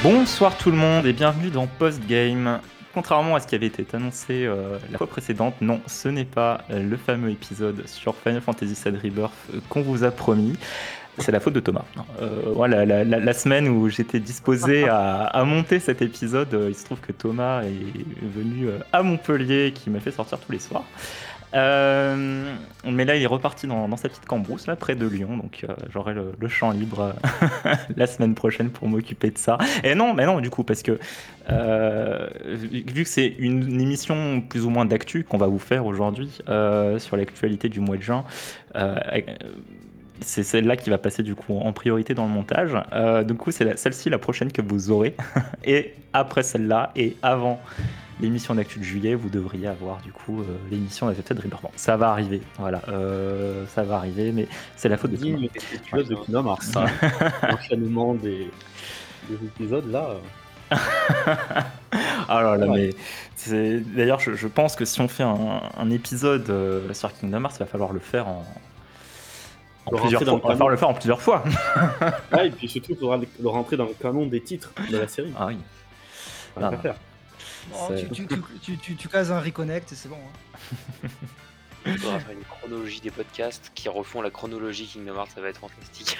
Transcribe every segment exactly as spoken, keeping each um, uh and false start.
Bonsoir tout le monde et bienvenue dans Postgame. Contrairement à ce qui avait été annoncé euh, la fois précédente, non, ce n'est pas euh, le fameux épisode sur Final Fantasy sept Rebirth euh, qu'on vous a promis. C'est la faute de Thomas. Euh, voilà, la, la, la semaine où j'étais disposé à, à monter cet épisode, euh, il se trouve que Thomas est venu euh, à Montpellier, qui m'a fait sortir tous les soirs. Euh, mais là, il est reparti dans, dans sa petite cambrousse, là, près de Lyon, donc euh, j'aurai le, le champ libre la semaine prochaine pour m'occuper de ça. Et non, mais non, du coup, parce que euh, vu que c'est une, une émission plus ou moins d'actu qu'on va vous faire aujourd'hui euh, sur l'actualité du mois de juin, euh, c'est celle-là qui va passer du coup en priorité dans le montage. Euh, du coup, c'est la- celle-ci la prochaine que vous aurez. Et après celle-là, et avant l'émission d'actu de juillet, vous devriez avoir du coup euh, l'émission d'A F F Rebirth. Bon, ça va arriver, voilà, euh, ça va arriver, mais c'est la faute de Thomas. Digne des épisodes de Kingdom Hearts. L'enchaînement des, des épisodes là. Ah là là, Ouais. mais c'est- d'ailleurs, je, je pense que si on fait un, un épisode euh, sur Kingdom Hearts, il va falloir le faire en, en Le plusieurs rentrer fois. dans le On va falloir canon. le faire en plusieurs fois. Ouais, et puis surtout, il faudra le le rentrer dans le canon des titres de la série. Ah oui. Ça Non, va non. faire. Bon, C'est- tu, tu, tu, tu, tu- tu cases un reconnect et c'est bon. hein. Il faudra faire une chronologie des podcasts qui refont la chronologie Kingdom Hearts, ça va être fantastique.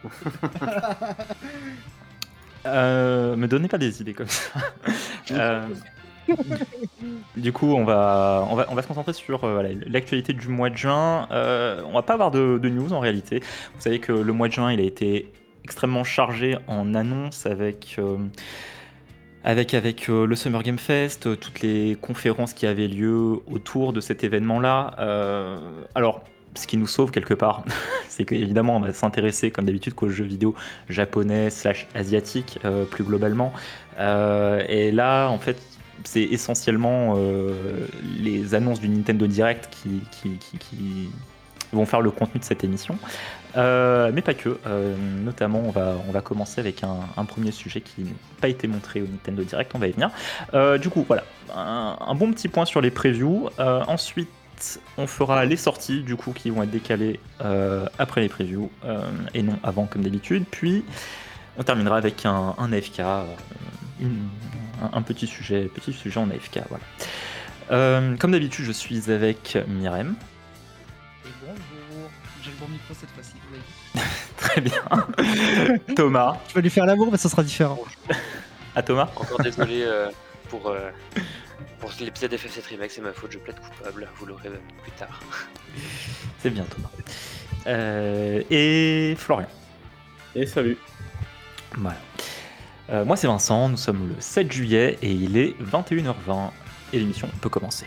Euh, me donnez pas des idées comme ça. Euh, du coup, on va, on va, on va se concentrer sur euh, voilà, l'actualité du mois de juin. Euh, on va pas avoir de, de news en réalité. Vous savez que le mois de juin, il a été extrêmement chargé en annonces avec, euh, avec, avec euh, le Summer Game Fest, euh, toutes les conférences qui avaient lieu autour de cet événement-là. Euh, alors, ce qui nous sauve quelque part, c'est qu'évidemment, on va s'intéresser, comme d'habitude, qu'aux jeux vidéo japonais slash asiatiques, euh, plus globalement. Euh, et là, en fait, c'est essentiellement euh, les annonces du Nintendo Direct qui, qui, qui, qui vont faire le contenu de cette émission. Euh, mais pas que. Euh, notamment, on va, on va commencer avec un, un premier sujet qui n'a pas été montré au Nintendo Direct, on va y venir. Euh, du coup, voilà, un, un bon petit point sur les previews. Euh, ensuite, on fera les sorties du coup qui vont être décalées euh, après les previews euh, et non avant comme d'habitude. Puis on terminera avec un, un A F K, euh, une- un, un petit sujet, petit sujet en A F K. Voilà. Euh, comme d'habitude, je suis avec Myrem. Et bonjour. J'ai le bon micro cette fois-ci. vous l'avez vu. Très bien. Thomas. Je vais lui faire l'amour, mais ça sera différent. À Thomas. Encore désolé euh, pour, euh, pour l'épisode F F sept Remake, c'est ma faute, je plaide coupable, vous l'aurez plus tard. C'est bien Thomas. Euh, et Florian. Et salut. Voilà. Euh, moi c'est Vincent, nous sommes le sept juillet et il est vingt et une heures vingt et l'émission peut commencer.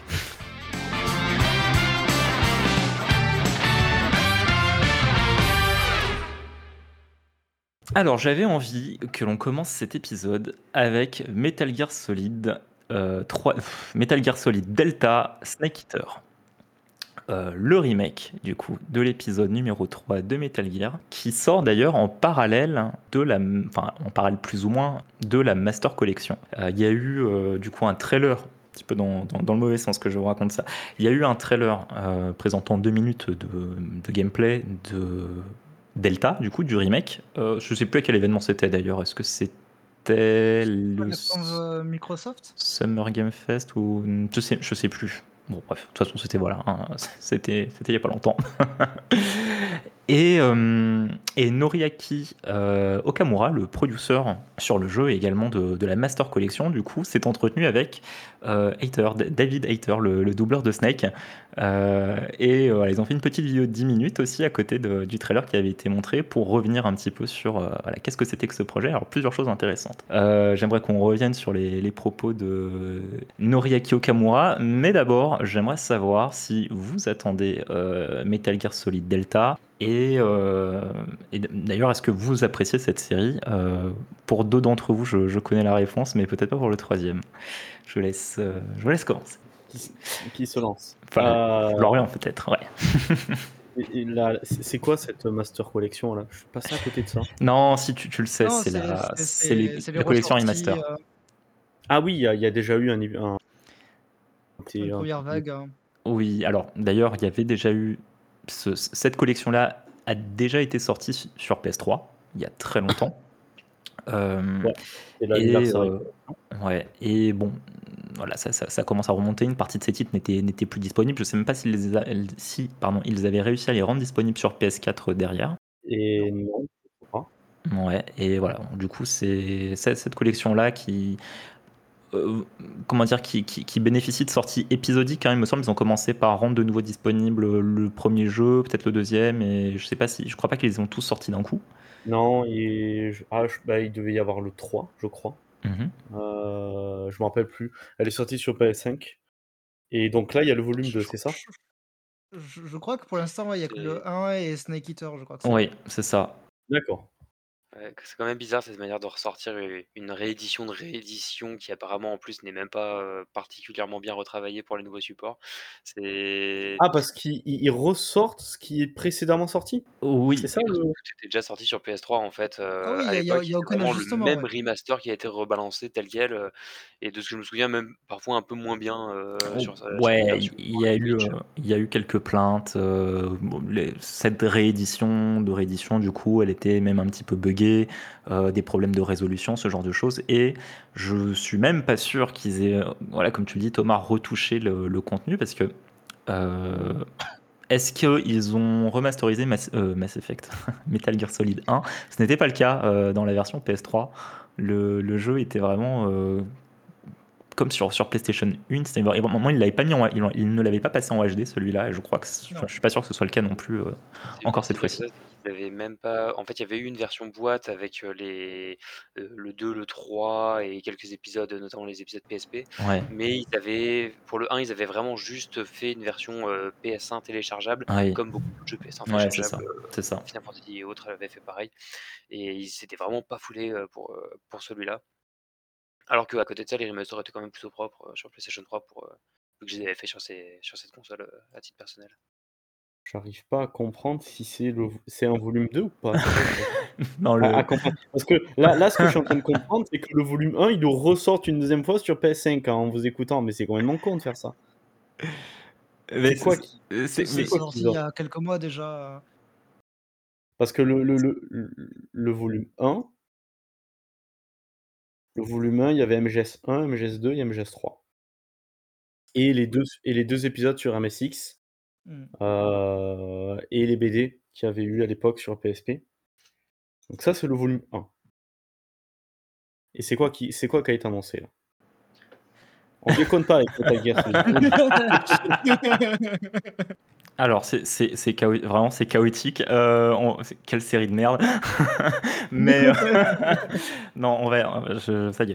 Alors j'avais envie que l'on commence cet épisode avec Metal Gear Solid euh, trois, pff, Metal Gear Solid Delta Snake Eater. Euh, le remake du coup de l'épisode numéro trois de Metal Gear qui sort d'ailleurs en parallèle de la enfin en parallèle plus ou moins de la Master Collection. Euh, il y a eu euh, du coup un trailer un petit peu dans, dans, dans le mauvais sens que je vous raconte ça. Il y a eu un trailer euh, présentant deux minutes de, de gameplay de Delta du coup du remake. Euh, je sais plus à quel événement c'était d'ailleurs. Est-ce que c'était le La conf, euh, Microsoft. Summer Game Fest ou je sais je sais plus. Bon, bref, de toute façon, c'était voilà, hein, c'était c'était il y a pas longtemps. et, euh, et Noriaki euh, Okamura, le producteur sur le jeu et également de, de la Master Collection, du coup, s'est entretenu avec euh, Hayter, D- David Hayter, le, le doubleur de Snake. Euh, et euh, voilà, ils ont fait une petite vidéo de dix minutes aussi à côté de- du trailer qui avait été montré pour revenir un petit peu sur euh, voilà, qu'est-ce que c'était que ce projet. Alors, plusieurs choses intéressantes. Euh, J'aimerais qu'on revienne sur les, les propos de Noriaki Okamura, mais d'abord, j'aimerais savoir si vous attendez euh, Metal Gear Solid Delta. Et, euh, et d'ailleurs, est-ce que vous appréciez cette série? Euh, Pour deux d'entre vous, je, je connais la réponse, mais peut-être pas pour le troisième. Je vous laisse, euh, je vous laisse commencer. Qui, qui se lance Enfin, Euh, Florian peut-être, ouais. et- et là, C'est c'est quoi cette Master Collection là Je suis passé à côté de ça. Non, si tu, tu le sais, Non, c'est c'est- la, c'est- c'est les, c'est- c'est les la collection ressorties, remaster. euh, Ah oui, il y, a- il y a déjà eu un. un... une un- première vague. hein. Oui, alors d'ailleurs, il y avait déjà eu ce- cette collection-là a déjà été sortie sur P S trois il y a très longtemps. Hem Ouais, c'est et l'anniversaire heu, ouais et bon, voilà, ça ça ça commence à remonter. Une partie de ces titres n'étaient n'étaient plus disponibles. Je sais même pas s'ils les a elles si, pardon, ils avaient réussi à les rendre disponibles sur P S quatre derrière. et non, je crois pas. Ouais et voilà, du coup, c'est c'est cette collection-là qui, heu, comment dire? Qui qui qui bénéficie de sorties épisodiques, hein, il me semble. Ils ont commencé par rendre de nouveau disponible, heu, le premier jeu, peut-être le deuxième et je sais pas si je crois pas qu'ils les ont tous sortis d'un coup. Non et je ah je bah, il devait y avoir le trois, je crois. Mmh. Heu, je me rappelle plus. Elle est sortie sur P S cinq et donc là, il y a le volume Je, deux, je- c'est ça? je- je- je crois que pour l'instant, ouais, il y a que C'est le un et Snake Eater, je crois que c'est. Oui, c'est ça. D'accord. ouais, c'est quand même bizarre cette manière de ressortir u une réédition de réédition qui apparemment en plus n'est même pas, heu, particulièrement bien retravaillée pour les nouveaux supports. C'est Ah parce qu'ils ils ils ressortent ce qui est précédemment sorti? C'est Oui. ça Oui, parce que le tout était déjà sorti sur P S trois en fait, Ah heu, oui, il à y a, y a- l'époque, y a c'était aucun vraiment le ajustement, même ouais. remaster qui a été rebalancé tel quel, heu et de ce que je me souviens même parfois un peu moins bien, heu, Oh, sur sa sur une ouais, version il y a eu, heu, Switch. il y a eu quelques plaintes, heu, bon les cette réédition de réédition du coup, elle était même un petit peu buggée, heu, des problèmes de résolution, ce genre de choses et je suis même pas sûr qu'ils aient, heu, voilà, comme tu le dis Thomas, retouché le le contenu parce que, heu, est-ce qu'ils ont remasterisé Mass heu, Mass Effect, Metal Gear Solid un? Ce n'était pas le cas, heu, dans la version P S trois. Le le jeu était vraiment, heu comme sur, sur PlayStation un, c'était à un moment il l'avait pas mis en, il, il ne l'avait pas passé en H D celui-là et je crois que enfin, Non. je suis pas sûr que ce soit le cas non plus euh, C'est encore c'est cette pire que fois-ci. ça, c'est qu'ils avaient même pas en fait, il y avait eu une version boîte avec, heu, les, heu, le deux, le trois et quelques épisodes, notamment les épisodes P S P. Ouais, Mais ils avaient pour le un, ils avaient vraiment juste fait une version, heu, P S un téléchargeable, ouais, comme beaucoup d'autres jeux P S un ouais, c'est téléchargeables, ça, heu, c'est ça. Final Fantasy et autres avaient fait pareil et ils s'étaient vraiment pas foulés, heu, pour, heu, pour celui-là. Alors qu'à côté de ça, les remasters étaient quand même plutôt propres, heu, sur PlayStation trois pour, heu, vu que je les avais fait sur ces sur cette console, heu, à titre personnel. J'arrive pas à comprendre si c'est le c'est un volume deux ou pas cette histoire. Dans À à le, comprendre. Parce que là là, ce que je suis en train de comprendre, c'est que le volume un, ils le ressortent une deuxième fois sur P S cinq, hein, en vous écoutant, mais c'est complètement con de faire ça. mais C'est quoi c'est- qui c'est- c'est C'est c'est mais- quoi sorti qu'ils il y offrent? a quelques mois déjà. Parce que le le le le le volume un le volume un, il y avait M G S un, M G S deux et M G S trois et les deux et les deux épisodes sur M S X, Hmm. heu et les B D qu'il y avait eu à l'époque sur P S P. Donc ça, c'est le volume un et c'est quoi qui c'est quoi qui a été annoncé là? On déconne pas avec Metal Gear Solid un. alors c'est c'est- c'est chao- vraiment c'est chaotique. Euh, on- c'est- quelle série de merde. Mais euh, non, on va, je- ça y est.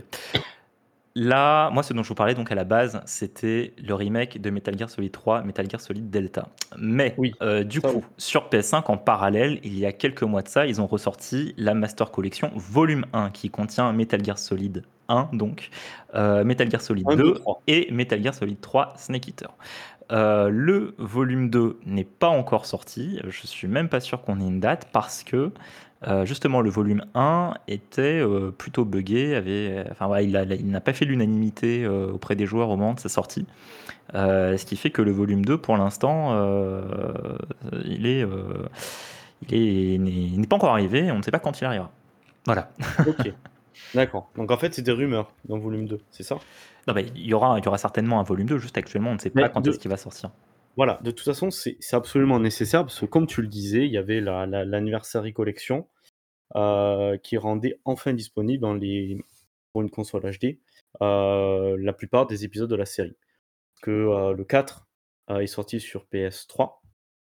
Là, moi, ce dont je vous parlais donc à la base, c'était le remake de Metal Gear Solid trois, Metal Gear Solid Delta. Mais Oui, euh, du ça oui. coup, sur P S cinq, en parallèle, il y a quelques mois de ça, ils ont ressorti la Master Collection Volume un, qui contient Metal Gear Solid un, donc euh, Metal Gear Solid un, deux, deux trois. et Metal Gear Solid trois Snake Eater. Euh, le volume deux n'est pas encore sorti. Je suis même pas sûr qu'on ait une date parce que euh, justement le volume un était euh, plutôt buggé. Avait, enfin, ouais, il a- il n'a pas fait l'unanimité euh, auprès des joueurs au moment de sa sortie. Euh, ce qui fait que le volume deux, pour l'instant, euh, il est, euh, il est, n'est n'est pas encore arrivé. On ne sait pas quand il arrivera. Voilà. OK, d'accord. Donc en fait, c'est des rumeurs dans volume deux, c'est ça? Non, mais il y aura, il y aura certainement un volume deux. Juste actuellement, on ne sait pas Mais quand est-ce de qu'il va sortir. voilà, de toute façon, c'est c'est absolument nécessaire parce que comme tu le disais, il y avait la la l'Anniversary Collection, heu, qui rendait enfin disponible dans les pour une console H D, heu, la plupart des épisodes de la série. Que, heu, le quatre, heu, est sorti sur P S trois,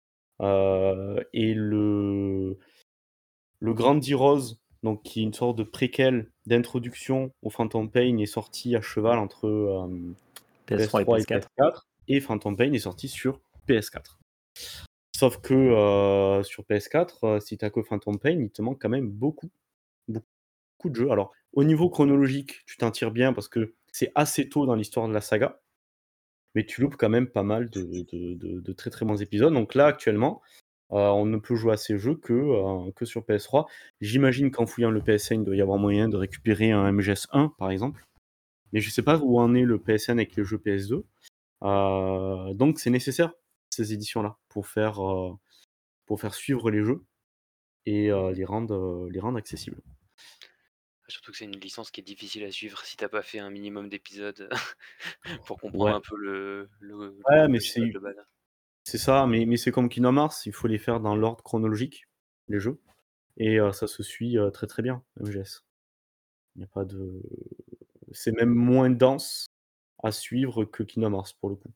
heu et le le Grand Heroes, donc qui est une sorte de préquel d'introduction au Phantom Pain, est sorti à cheval entre, hem, ps trois et P S trois et ps quatre. P S quatre et Phantom Pain est sorti sur P S quatre. Sauf que, heu, sur P S quatre, heu, si tu as que Phantom Pain, il te manque quand même beaucoup, beaucoup de jeux. Alors, au niveau chronologique, tu t'en tires bien parce que c'est assez tôt dans l'histoire de la saga, mais tu loupes quand même pas mal de de de de très, très bons épisodes. Donc là, actuellement, heu, on ne peut jouer à ces jeux que, heu, que sur P S trois. J'imagine qu'en fouillant le P S N, il doit y avoir moyen de récupérer un M G S un, par exemple, mais je sais pas où en est le P S N avec les jeux P S deux. Heu, donc c'est nécessaire, ces éditions-là, pour faire, heu, pour faire suivre les jeux et heu, les rendre, heu, les rendre accessibles. Surtout que c'est une licence qui est difficile à suivre si tu pas fait un minimum d'épisodes pour comprendre Ouais, un peu le le ouais, mais le schéma c'est global. c'est ça, mais mais c'est comme Kingdom Hearts, il faut les faire dans l'ordre chronologique, les jeux et heu, ça se suit, heu, très, très bien, M G S. Il y a pas de c'est même moins dense à suivre que Kingdom Hearts, pour le coup.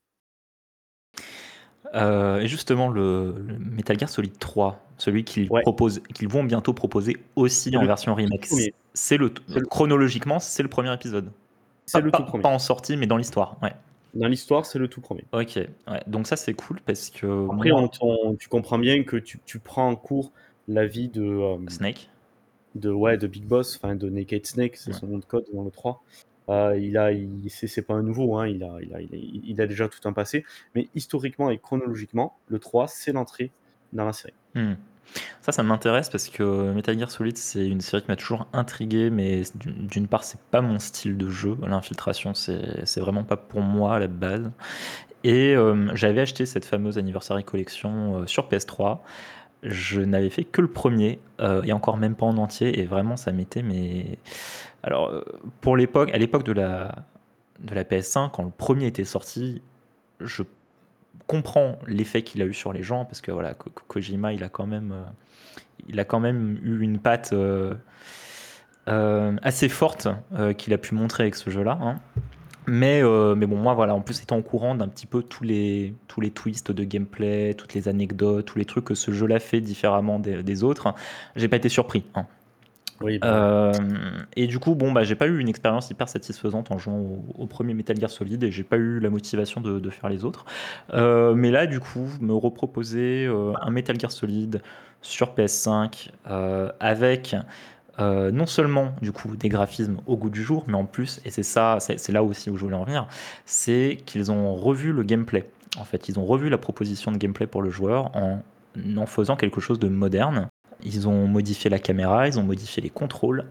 Heu et justement le le Metal Gear Solid trois, celui qu'ils Ouais, proposent qu'ils vont bientôt proposer aussi c'est en le version tout remake, c premier. c'est le t C'est le chronologiquement, c'est le premier épisode? Pas c'est le tout pas premier. pas en sortie, mais dans l'histoire? Ouais. Dans l'histoire, c'est le tout premier. OK, ouais, donc ça, c'est cool parce que Après on moi t'on tu comprends bien que tu tu prends en cours la vie de, hem, Snake? de ouais, de Big Boss, enfin de Naked Snake, c'est Ouais. son nom de code dans le trois. Heu, il a il c'est c'est pas un nouveau, hein, il a il a il a il a déjà tout un passé, mais historiquement et chronologiquement, le trois, c'est l'entrée dans la série. Mmh. Ça, ça m'intéresse parce que Metal Gear Solid, c'est une série qui m'a toujours intrigué, mais c d'une d'une part, c'est pas mon style de jeu. L'infiltration, c'est c'est vraiment pas pour moi à la base et hem, j'avais acheté cette fameuse Anniversary Collection, heu, sur P S trois. Je n'avais fait que le premier er et encore même pas en entier et vraiment ça m'était mais alors, heu, pour l'époque à l'époque de la de la P S cinq, quand le premier était sorti, je comprends l'effet qu'il a eu sur les gens parce que voilà, Ko Ko Kojima, il a quand même, heu, il a quand même eu une patte, heu, heu, assez forte, heu, qu'il a pu montrer avec ce jeu-là, hein. Mais, heu, mais bon, moi, voilà, en plus étant au courant d'un petit peu tous les tous les twists de gameplay, toutes les anecdotes, tous les trucs que ce jeu-là fait différemment des des autres, j'ai pas été surpris, hein. Oui, bah, oui. Hem et du coup, bon, bah, j'ai pas eu une expérience hyper satisfaisante en jouant au au premier Metal Gear Solid et j'ai pas eu la motivation de de faire les autres. Heu, mais là, du coup, me reproposer, heu, un Metal Gear Solid sur P S cinq, heu, avec, heu, non seulement, du coup, des graphismes au goût du jour, mais en plus et c'est ça, c'est c'est là aussi où je voulais en venir, c'est qu'ils ont revu le gameplay. En fait, ils ont revu la proposition de gameplay pour le joueur en en faisant quelque chose de moderne. Ils ont modifié la caméra, ils ont modifié les contrôles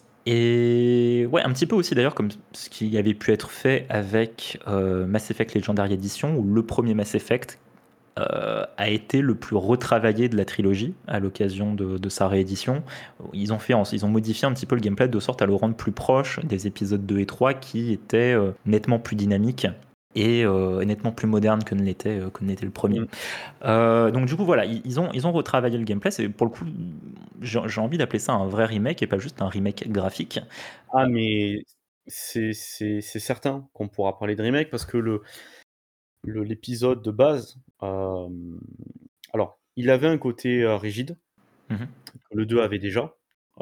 et ouais, un petit peu aussi d'ailleurs comme ce qui avait pu être fait avec, heu, Mass Effect Legendary Edition où le premier Mass Effect, heu, a été le plus retravaillé de la trilogie à l'occasion de de sa réédition. Ils ont fait en ils ont modifié un petit peu le gameplay de sorte à le rendre plus proche des épisodes deux et trois qui étaient, heu, nettement plus dynamiques et heu, nettement plus modernes que ne l'était, heu, que ne l'était le premier. Mmh. Heu, donc du coup voilà, ils ils ont ils ont retravaillé le gameplay. C'est pour le coup, j'ai j'ai envie d'appeler ça un vrai remake et pas juste un remake graphique. Ah mais c'est c'est c'est certain qu'on pourra parler de remake parce que le le l'épisode de base, hem, alors il avait un côté, heu, rigide, Mmh mh. que le deux avait déjà,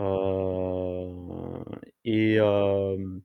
heu et hem,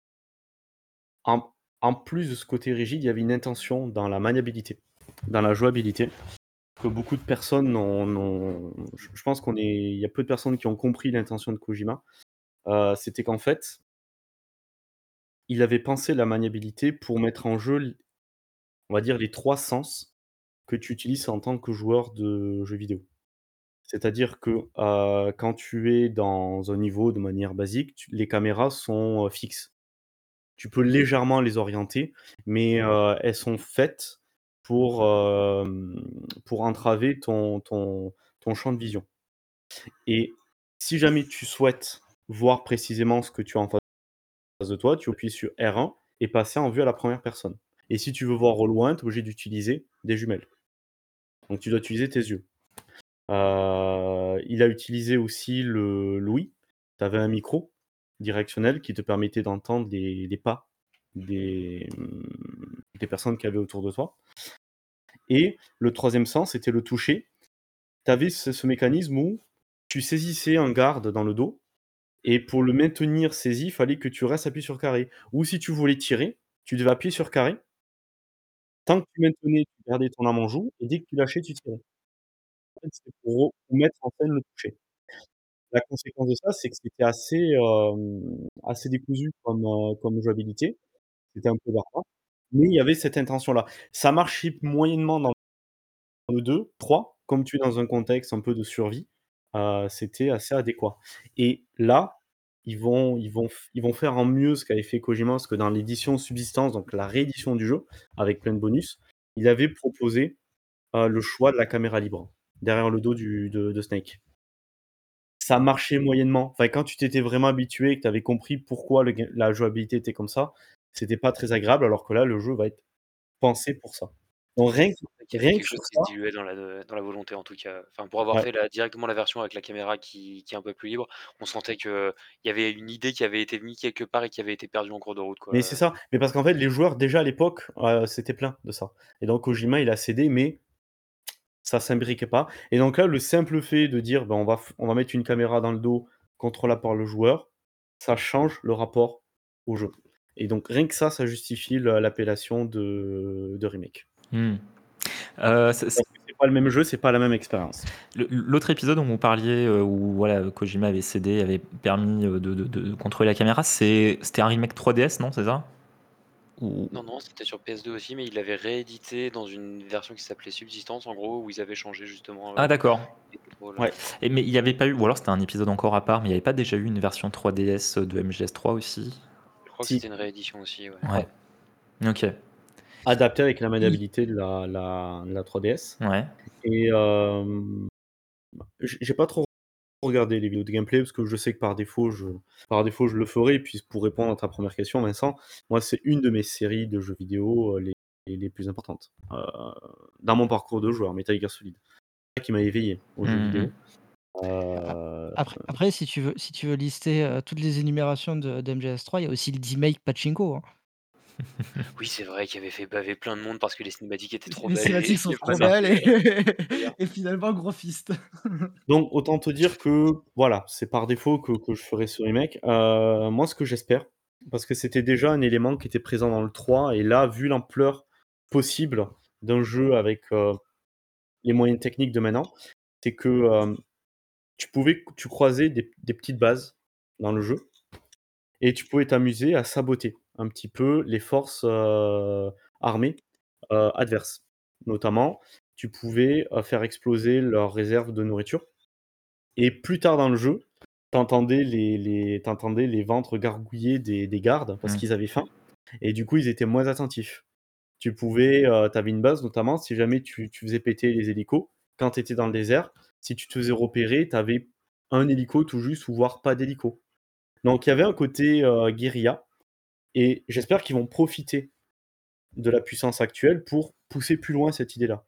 en en plus de ce côté rigide, il y avait une intention dans la maniabilité, dans la jouabilité, que beaucoup de personnes n'ont n'ont je je pense qu'on est il y a peu de personnes qui ont compris l'intention de Kojima. Heu, c'était qu'en fait, il avait pensé la maniabilité pour mettre en jeu l on va dire les trois sens que tu utilises en tant que joueur de jeux vidéo. C'est-à-dire que, heu, quand tu es dans un niveau de manière basique, tu les caméras sont, heu, fixes. Tu peux légèrement les orienter, mais, heu, elles sont faites pour, hem, pour entraver ton ton ton champ de vision et si jamais tu souhaites voir précisément ce que tu as en face de toi, tu appuies sur R un et passer en vue à la première personne et si tu veux voir au loin, tu es obligé d'utiliser des jumelles. Donc tu dois utiliser tes yeux. Heu, il a utilisé aussi le l'ouïe. Tu avais un micro directionnel qui te permettait d'entendre les les pas des, mmh, des personnes qu'il y avait autour de toi et le troisième sens, c'était le toucher. Tu avais ce ce mécanisme où tu saisissais un garde dans le dos et pour le maintenir saisi, il fallait que tu restes appuyé sur carré ou si tu voulais tirer, tu devais appuyer sur carré. Tant que tu maintenais, tu gardais ton arme en joue et dès que tu lâchais, tu tirais. En fait, c'était pour pour mettre en scène le toucher. La conséquence de ça, c'est que c'était assez, hem, assez décousu comme, heu, comme jouabilité. C'était un peu barbare, mais il y avait cette intention-là. Ça marchait moyennement dans le deux, trois, comme tu es dans un contexte un peu de survie, heu, c'était assez adéquat et là, ils vont ils vont f ils vont faire en mieux ce qu'avait fait Kojima, parce que dans l'édition Subsistance, donc la réédition du jeu, avec plein de bonus, il avait proposé, heu, le choix de la caméra libre, derrière le dos du de de Snake. ça marchait moyennement. Enfin, quand tu t'étais vraiment habitué et que tu avais compris pourquoi le ga la jouabilité était comme ça, c'était pas très agréable, alors que là, le jeu va être pensé pour ça. Donc rien que Qu'il y avait rien que quelque chose sur qui ça se diluait dans la de dans la volonté en tout cas. Enfin, pour avoir ouais, fait la directement la version avec la caméra qui qui est un peu plus libre, on sentait qu'il y avait une idée qui avait été mise quelque part et qui avait été perdue en cours de route, mais c'est quoi. ça. Mais parce qu'en fait, les joueurs, déjà à l'époque, heu, c'était plein de ça et donc Kojima, il a cédé, mais ça s'imbriquait pas et donc là, le simple fait de dire: «Ben, on va f on va mettre une caméra dans le dos, contrôlable par le joueur», ça change le rapport au jeu et donc rien que ça, ça justifie le l'appellation de de remake. Mmh. Heu, c'est c'est Parce que c'est pas le même jeu, c'est pas la même expérience. le l'autre épisode dont vous parliez, heu, où voilà, Kojima avait cédé, avait permis, heu, de de de contrôler la caméra, c'est c'était un remake trois D S, non, c'est ça? Ou Non, non, c'était sur P S deux aussi, mais ils l'avaient réédité dans une version qui s'appelait Subsistance, en gros, où ils avaient changé justement, ah heu, d'accord. les contrôles, Ouais. heu. Et mais il y avait pas eu ou alors c'était un épisode encore à part, mais il y avait pas déjà eu une version trois D S de M G S trois aussi? Je crois que Si, c'était une réédition aussi, ouais. Ouais, ouais. OK. Adapté avec la Oui. maniabilité de la la la trois D S Ouais. et hem, j'ai j'ai pas trop regardé les vidéos de gameplay parce que je sais que par défaut je par défaut je le ferai et puis pour répondre à ta première question Vincent, moi c'est une de mes séries de jeux vidéo, heu, les les les plus importantes, heu, dans mon parcours de joueur, Metal Gear Solid. C'est ça qui m'a éveillé aux Mmh jeux mh, vidéo, mmh. A heu, après après si tu veux si tu veux lister, heu, toutes les énumérations de d'M G S trois, il y a aussi le D-Make Pachinko, hein. Oui, c'est vrai qu'il avait fait baver plein de monde parce que les cinématiques étaient trop Les belles et cinématiques et sont C'est trop ça. belles et et d'ailleurs. et finalement gros fist. donc autant te dire que voilà, c'est par défaut que que je ferai ce remake. Heu, moi ce que j'espère, parce que c'était déjà un élément qui était présent dans le trois et là, vu l'ampleur possible d'un jeu avec, heu, les moyens techniques de maintenant, c'est que, hem, tu pouvais tu croisais des des petites bases dans le jeu et tu pouvais t'amuser à saboter un petit peu les forces, heu, armées, heu, adverses. Notamment, tu pouvais, heu, faire exploser leurs réserves de nourriture et plus tard dans le jeu, t'entendais les les tu les ventres gargouiller des des gardes parce Mmh. qu'ils avaient faim et du coup, ils étaient moins attentifs. Tu pouvais, heu, tu avais une base notamment, si jamais tu tu faisais péter les hélicos, quand tu étais dans le désert, si tu te faisais repérer, tu avais un hélico tout juste ou voire pas d'hélico. Donc il y avait un côté, heu, guérilla et j'espère qu'ils vont profiter de la puissance actuelle pour pousser plus loin cette idée-là.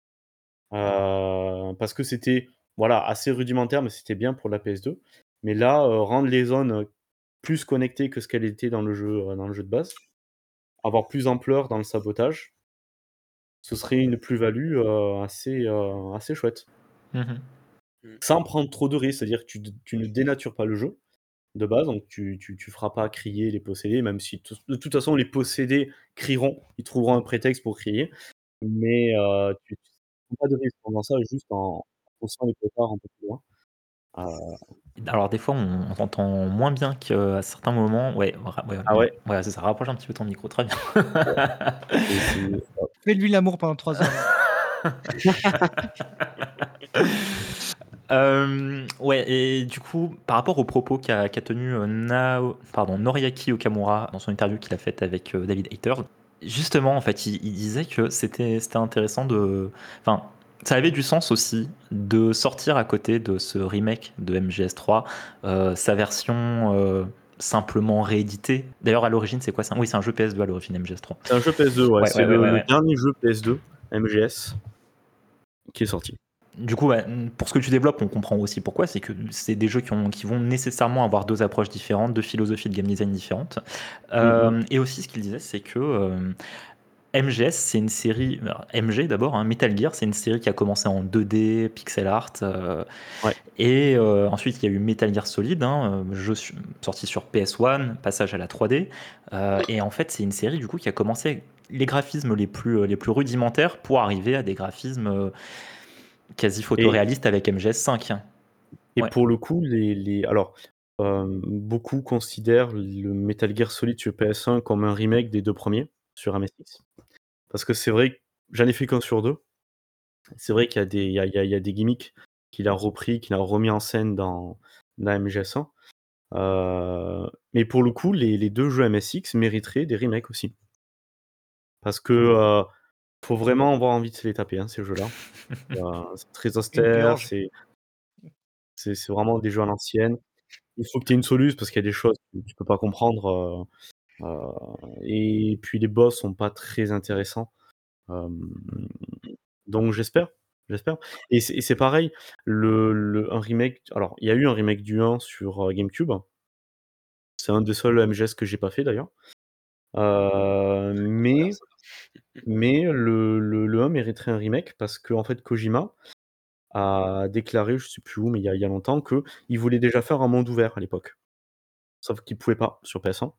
Heu, parce que c'était, voilà, assez rudimentaire, mais c'était bien pour la P S deux. Mais là, heu, rendre les zones, heu, plus connectées que ce qu'elles étaient dans le jeu, heu, dans le jeu de base, avoir plus d'ampleur dans le sabotage, ce serait une plus-value, heu, assez, heu, assez chouette. Mmh mh. Mmh. Sans prendre trop de risques, c'est-à-dire que tu d tu ne dénatures pas le jeu de base, donc tu tu tu feras pas crier les possédés, même si tous de toute façon les possédés crieront, ils trouveront un prétexte pour crier, mais heu, tu tu prends pas de risque pendant ça juste en poussant les potards un peu plus loin. Heu, Alors des fois, on on t'entend moins bien qu'à certains moments. Ouais, ra ouais, ah mmh, ouais, voilà, c'est ça. Rapproche un petit peu ton micro, très bien. c'est c'est Fais-lui l'amour pendant trois heures là. Hem, ouais et du coup, par rapport aux propos qu'a qu'a tenu, heu, Nao pardon, Noriaki Okamura dans son interview qu'il a faite avec, heu, David Hayter, justement, en fait, il il disait que c'était c'était intéressant de enfin, ça avait du sens aussi de sortir à côté de ce remake de M G S trois, heu, sa version, heu, simplement rééditée. D'ailleurs, à l'origine, c'est quoi? C'est un oui, c'est un jeu P S deux à l'origine, M G S trois. c'est un jeu P S deux, ouais, Ouais, c'est ouais, ouais, le ouais, le ouais. dernier jeu P S deux M G S qui est sorti. Du coup, ouais, mmh, pour ce que tu développes, on comprend aussi pourquoi. C'est que c'est des jeux qui, ont, qui vont nécessairement avoir deux approches différentes, deux philosophies de game design différentes. Mmh mh. Euh, et aussi, ce qu'il disait, c'est que euh, M G S, c'est une série. Alors, M G d'abord, hein, Metal Gear, c'est une série qui a commencé en deux D, pixel art. euh, Ouais et euh, ensuite, il y a eu Metal Gear Solid, hein, euh, jeu su- sorti sur P S un, passage à la trois D. Euh, et en fait, c'est une série du coup qui a commencé avec les graphismes les plus, les plus rudimentaires pour arriver à des graphismes euh, quasi et photoréalistes avec M G S cinq. et Ouais. pour le coup, les les alors, hem, beaucoup considèrent le Metal Gear Solid sur P S un comme un remake des deux premiers sur M S X. Parce que c'est vrai que j'en ai fait qu'un sur deux. C'est vrai qu'il y a des il y a il y a il y a des gimmicks qu'il a repris, qu'il a remis en scène dans dans M G S un. Heu, mais pour le coup, les les deux jeux M S X mériteraient des remakes aussi. Parce que, heu, faut vraiment avoir envie de se les taper, hein, ces jeux-là. Heu, c'est très Une austère, purge. c'est C'est c'est vraiment des jeux à l'ancienne. Il faut que tu aies une soluce parce qu'il y a des choses que tu peux pas comprendre, heu heu et puis les boss sont pas très intéressants. Hem, donc j'espère, j'espère et c'est et c'est pareil, le le un remake alors il y a eu un remake du un sur, heu, GameCube. C'est un des seuls M G S que j'ai pas fait d'ailleurs. Heu, Voilà, mais ça va. mais le le le un mériterait un remake parce qu'en fait Kojima a déclaré, je sais plus où, mais il y a il y a longtemps, qu'il voulait déjà faire un monde ouvert à l'époque. Sauf qu'il pouvait pas sur P S un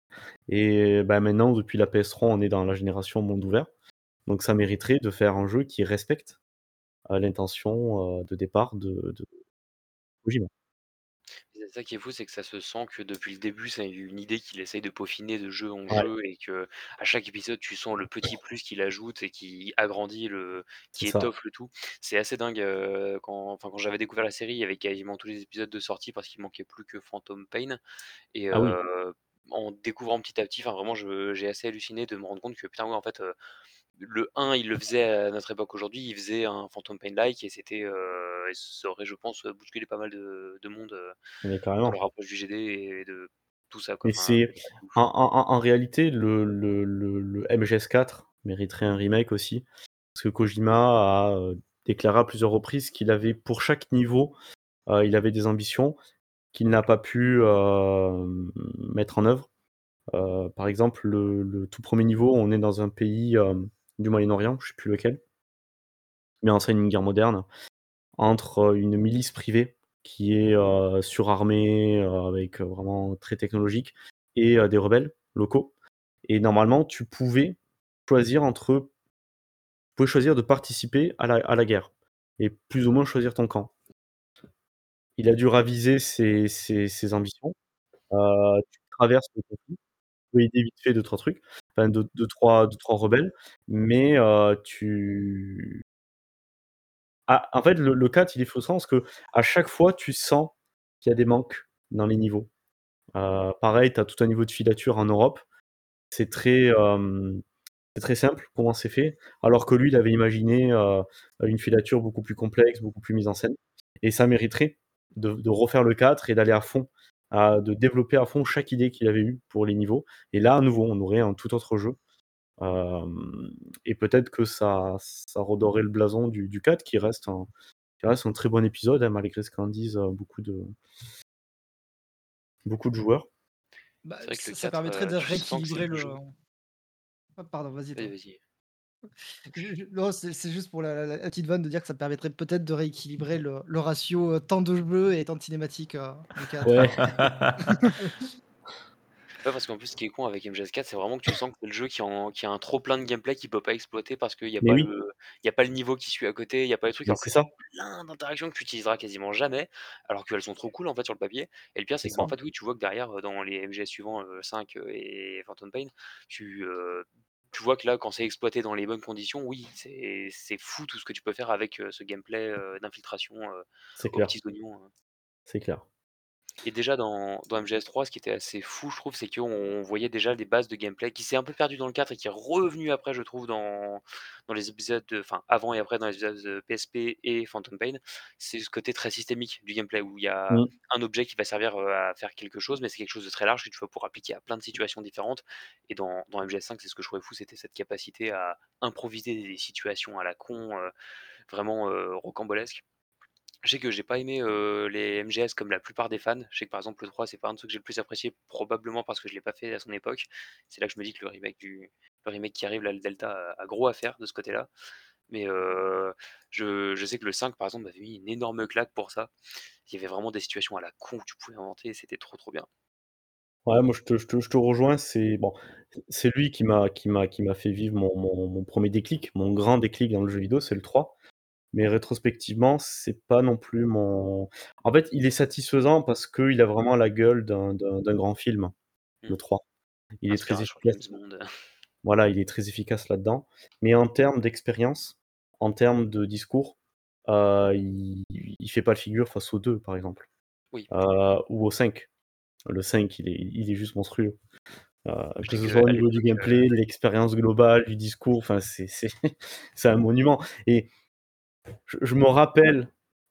et bah, maintenant depuis la P S trois, on est dans la génération monde ouvert. Donc ça mériterait de faire un jeu qui respecte, heu, l'intention, heu, de départ de de Kojima. C'est ça qui est fou, c'est que ça se sent que depuis le début, c'est une idée qu'il essaye de peaufiner de jeu en Ouais, jeu et que à chaque épisode, tu sens le petit plus qu'il ajoute et qui agrandit le c'est qui ça. étoffe le tout. C'est assez dingue, heu, quand enfin, quand j'avais découvert la série, il y avait quasiment tous les épisodes de sortie parce qu'il manquait plus que Phantom Pain et Ah oui, heu, en découvrant petit à petit, enfin, vraiment, je j'ai assez halluciné de me rendre compte que putain, ouais, en fait, heu, le un, il le faisait à notre époque aujourd'hui, il faisait un Phantom Pain-like et c'était, heu et ça aurait, je pense, bousculé pas mal de de monde, heu, mais dans carrément. leur approche du G D et de tout ça, quoi. Mais Enfin, c'est de en ouf. en en en réalité, le le le le M G S quatre mériterait un remake aussi. Parce que Kojima a, heu, déclaré à plusieurs reprises qu'il avait pour chaque niveau, heu, il avait des ambitions qu'il n'a pas pu, hem, mettre en œuvre. Heu, par exemple, le le tout premier niveau, on est dans un pays, hem, du Moyen-Orient, je sais plus lequel, qui met en scène une guerre moderne entre, heu, une milice privée qui est, heu, surarmée, heu, avec, heu, vraiment très technologique et heu, des rebelles locaux et normalement, tu pouvais choisir entre tu pouvais choisir de participer à la à la guerre et plus ou moins choisir ton camp. Il a dû raviser ses ses ses ambitions. Heu, tu traverses le conflit, tu peux aider vite fait deux trois trucs, enfin deux deux trois deux trois rebelles, mais heu, tu ah, en fait, le le quatre, il est frustrant parce qu'à chaque fois, tu sens qu'il y a des manques dans les niveaux. Heu, pareil, tu as tout un niveau de filature en Europe. C'est très, hem, c'est très simple comment c'est fait, alors que lui, il avait imaginé, heu, une filature beaucoup plus complexe, beaucoup plus mise en scène et ça mériterait de de refaire le quatre et d'aller à fond, à de développer à fond chaque idée qu'il avait eue pour les niveaux et là, à nouveau, on aurait un tout autre jeu. Hem et peut-être que ça ça redorerait le blason du du quatre qui reste un qui reste un très bon épisode, hein, malgré ce qu'en disent, heu, beaucoup de beaucoup de joueurs. Bah, C'est vrai que le ça ça quatre, permettrait heu, de tu sens que c'est rééquilibrer le le jeu. ah pardon, vas-y Vas-y, toi. vas-y. Je je non, c'est c'est juste pour la la la petite vanne de dire que ça permettrait peut-être de rééquilibrer le le ratio, heu, temps de jeu et temps de cinématique, heu, du quatre. Ouais, Ouais, parce qu'en plus, ce qui est con avec M G S quatre, c'est vraiment que tu sens que c'est le jeu qui en qui a un trop plein de gameplay qu'il peut pas exploiter parce qu'il y a mais pas oui, le il y a pas le niveau qui suit à côté, il y a pas les trucs, mais alors que c'est tu ça, plein d'interactions que tu utiliseras quasiment jamais, alors qu'elles sont trop cool, en fait, sur le papier et le pire, c'est c'est que, bah, ça. en fait, oui, tu vois que derrière, heu, dans les M G S suivants, heu, cinq, heu et Phantom Pain, tu, heu, tu vois que là, quand c'est exploité dans les bonnes conditions, oui, c'est c'est fou tout ce que tu peux faire avec, heu, ce gameplay, heu, d'infiltration, heu, C'est aux clair, petits oignons, hein. c'est clair. Et déjà dans dans M G S trois, ce qui était assez fou, je trouve, c'est qu'on voyait déjà des bases de gameplay qui s'est un peu perdu dans le quatre et qui est revenu après, je trouve, dans dans les épisodes de enfin, avant et après dans les épisodes de P S P et Phantom Pain. C'est ce côté très systémique du gameplay où il y a Mmh. un objet qui va servir, heu, à faire quelque chose, mais c'est quelque chose de très large que tu vas pouvoir appliquer à plein de situations différentes et dans dans M G S cinq, c'est ce que je trouvais fou, c'était cette capacité à improviser des situations à la con, heu, vraiment, heu, rocambolesques. Je sais que j'ai pas aimé, heu, les M G S comme la plupart des fans. Je sais que par exemple le trois, c'est pas un de ceux que j'ai le plus apprécié, probablement parce que je l'ai pas fait à son époque. C'est là que je me dis que le remake du le remake qui arrive là, le Delta, a a gros à faire de ce côté-là. Mais, heu, je je sais que le cinq par exemple m'avait mis une énorme claque pour ça. Il y avait vraiment des situations à la con que tu pouvais inventer et c'était trop, trop bien. Ouais, moi je te je te je te rejoins, c'est bon, c'est lui qui m'a qui m'a qui m'a fait vivre mon mon mon un déclic, mon grand déclic dans le jeu vidéo, c'est le trois. Mais rétrospectivement, c'est pas non plus mon en fait, il est satisfaisant parce qu'il a vraiment la gueule d'un d'un d'un grand film, Mmh. le trois. Il est très Inspiration efficace. James Bond. Voilà, il est très efficace là-dedans. Mais en termes d'expérience, en termes de discours, heu, il il fait pas le figure face au deux, par exemple, Oui, heu, ou au cinq. Le cinq, il est il est juste monstrueux, heu, je que sais ce soit qu'à au niveau du l'époque, heu gameplay, l'expérience globale, du discours, enfin c'est c'est c'est un monument et je je me rappelle,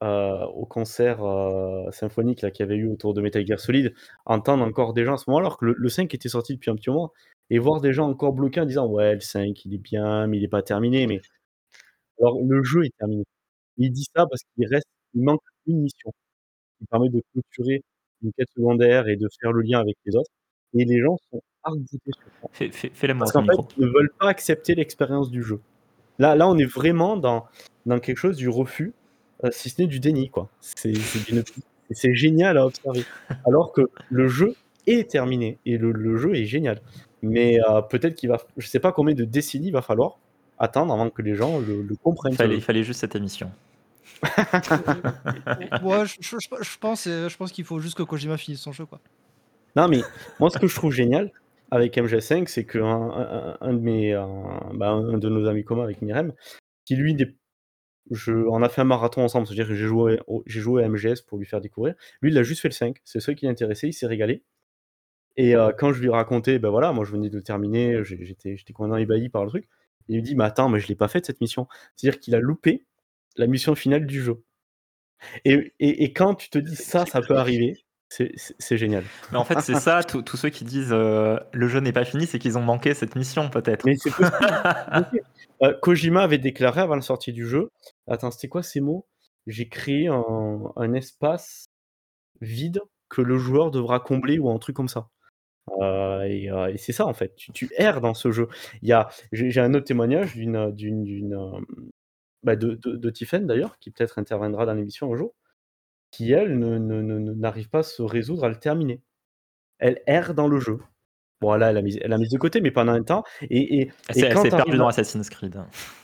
heu, au concert, heu, symphonique là qu'il y avait eu autour de Metal Gear Solid, entendre encore des gens à ce moment-là, alors que le le cinq était sorti depuis un petit moment et voir des gens encore bloqués en disant: «Ouais, le cinq il est bien, mais il est pas terminé», mais alors le jeu est terminé. Il dit ça parce qu'il reste il manque une mission qui permet de clôturer une quête secondaire et de faire le lien avec les autres et les gens sont arc-boutés sur ça. Fais fais fais-le moi Parce à ton qu'en fait, micro. ils ne veulent pas accepter l'expérience du jeu. Là là, on est vraiment dans dans quelque chose du refus, heu, si ce n'est du déni, quoi. C'est c'est d'une c'est génial à observer. Alors que le jeu est terminé et le le jeu est génial. Mais heu, peut-être qu'il va f je sais pas combien de décennies il va falloir attendre avant que les gens le le Il comprennent ce fallait il jeu. fallait juste cette émission. Heu, o ouais, je je je je pense, heu, je pense qu'il faut juste que Kojima finisse son jeu, quoi. Non, mais moi, ce que je trouve génial avec M G S cinq, c'est qu'un un un un de mes, heu, bah, un de nos amis communs avec Myrem, qui lui n'est je on a fait un marathon ensemble, c'est-à-dire que j'ai joué au j'ai joué à M G S pour lui faire découvrir. Lui, il a juste fait le cinq, c'est le seul qui l'intéressait, il s'est régalé et heu, quand je lui ai raconté, bah, voilà, moi je venais de terminer, j'ai j'étais j'étais complètement ébahi par le truc. Il me dit: «Mais attends, mais je l'ai pas faite cette mission». C'est-à-dire qu'il a loupé la mission finale du jeu et et et quand tu te dis: C'est «Ça, ça peut arriver», c'est c'est c'est génial. Mais en fait, c'est ça, tous tous ceux qui disent, heu: «Le jeu n'est pas fini», c'est qu'ils ont manqué cette mission peut-être. Mais c'est possible, c'est possible. Heu, Kojima avait déclaré avant la sortie du jeu attends, c'était quoi ses mots? «J'ai créé un un espace vide que le joueur devra combler» ou un truc comme ça. Heu et heu et c'est ça en fait, tu tu erres dans ce jeu. Il y a j'ai j'ai un autre témoignage d'une, heu, d'une d'une, hem, bah, de de de Tiffen d'ailleurs, qui peut-être interviendra dans l'émission un jour, qui elle ne ne ne ne n'arrive pas à se résoudre à le terminer. Elle erre dans le jeu. Bon là, elle a mis elle a mis de côté, mais pendant un temps et et Elle s'est et elle quand s'est tu perdue arrives dans à Assassin's Creed.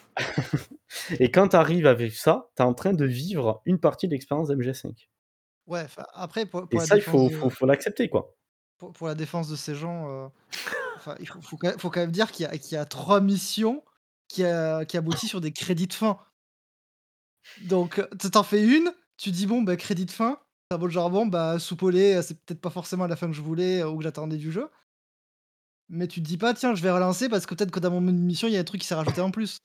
et quand tu arrives avec ça, tu es en train de vivre une partie de l'expérience d'M G S cinq Ouais, enfin, après pour et pour la ça, il défense faut faut de faut l'accepter, quoi. pour pour la défense de ces gens, heu, enfin, il faut faut quand même faut quand même dire qu'il y a qu'il y a trois missions qui, a qui aboutissent sur des crédits de fin. Donc, heu, tu tu fais une, tu dis: «Bon, bah, crédit de fin», tu es en mode genre: «Bon, bah, soupe au lait, c'est peut-être pas forcément la fin que je voulais, heu, ou que j'attendais du jeu». Mais tu te dis pas: «Tiens, je vais relancer parce que peut-être que dans mon menu de mission, il y a un truc qui s'est rajouté en plus».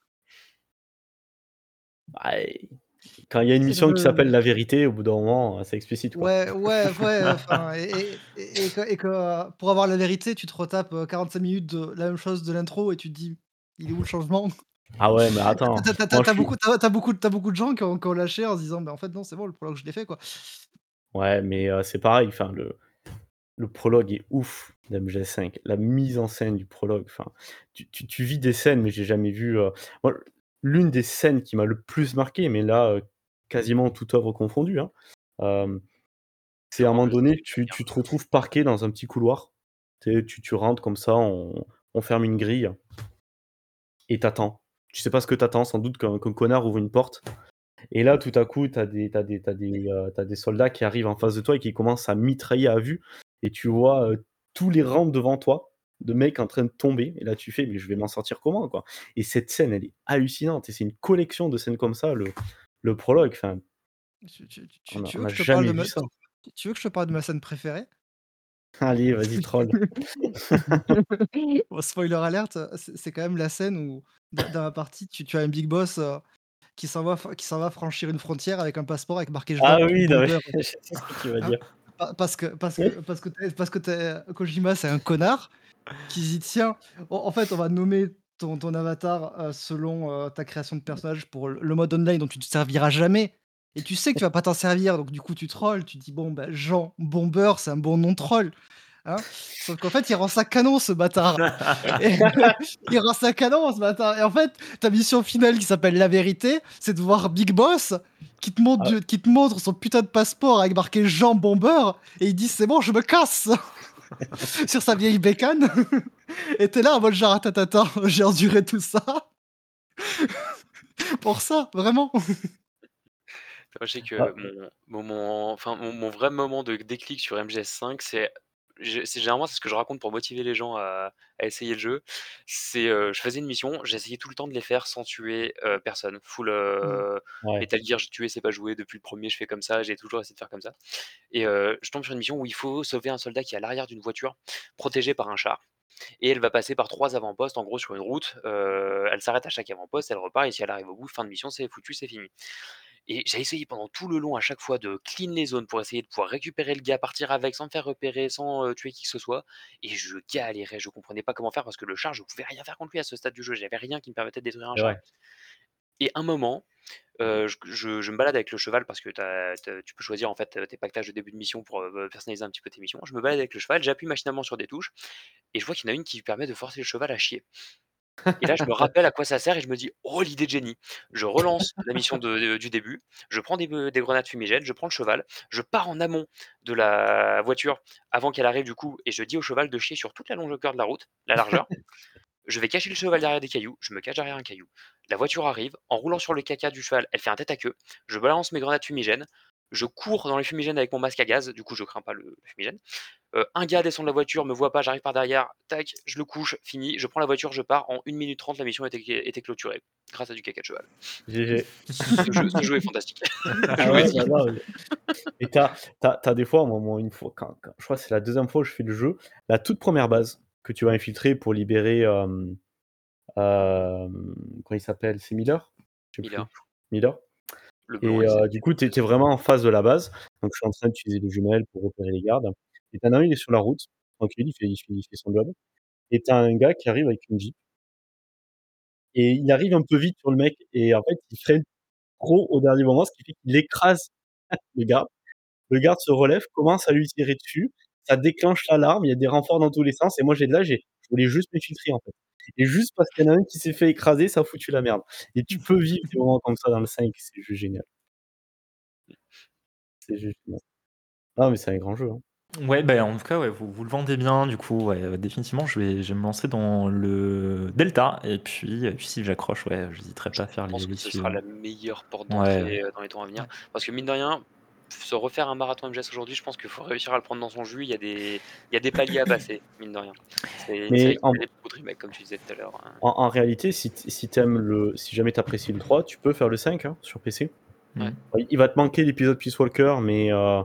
Bah et quand il y a une C'est mission qui le s'appelle La Vérité, au bout d'un moment, heu, c'est explicite, quoi. Ouais, ouais, ouais, enfin et et et et que et que, heu, pour avoir la vérité, tu te retapes, heu, quarante-cinq minutes de la même chose de l'intro et tu te dis: «Il est où le changement?» Ah ouais, mais attends, Tu as tu as tu as moi tu je as suis beaucoup tu as tu as beaucoup tu as beaucoup de gens qui ont qui ont lâché en se disant: «Bah, en fait, non, c'est bon, le prologue, je l'ai fait, quoi». ouais, mais heu, c'est pareil, enfin le le prologue est ouf d'M G S cinq. La mise en scène du prologue, enfin, tu tu tu vis des scènes, mais j'ai jamais vu, heu, moi, l'une des scènes qui m'a le plus marqué, mais là, heu, quasiment toute œuvre confondue, hein, hem, c'est à un Clairement, moment le donné, cinq, tu bien. tu te retrouves parqué dans un petit couloir. Tu sais, tu tu rentres comme ça, on on ferme une grille et tu attends. Tu sais pas ce que tu attends, sans doute qu'un qu'un connard ouvre une porte et là, tout à coup, tu as des tu as des tu as des, heu, tu as des soldats qui arrivent en face de toi et qui commencent à mitrailler à vue et tu vois, heu, tous les rangs devant toi, de mecs en train de tomber et là, tu fais: «Mais je vais m'en sortir comment, quoi?» et cette scène, elle est hallucinante et c'est une collection de scènes comme ça, le le prologue, enfin, Tu tu on tu a tu on veux a que je te parle jamais de vu ma ça. tu tu veux que je te parle de ma scène préférée? Allez, vas-y, troll. Bon, spoiler alert, heu, c'est c'est quand même la scène où dans dans la partie, tu tu as un big boss, heu, qui s'en va f qui s'en va franchir une frontière avec un passeport avec marqué Ah Jean oui, non, mais Bomber, je sais ce que tu vas hein. dire. Pa parce que parce que parce que tu parce que tu Kojima, c'est un connard qui dit: «Tiens, en en fait, on va nommer ton ton avatar, heu, selon, heu, ta création de personnage pour le le mode online dont tu te serviras jamais et tu sais que tu vas pas t'en servir, donc du coup, tu trolls». Tu dis: «Bon, bah, Jean Bomber, c'est un bon nom de troll». Hein? Sauf qu'en fait, il rend ça canon ce bâtard et il rend ça canon ce bâtard et en fait, ta mission finale qui s'appelle La Vérité, c'est de voir Big Boss qui te montre Ah du qui te montre son putain de passeport avec marqué Jean Bomber et il dit: «C'est bon, je me casse!» sur sa vieille bécane et tu es là en mode genre: «Attends, attends, j'ai enduré tout ça pour ça, vraiment?» Moi, je sais ah, que mon moment enfin, mon mon vrai moment de déclic sur M G S cinq, c'est je c'est généralement, c'est ce que je raconte pour motiver les gens à à essayer le jeu. C'est, heu, je faisais une mission, j'essayais tout le temps de les faire sans tuer, heu, personne. Full, Mmh. heu, ouais. Metal Gear, j'ai tué, c'est pas joué, depuis le premier je fais comme ça, j'ai toujours essayé de faire comme ça et heu, je tombe sur une mission où il faut sauver un soldat qui est à l'arrière d'une voiture, protégé par un char et elle va passer par trois avant-postes, en gros, sur une route, heu, elle s'arrête à chaque avant-poste, elle repart et si elle arrive au bout, fin de mission, c'est foutu, c'est fini Et j'ai essayé pendant tout le long à chaque fois de clean les zones pour essayer de pouvoir récupérer le gars, partir avec sans me faire repérer, sans, heu, tuer qui que ce soit et je galérais, je comprenais pas comment faire parce que le char, je pouvais rien faire contre lui à ce stade du jeu. J'avais rien qui me permettait de détruire un C'est char vrai. et un moment, heu, je je je me balade avec le cheval parce que tu as tu peux choisir en fait, heu, tes pactages de début de mission pour, heu, personnaliser un petit peu tes missions. Je me balade avec le cheval, j'appuie machinalement sur des touches et je vois qu'il y en a une qui permet de forcer le cheval à chier. Et là, je me rappelle à quoi ça sert et je me dis: «Oh l'idée de génie!» Je relance la mission de de du début, je prends des be des grenades fumigènes, je prends le cheval, je pars en amont de la voiture avant qu'elle arrive du coup et je dis au cheval de chier sur toute la longueur de la route, la largeur. Je vais cacher le cheval derrière des cailloux, je me cache derrière un caillou. La voiture arrive, en roulant sur le caca du cheval, elle fait un tête à queue. Je balance mes grenades fumigènes, je cours dans les fumigènes avec mon masque à gaz, du coup je crains pas le le fumigène. Heu, un gars descend de la voiture, me voit pas, j'arrive par derrière, tac, je le couche, fini, je prends la voiture, je pars, en une minute trente, la mission était était clôturée, grâce à du caca de cheval. G G. Ce jeu ce jeu est fantastique. Je Ah vous le ouais, dis. bah, non, mais et tu as tu as tu as des fois, moi moi, une fois, quand quand je crois que c'est la deuxième fois où je fais le jeu, la toute première base que tu vas infiltrer pour libérer, hem, hem, comment il s'appelle? C'est Miller? Je sais plus. Miller. Miller Le blond et avec ses heu, du coup, tu es tu es vraiment en face de la base, donc je suis en train d'utiliser les jumelles pour repérer les gardes et tu en as un, il est sur la route, tranquille, il fait il fait il fait son job et tu as un gars qui arrive avec une Jeep et il arrive un peu vite sur le mec et en fait, il freine trop au dernier moment, ce qui fait qu'il écrase le garde. Le garde se relève, commence à lui tirer dessus, ça déclenche l'alarme, il y a des renforts dans tous les sens et moi j'étais là, j'ai je voulais juste m'infiltrer, en fait et juste parce qu'il y en a un qui s'est fait écraser, ça a foutu la merde et tu peux vivre des moments comme ça dans le cinq, c'est juste génial. C'est juste génial. Non, mais c'est un grand jeu, hein. Ouais, bah, en tout cas, ouais, vous vous le vendez bien, du coup, ouais, heu, définitivement, je vais je vais me lancer dans le Delta et puis et puis si j'accroche, ouais, j'hésiterai Je pas à faire les pense les que ce sera suivants. la meilleure porte Ouais, ouais. d'entrée, heu, dans les temps à venir. Ouais. Parce que mine de rien, se refaire un marathon M G S aujourd'hui, je pense qu'il faut réussir à le prendre dans son jus. Il y a des il y a des paliers à passer, mine de rien. C'est une série Mais qui en mérite beaucoup de remakes, comme tu disais tout à l'heure, hein. en en réalité, si t si tu aimes le si jamais tu apprécies le trois, tu peux faire le cinq, hein, sur P C. Ouais. Mmh. Il va te manquer l'épisode Peace Walker, mais heu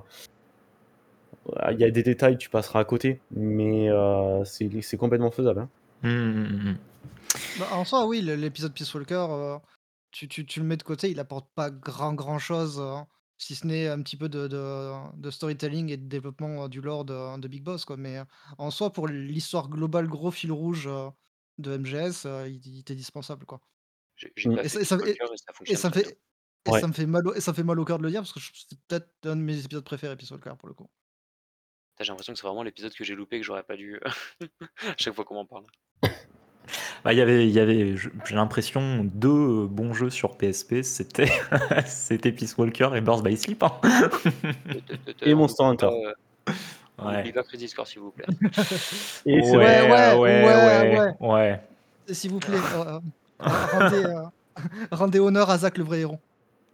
Ah, il y a des détails, tu passeras à côté, mais heu, c'est c'est complètement faisable, hein. Mmh, mmh, mmh, mmh. Bah, en soi, oui, le l'épisode Peace Walker, heu, tu tu tu le mets de côté, il apporte pas grand grand chose, heu, si ce n'est un petit peu de de de storytelling et de développement, heu, du lore de de Big Boss, quoi, mais heu, en soi, pour l'histoire globale, gros fil rouge, heu, de M G S, heu, il il est indispensable, quoi. J'ai j'ai Mmh. pas Et fait ça et Peace ça et Walker et ça et fonctionne ça me très bien. fait et Ouais. ça me fait mal au et ça fait mal au cœur de le dire parce que je c'est peut-être un de mes épisodes préférés, Peace Walker, pour le coup. Putain, j'ai l'impression que c'est vraiment l'épisode que j'ai loupé, que j'aurais pas dû, à chaque fois qu'on m'en parle. Bah, il y avait il y avait je j'ai l'impression deux bons jeux sur P S P, c'était c'était Peace Walker et Birth by Sleep, hein. Te te te te Et on Monster n'oublie pas, Hunter. heu, on n'oublie Ouais. pas Crisis Core, s'il vous plaît. Et c'est vrai. Ouais, Ouais, ouais, ouais, ouais, ouais, ouais, ouais. s'il vous plaît, heu heu, ren rendez, heu, rendez honneur à Zack le vrai héros.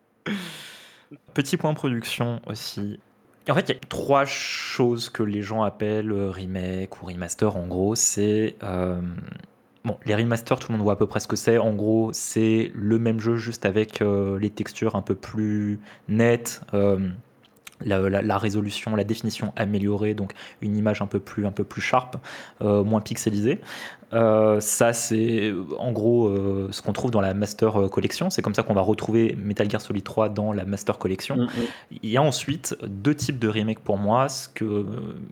Petit point production aussi. En fait, il y a trois choses que les gens appellent, heu, remake ou remaster. En gros, c'est, hem, bon, les remasters, tout le monde voit à peu près ce que c'est. En gros, c'est le même jeu juste avec, heu, les textures un peu plus nettes, hem, la la la résolution, la définition améliorée, donc une image un peu plus un peu plus sharp, heu, moins pixelisée. Heu, ça, c'est, heu, en gros, heu, ce qu'on trouve dans la Master, heu, Collection. C'est comme ça qu'on va retrouver Metal Gear Solid trois dans la Master Collection. Mmh mh. Il y a ensuite deux types de remakes pour moi. Ce que, heu,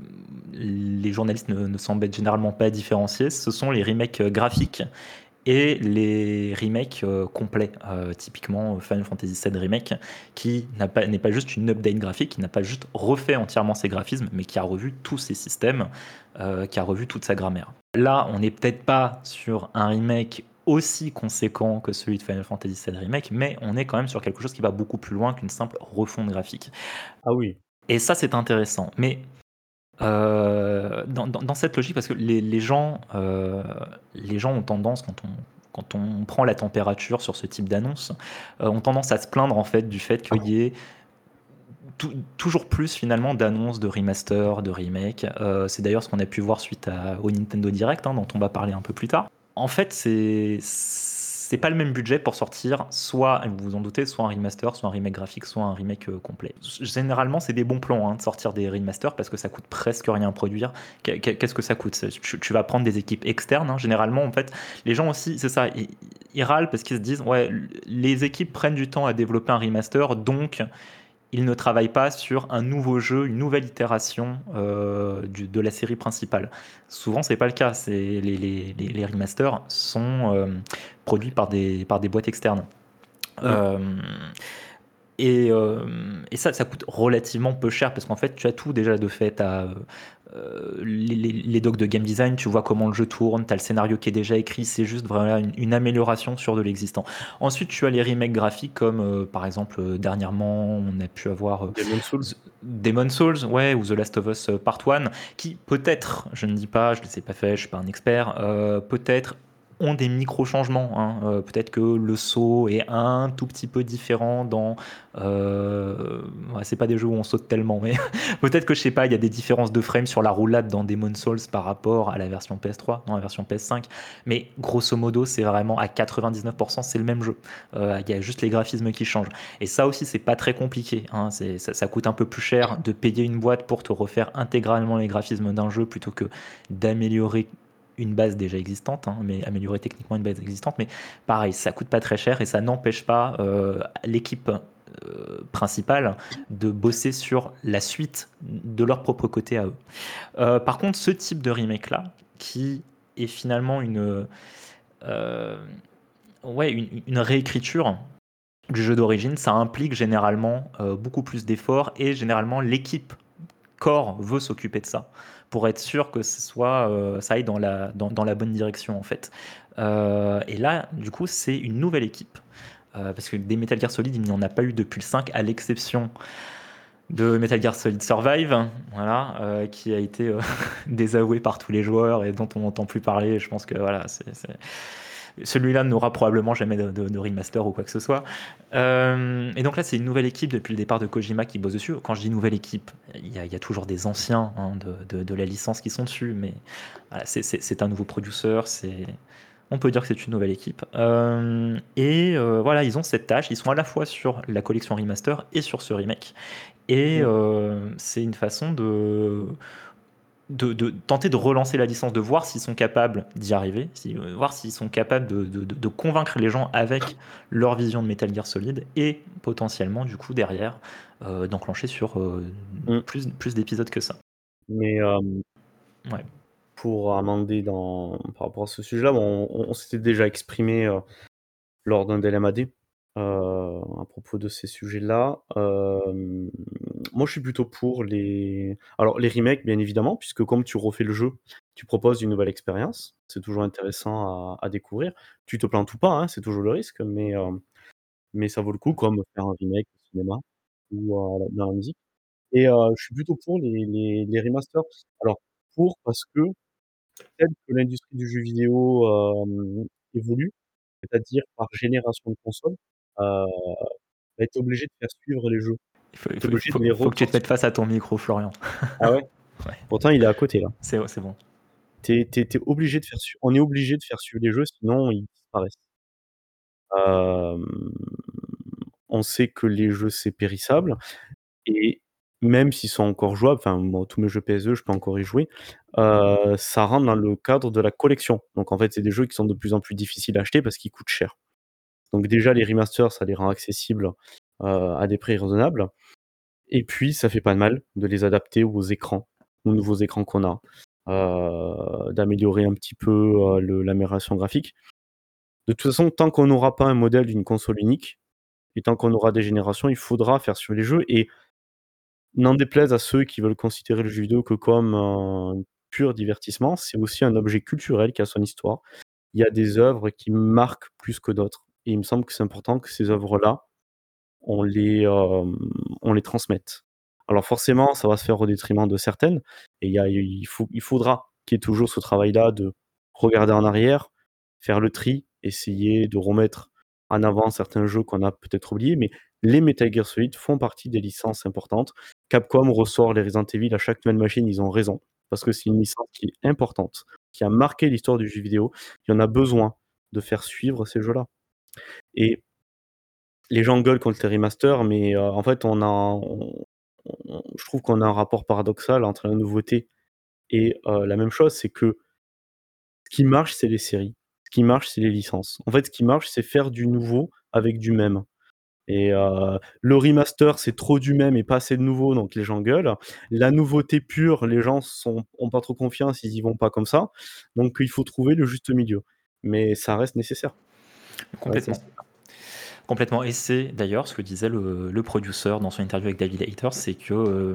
les journalistes ne ne semblent généralement pas différencier, ce sont les remakes, heu, graphiques et les remakes, heu, complets. Heu, typiquement, Final Fantasy sept Remake qui n'a pas n'est pas juste une update graphique, qui n'a pas juste refait entièrement ses graphismes, mais qui a revu tous ses systèmes, heu, qui a revu toute sa grammaire. Là, on n'est peut-être pas sur un remake aussi conséquent que celui de Final Fantasy sept Remake, mais on est quand même sur quelque chose qui va beaucoup plus loin qu'une simple refonte graphique. Ah oui. Et ça, c'est intéressant. Mais euh, dans, dans- dans cette logique, parce que les, les gens, euh, les gens ont tendance, quand on, quand on prend la température sur ce type d'annonce, euh, ont tendance à se plaindre en fait du fait qu'il y ait tou- toujours plus finalement d'annonces de remaster, de remake. Euh, c'est d'ailleurs ce qu'on a pu voir suite à- au Nintendo Direct, hein, dont on va parler un peu plus tard. En fait, c'est c'est pas le même budget pour sortir soit, vous vous en doutez, soit un remaster, soit un remake graphique, soit un remake euh, complet. Généralement, c'est des bons plans hein, de sortir des remasters parce que ça coûte presque rien à produire. Qu'est- Qu'est-ce que ça coûte? tu, tu vas prendre des équipes externes. Hein. Généralement, en fait, les gens aussi, c'est ça, ils, ils râlent parce qu'ils se disent ouais, les équipes prennent du temps à développer un remaster, donc ils ne travaillent pas sur un nouveau jeu, une nouvelle itération euh, du, de la série principale. Souvent, c'est pas le cas. C'est les, les, les, les remasters sont euh, produits par des, par des boîtes externes. Mm. Euh, et, euh, et ça, ça coûte relativement peu cher parce qu'en fait, tu as tout déjà de fait. Tu as euh, les, les, les docs de game design, tu vois comment le jeu tourne, tu as le scénario qui est déjà écrit, c'est juste vraiment une, une amélioration sur de l'existant. Ensuite, tu as les remakes graphiques comme euh, par exemple euh, dernièrement, on a pu avoir euh, Demon's Souls. The- Demon's Souls, ouais, ou The Last of Us euh, Part un, qui peut-être, je ne dis pas, je ne les ai pas fait, je suis pas un expert, euh, peut-être ont des micro-changements. Hein. Euh, peut-être que le saut est un tout petit peu différent dans... Euh, ouais, c'est pas des jeux où on saute tellement, mais peut-être que, je sais pas, il y a des différences de frame sur la roulade dans Demon's Souls par rapport à la version P S trois, non, la version P S cinq. Mais grosso modo, c'est vraiment à quatre-vingt-dix-neuf pour cent, c'est le même jeu. Euh, Il y a juste les graphismes qui changent. Et ça aussi, c'est pas très compliqué. Hein. C'est, ça, ça coûte un peu plus cher de payer une boîte pour te refaire intégralement les graphismes d'un jeu plutôt que d'améliorer une base déjà existante, hein, mais améliorer techniquement une base existante. Mais pareil, ça coûte pas très cher et ça n'empêche pas euh, l'équipe euh, principale de bosser sur la suite de leur propre côté à eux. Euh, par contre, ce type de remake-là, qui est finalement une, euh, ouais, une, une réécriture du jeu d'origine, ça implique généralement euh, beaucoup plus d'efforts et généralement l'équipe core veut s'occuper de ça pour être sûr que ce soit, euh, ça aille dans la, dans, dans la bonne direction en fait. Euh, et là, du coup, c'est une nouvelle équipe. Euh, parce que des Metal Gear Solid, il n'y en a pas eu depuis le cinq, à l'exception de Metal Gear Solid Survive, voilà, euh, qui a été euh, désavoué par tous les joueurs et dont on n'entend plus parler. Je pense que voilà, c'est, c'est... celui-là n'aura probablement jamais de, de, de remaster ou quoi que ce soit. Euh, et donc là, c'est une nouvelle équipe depuis le départ de Kojima qui bosse dessus. Quand je dis nouvelle équipe, il y a, il y a toujours des anciens hein, de, de, de la licence qui sont dessus, mais voilà, c'est, c'est, c'est un nouveau producer, c'est... On peut dire que c'est une nouvelle équipe. Euh, et euh, voilà, ils ont cette tâche. Ils sont à la fois sur la collection remaster et sur ce remake. Et Mm. euh, c'est une façon de, de, de tenter de relancer la licence, de voir s'ils sont capables d'y arriver, si, euh, voir s'ils sont capables de, de, de, de convaincre les gens avec leur vision de Metal Gear Solid et potentiellement, du coup, derrière, euh, d'enclencher sur euh, Mm. plus, plus d'épisodes que ça. Mais euh, Ouais. pour amender dans, par rapport à ce sujet-là, bon, on, on s'était déjà exprimé euh, lors d'un D L M A D euh, à propos de ces sujets-là. Euh, moi, je suis plutôt pour les... Alors, les remakes, bien évidemment, puisque comme tu refais le jeu, tu proposes une nouvelle expérience. C'est toujours intéressant à, à découvrir. Tu te plantes ou pas, hein, c'est toujours le risque, mais, euh, mais ça vaut le coup, comme faire un remake au cinéma ou euh, dans la musique. Et euh, je suis plutôt pour les, les, les remasters. Alors, pour, parce que peut-être que l'industrie du jeu vidéo euh, évolue, c'est-à-dire par génération de consoles, euh, va être obligé de faire suivre les jeux. Il faut, il Tu faut, il obligé de faut, les faut que tu te ressortir. mettes face à ton micro, Florian. Ah ouais? Ouais, Pourtant, il est à côté là. c'est, c'est bon. Tu es tu obligé de faire su on est obligé de faire suivre les jeux, sinon ils disparaissent. Hem, on sait que les jeux, c'est périssable et même s'ils sont encore jouables, enfin moi, tous mes jeux P S deux, je peux encore y jouer, heu, ça rentre dans le cadre de la collection. Donc en fait, c'est des jeux qui sont de plus en plus difficiles à acheter parce qu'ils coûtent cher. Donc déjà, les remasters, ça les rend accessibles, heu, à des prix raisonnables et puis ça fait pas de mal de les adapter aux écrans, aux nouveaux écrans qu'on a, heu, d'améliorer un petit peu, heu, le l'amélioration graphique. De toute façon, tant qu'on n'aura pas un modèle d'une console unique et tant qu'on aura des générations, il faudra faire suivre les jeux et n'en déplaise à ceux qui veulent considérer le jeu vidéo que comme un pur divertissement, c'est aussi un objet culturel qui a son histoire. Il y a des œuvres qui marquent plus que d'autres et il me semble que c'est important que ces œuvres-là, on les, hem, on les transmette. Alors forcément, ça va se faire au détriment de certaines et il y a il faut il faudra qu'il y ait toujours ce travail-là de regarder en arrière, faire le tri, essayer de remettre en avant certains jeux qu'on a peut-être oubliés, mais les Metal Gear Solid font partie des licences importantes. Capcom ressort les Resident Evil à chaque nouvelle machine, ils ont raison, parce que c'est une licence qui est importante, qui a marqué l'histoire du jeu vidéo. Il y en a besoin de faire suivre ces jeux-là et les gens gueulent contre les remasters, mais heu, en fait, on a on on je trouve qu'on a un rapport paradoxal entre la nouveauté et heu, la même chose, c'est que ce qui marche, c'est les séries. Ce qui marche, c'est les licences. En fait, ce qui marche, c'est faire du nouveau avec du même. Et heu, le remaster, c'est trop du même et pas assez de nouveau, donc les gens gueulent. La nouveauté pure, les gens sont ont pas trop confiance, ils y vont pas comme ça. Donc il faut trouver le juste milieu. Mais ça reste nécessaire. Ça reste Complètement. nécessaire. Complètement. Et c'est d'ailleurs ce que disait le, le producer dans son interview avec David Hayter, c'est que euh,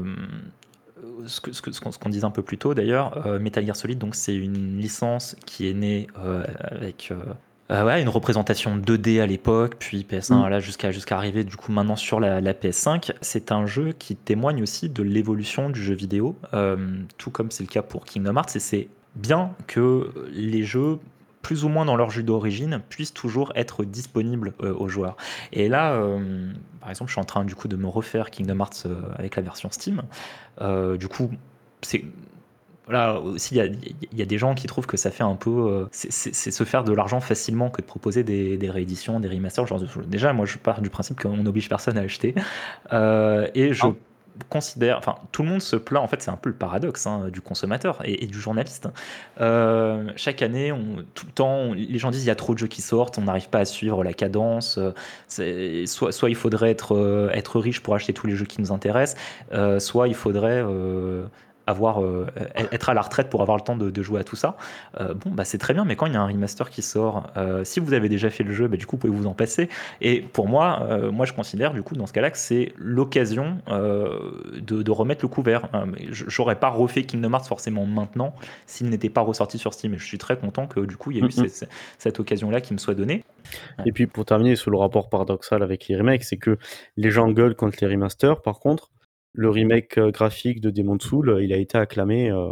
ce que- ce que- ce qu'on ce qu'on disait un peu plus tôt d'ailleurs, euh, Metal Gear Solid, donc c'est une licence qui est née euh, avec euh, euh, ouais, une représentation deux D à l'époque, puis P S un Mmh. là jusqu'à jusqu'à arriver du coup maintenant sur la, la P S cinq. C'est un jeu qui témoigne aussi de l'évolution du jeu vidéo, euh, tout comme c'est le cas pour Kingdom Hearts. Et c'est bien que les jeux, plus ou moins dans leur jeu d'origine, puissent toujours être disponibles euh, aux joueurs. Et là, euh, par exemple, je suis en train du coup de me refaire Kingdom Hearts euh, avec la version Steam. Euh, du coup, c'est voilà, aussi, il y a, il y a des gens qui trouvent que ça fait un peu. euh, c'est c'est- c'est se faire de l'argent facilement que de proposer des, des rééditions, des remasters. Genre, de- déjà, moi, je pars du principe qu'on n'oblige personne à acheter. Euh, et je Ah. considère. Enfin, tout le monde se plaint. En fait, c'est un peu le paradoxe hein, du consommateur et, et du journaliste. Euh, chaque année, on- tout le temps, on- les gens disent il y a trop de jeux qui sortent, on n'arrive pas à suivre la cadence. euh, c'est- soit, soit il faudrait être, euh, être riche pour acheter tous les jeux qui nous intéressent, euh, soit il faudrait. euh, avoir, euh, être à la retraite pour avoir le temps de, de jouer à tout ça. Euh, bon, bah c'est très bien, mais quand il y a un remaster qui sort, euh, si vous avez déjà fait le jeu, bah, du coup, vous pouvez vous en passer. Et pour moi, euh, moi je considère du coup dans ce cas-là que c'est l'occasion euh, de, de remettre le couvert. Euh, mais je- J'aurais pas refait Kingdom Hearts forcément maintenant s'il n'était pas ressorti sur Steam. Et je suis très content que du coup il y a Mmh eu mh. cette, cette occasion-là qui me soit donnée. Et puis pour terminer sur le rapport paradoxal avec les remakes, c'est que les gens gueulent contre les remasters. Par contre, le remake euh, graphique de Demon's Souls, euh, il a été acclamé euh,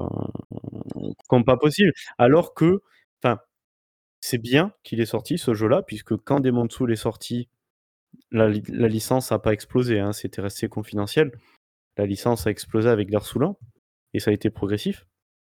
comme pas possible. Alors que, enfin, c'est bien qu'il est sorti ce jeu-là, puisque quand Demon's Souls est sorti, la, li- la licence n'a pas explosé, hein, c'était resté confidentiel. La licence a explosé avec Dark Souls un, et ça a été progressif.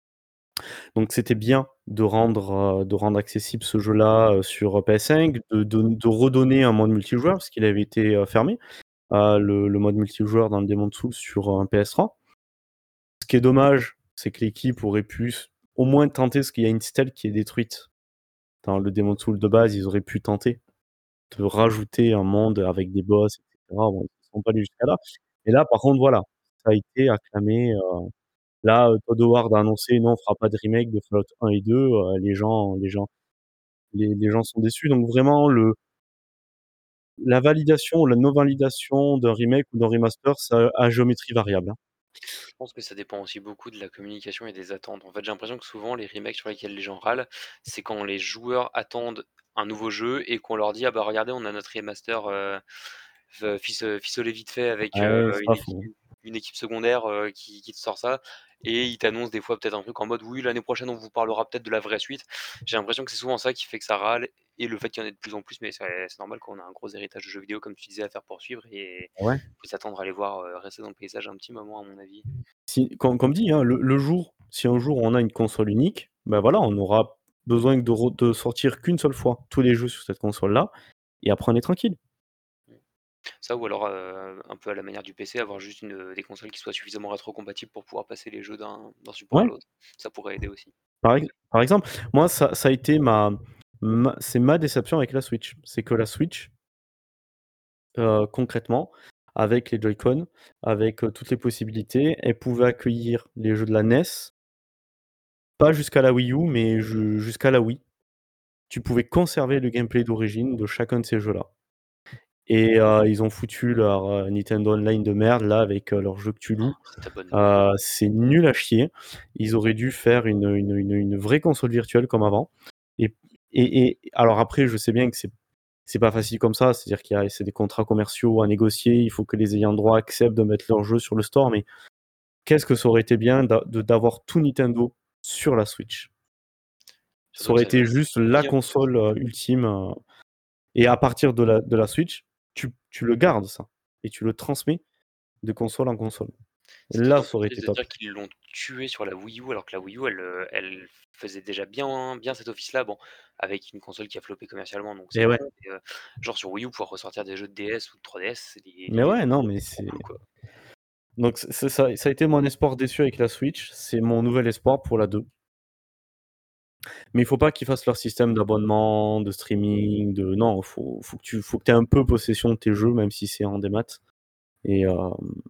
Donc c'était bien de rendre, euh, de rendre accessible ce jeu-là euh, sur P S cinq, de, de- de redonner un mode multijoueur, parce qu'il avait été euh, fermé, euh, le, le mode multijoueur dans le Demon's Souls sur un P S trois. Ce qui est dommage, c'est que l'équipe aurait pu s- au moins tenter, parce qu'il y a une stèle qui est détruite. Dans le Demon's Souls de base, ils auraient pu tenter de rajouter un monde avec des boss, et cetera. Bon, ils ne sont pas allés jusqu'à là. Et là, par contre, voilà, ça a été acclamé. euh, Là, heu, Todd Howard a annoncé: «Non, on fera pas de remake de Fallout un et deux», heu, les gens les gens les les gens sont déçus. Donc vraiment le la validation ou la non validation d'un remake ou d'un remaster, c'est à à géométrie variable, hein. Je pense que ça dépend aussi beaucoup de la communication et des attentes. En fait, j'ai l'impression que souvent les remakes sur lesquels les gens râlent, c'est quand les joueurs attendent un nouveau jeu et qu'on leur dit: «Ah bah regardez, on a notre remaster, heu, f fice ficelé vite fait avec, heu, Ouais, c'est une pas équipe faux, hein. une équipe secondaire, heu, qui qui te sort ça», et ils t'annoncent des fois peut-être un truc en mode: «Oui, l'année prochaine, on vous parlera peut-être de la vraie suite». J'ai l'impression que c'est souvent ça qui fait que ça râle et le fait qu'il y en ait de plus en plus, mais c'est c'est normal quand on a un gros héritage de jeux vidéo, comme tu disais, à faire poursuivre, et Ouais. faut s'attendre à les voir, heu, rester dans le paysage un petit moment, à mon avis. Si comme comme dit, hein, le le jour si un jour on a une console unique, bah, voilà, on aura besoin de re de sortir qu'une seule fois tous les jeux sur cette console-là et après on est tranquille. Mmh. Ça, ou alors, heu, un peu à la manière du P C, avoir juste une, des consoles qui soient suffisamment rétrocompatibles pour pouvoir passer les jeux d'un d'un support à Ouais. l'autre. Ça pourrait aider aussi. Par ex par exemple, moi ça ça a été ma ma c'est ma déception avec la Switch. C'est que la Switch, Heu, concrètement, avec les Joy-Con, avec, heu, toutes les possibilités, elle pouvait accueillir les jeux de la N E S, pas jusqu'à la Wii U, mais ju jusqu'à la Wii. Tu pouvais conserver le gameplay d'origine de chacun de ces jeux-là et heu, ils ont foutu leur, heu, Nintendo Online de merde là avec, heu, leur jeu Cthulhu. Cet abonnement. Heu, c'est nul à chier. Ils auraient dû faire une, une une une vraie console virtuelle comme avant et et et alors après, je sais bien que c'est c'est pas facile comme ça, c'est-à-dire qu'il y a c'est des contrats commerciaux à négocier, il faut que les ayants droit acceptent de mettre leurs jeux sur le store, mais qu'est-ce que ça aurait été bien d'a de d'avoir tout Nintendo sur la Switch. Ça Ça doit aurait être été une juste la folie, hein. console, heu, ultime, heu et à partir de la de la Switch, tu tu le gardes ça et tu le transmets de console en console. C'est Là, d'autant ça plus aurait triste été de top. dire qu'ils l'ont tué sur la Wii U, alors que la Wii U, elle, heu, elle faisait déjà bien bien cet office-là. Bon, avec une console qui a floppé commercialement, donc c'est Et ouais. marrant, mais, heu, genre sur Wii U, pouvoir ressortir des jeux de D S ou de trois D S, c'est des Mais des ouais, non, mais c'est trop c'est cool, quoi. donc c'est c'est ça ça a été mon espoir déçu avec la Switch, c'est mon nouvel espoir pour la deux. Mais il faut pas qu'ils fassent leur système d'abonnement, de streaming, de non, faut faut que tu faut que tu aies un peu possession de tes jeux, même si c'est en démat et hem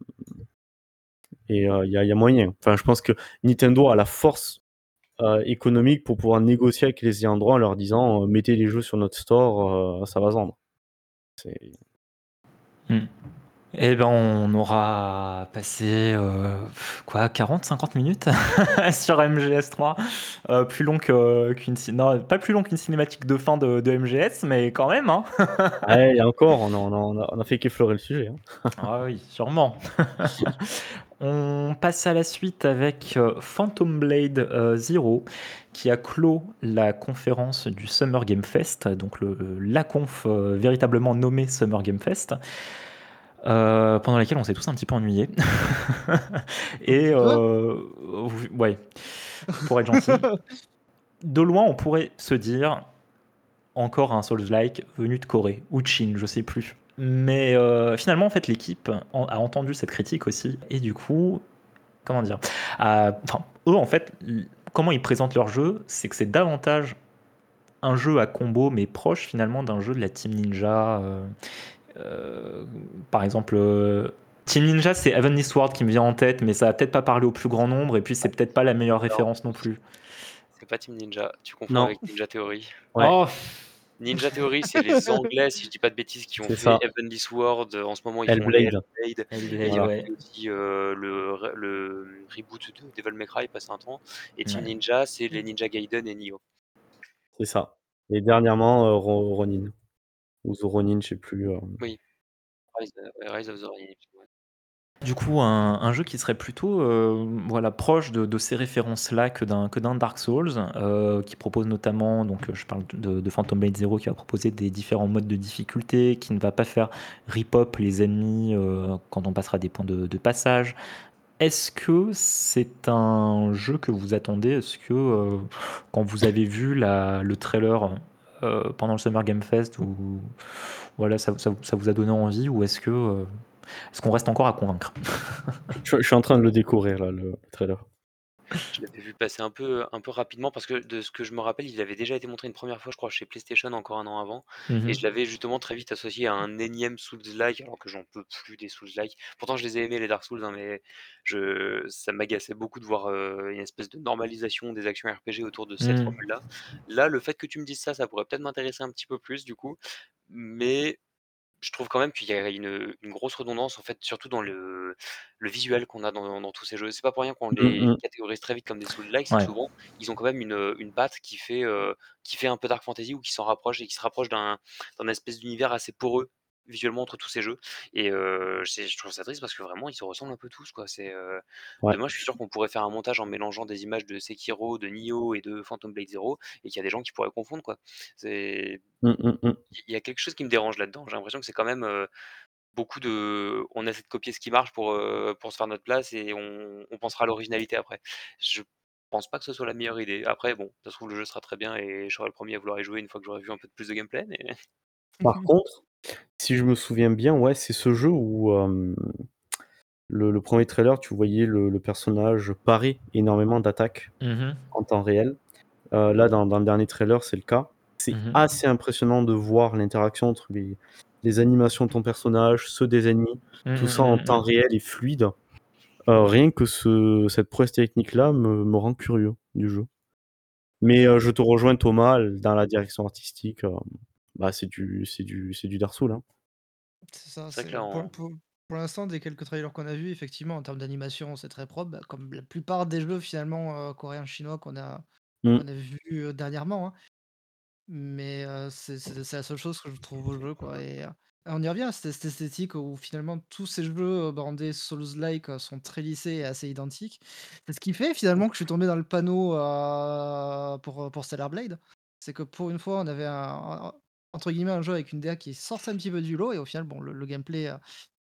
et heu, il y a il y a moyen. Enfin, je pense que Nintendo a la force, heu, économique pour pouvoir négocier avec les ayants droit en leur disant, heu: «Mettez les jeux sur notre store, heu, ça va se vendre». C'est Mmh. Et ben, on aura passé, heu, quoi quarante-cinquante minutes sur M G S trois, heu, plus long que qu'une ci non, pas plus long qu'une cinématique de fin de de M G S, mais quand même, hein. ouais, et encore, on a on a on a on a fait qu'effleurer le sujet, hein. Ah oui, sûrement. On passe à la suite avec, heu, Phantom Blade, heu, Zero, qui a clos la conférence du Summer Game Fest, donc le la conf, heu, véritablement nommée Summer Game Fest, heu, pendant laquelle on s'est tous un petit peu ennuyés. Un Et petit peu? heu, ouais, pour être gentil. De loin, on pourrait se dire: «Encore un Souls-like venu de Corée» ou de Chine, je sais plus. Mais heu, finalement, en fait, l'équipe en a entendu cette critique aussi et du coup, comment dire? A enfin, eux, en fait, l comment ils présentent leur jeu, c'est que c'est davantage un jeu à combo, mais proche finalement d'un jeu de la Team Ninja, heu heu, par exemple, heu, Team Ninja, c'est Heavenly Sword qui me vient en tête, mais ça va peut-être pas parler au plus grand nombre et puis c'est peut-être pas la meilleure Alors, référence non plus. c'est pas Team Ninja, tu confonds Non, avec Ninja Theory. ouais, Oh! Ninja Theory, c'est les Anglais, si je dis pas de bêtises, qui ont c'est fait ça, Heavenly Sword. En ce moment, ils font les Hellblade, Hellblade. Et il Hellblade, y a voilà, ouais. eu aussi euh, le, re- le reboot de Devil May Cry, passé un temps. Et Team Ouais. Ninja, c'est les Ninja Gaiden et Nioh. c'est ça. Et dernièrement, heu, Ro Ronin ou The Ronin, je sais plus, heu Oui, Rise, euh, ouais, Rise of the Ronin. Ouais. Du coup, un, un jeu qui serait plutôt euh, voilà, proche de, de ces références-là que d'un que d'un Dark Souls, euh, qui propose notamment, donc euh, je parle de, de Phantom Blade Zero, qui va proposer des différents modes de difficulté, qui ne va pas faire rip-up les ennemis euh, quand on passera des points de, de passage. Est-ce que c'est un jeu que vous attendez? Est-ce que euh, quand vous avez vu la, le trailer euh, pendant le Summer Game Fest, ou voilà, ça, ça- ça vous a donné envie, ou est-ce que euh, est-ce qu'on reste encore à convaincre? je je suis en train de le découvrir là, le trailer. Je l'avais vu passer un peu, un peu rapidement parce que de ce que je me rappelle, il avait déjà été montré une première fois, je crois, chez PlayStation encore un an avant. Et Mhm. je l'avais justement très vite associé à un énième Souls-like, alors que j'en peux plus des Souls-like. Pourtant, je les ai aimés, les Dark Souls, hein, mais je, ça m'agaçait beaucoup de voir euh, une espèce de normalisation des actions R P G autour de cette Mhm. formule-là. Là, le fait que tu me dises ça, ça pourrait peut-être m'intéresser un petit peu plus, du coup. Mais je trouve quand même qu'il y a une, une grosse redondance, en fait, surtout dans le, le visuel qu'on a dans, dans tous ces jeux. C'est pas pour rien qu'on Mmh les mh. catégorise très vite comme des Souls-like, c'est que Ouais. souvent, ils ont quand même une, une patte qui fait, euh, qui fait un peu Dark Fantasy ou qui s'en rapproche et qui se rapproche d'un d'un espèce d'univers assez poreux visuellement entre tous ces jeux. Et euh, c'est- je trouve ça triste parce que vraiment, ils se ressemblent un peu tous, quoi. C'est, euh, Ouais. demain, je suis sûr qu'on pourrait faire un montage en mélangeant des images de Sekiro, de Nioh et de Phantom Blade Zero et qu'il y a des gens qui pourraient confondre, quoi. C'est Mmh, mmh, mmh. il y a quelque chose qui me dérange là-dedans. J'ai l'impression que c'est quand même, heu, beaucoup de on essaie de copier ce qui marche pour, heu, pour se faire notre place et on on pensera à l'originalité après. Je pense pas que ce soit la meilleure idée. Après bon, ça se trouve le jeu sera très bien et je serai le premier à vouloir y jouer une fois que j'aurai vu un peu plus de gameplay, mais Par contre, si je me souviens bien, ouais, c'est ce jeu où, hem, le le premier trailer, tu voyais le le personnage parer énormément d'attaques Mhm. en temps réel. Heu, là, dans dans le dernier trailer, c'est le cas. C'est Mhm. assez impressionnant de voir l'interaction entre les les animations de ton personnage, ceux des ennemis, Mhm, tout ça en mhm, temps mhm. réel et fluide. Heu, rien que ce cette prouesse technique-là me me rend curieux du jeu. Mais, heu, je te rejoins Thomas, dans la direction artistique, heu, bah, c'est du c'est du c'est du Dark Souls, hein. C'est ça, c'est vrai que c'est là pour, en pour, pour l'instant, des quelques trailers qu'on a vus, effectivement, en termes d'animation, c'est très propre, bah, comme la plupart des jeux finalement euh, coréens, chinois qu'on a, Mmh. qu'on a vus euh, dernièrement, hein. Mais euh, c'est c'est- c'est la seule chose que je trouve au jeu, quoi. Et euh, on y revient à cette, cette esthétique où finalement tous ces jeux euh, bandés Souls-like euh, sont très lissés et assez identiques. C'est ce qui fait finalement que je suis tombé dans le panneau euh, pour, pour Stellar Blade. C'est que pour une fois, on avait un, un- entre guillemets un jeu avec une D A qui sortait un petit peu du lot et au final, bon, le, le gameplay, euh,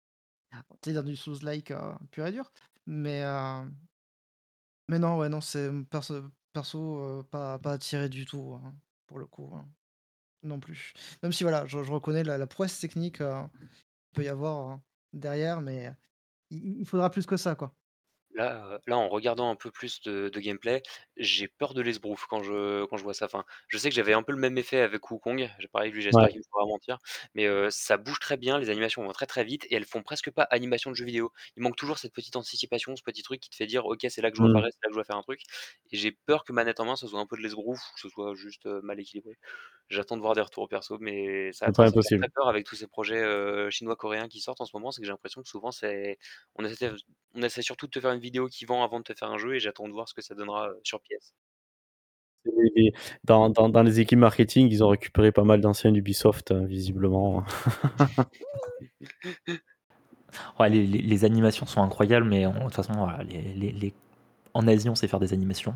t'es dans du Souls-like euh, pur et dur. Mais, euh, mais non, ouais, non, c'est perso, perso euh, pas, pas attiré du tout, hein, pour le coup, hein. Non plus. Même si voilà, je je reconnais la la prouesse technique, heu, qu'il peut y avoir, heu, derrière, mais il il faudra plus que ça, quoi. Là, heu, là, en regardant un peu plus de de gameplay, j'ai peur de l'esbrouf quand je quand je vois ça. Enfin, je sais que j'avais un peu le même effet avec Wukong. J'ai pareil, lui, j'espère Ouais. qu'il me fera mentir, mais heu, ça bouge très bien, les animations vont très, très vite et elles font presque pas animation de jeu vidéo. Il manque toujours cette petite anticipation, ce petit truc qui te fait dire: «OK, c'est là que je dois Mmh. apparaître, c'est là que je dois faire un truc» et j'ai peur que manette en main, ce soit un peu de l'esbrouf ou que ce soit juste, heu, mal équilibré. J'attends de voir des retours perso, mais ça C'est après pas ça me fait impossible. très peur avec tous ces projets, heu, chinois, coréens qui sortent en ce moment, c'est que j'ai l'impression que souvent c'est on essaie on essaie surtout de te faire une vidéo qui vend avant de te faire un jeu et j'attends de voir ce que ça donnera, heu, sur P S. C'est les les dans dans dans les équipes marketing, ils ont récupéré pas mal d'anciens d'Ubisoft, heu, visiblement. Ouais, les les les animations sont incroyables, mais on de toute façon, voilà, les les les en Asie, on sait faire des animations.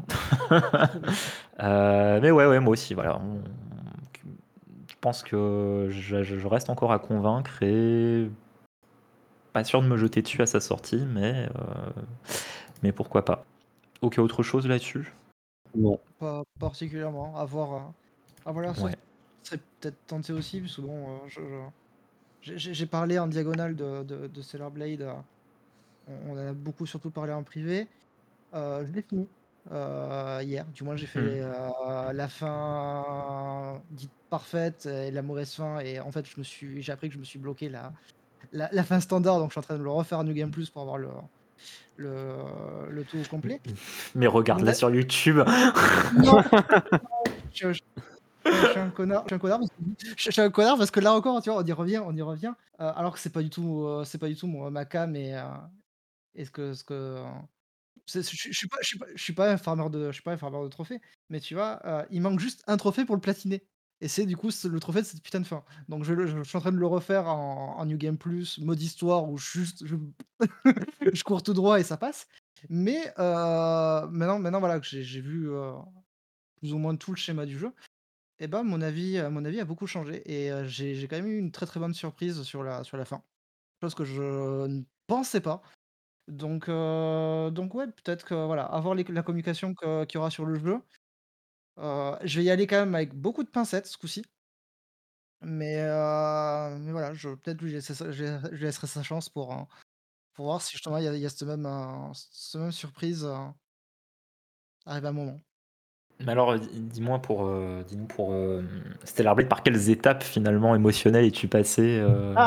Heu, mais ouais, ouais, moi aussi, voilà, on je pense que je je je reste encore à convaincre et pas sûr de me jeter dessus à sa sortie, mais heu, mais pourquoi pas. OK, autre chose là-dessus? Non. Pas particulièrement, à voir, heu, à voir la Ouais. sortie. Je serais peut-être tenté aussi, parce que bon, heu, je je j'ai j'ai j'ai parlé en diagonale de de de Stellar Blade, heu, on on en a beaucoup surtout parlé en privé. Heu, je l'ai fini, heu, hier. Du moins j'ai Mmh. fait, heu, la fin dite parfaite et la mauvaise fin et en fait je me suis j'ai appris que je me suis bloqué la la la fin standard, donc je suis en train de le refaire à New Game Plus pour avoir le le le tout complet. Mais Donc regarde-la d'a sur YouTube. non, je je je je suis un connard je suis un connard parce que je je suis un connard parce que là encore, tu vois, on y revient on y revient, heu, alors que c'est pas du tout, heu, c'est pas du tout mon ma came et heu et ce que ce que c'est je suis je suis pas je suis pas je suis pas un farmer de je suis pas un farmer de trophées, mais tu vois, heu, il manque juste un trophée pour le platiner et c'est du coup ce le trophée de cette putain de fin. Donc je le je suis en train de le refaire en en New Game Plus, mode histoire où juste je je cours tout droit et ça passe. Mais heu, maintenant maintenant voilà que j'ai j'ai vu, heu, plus ou moins tout le schéma du jeu et ben mon avis, heu, mon avis a beaucoup changé et heu, j'ai j'ai quand même eu une très, très bonne surprise sur la sur la fin. Chose que je ne pensais pas. Donc heu, donc ouais, peut-être que voilà, avoir les la communication que qu'il y aura sur le jeu. Heu, je vais y aller quand même avec beaucoup de pincettes ce coup-ci. Mais heu, mais voilà, je peut-être lui laisser ça je je lui laisserai sa chance pour, heu, pour voir si justement il y a il y a cette même, heu, cette même surprise, heu, arrive à un moment. Mais alors, heu, dis dis-moi pour, heu, dis-nous pour, hem, Stellar Blade, par quelles étapes finalement émotionnelles es-tu passé, heu?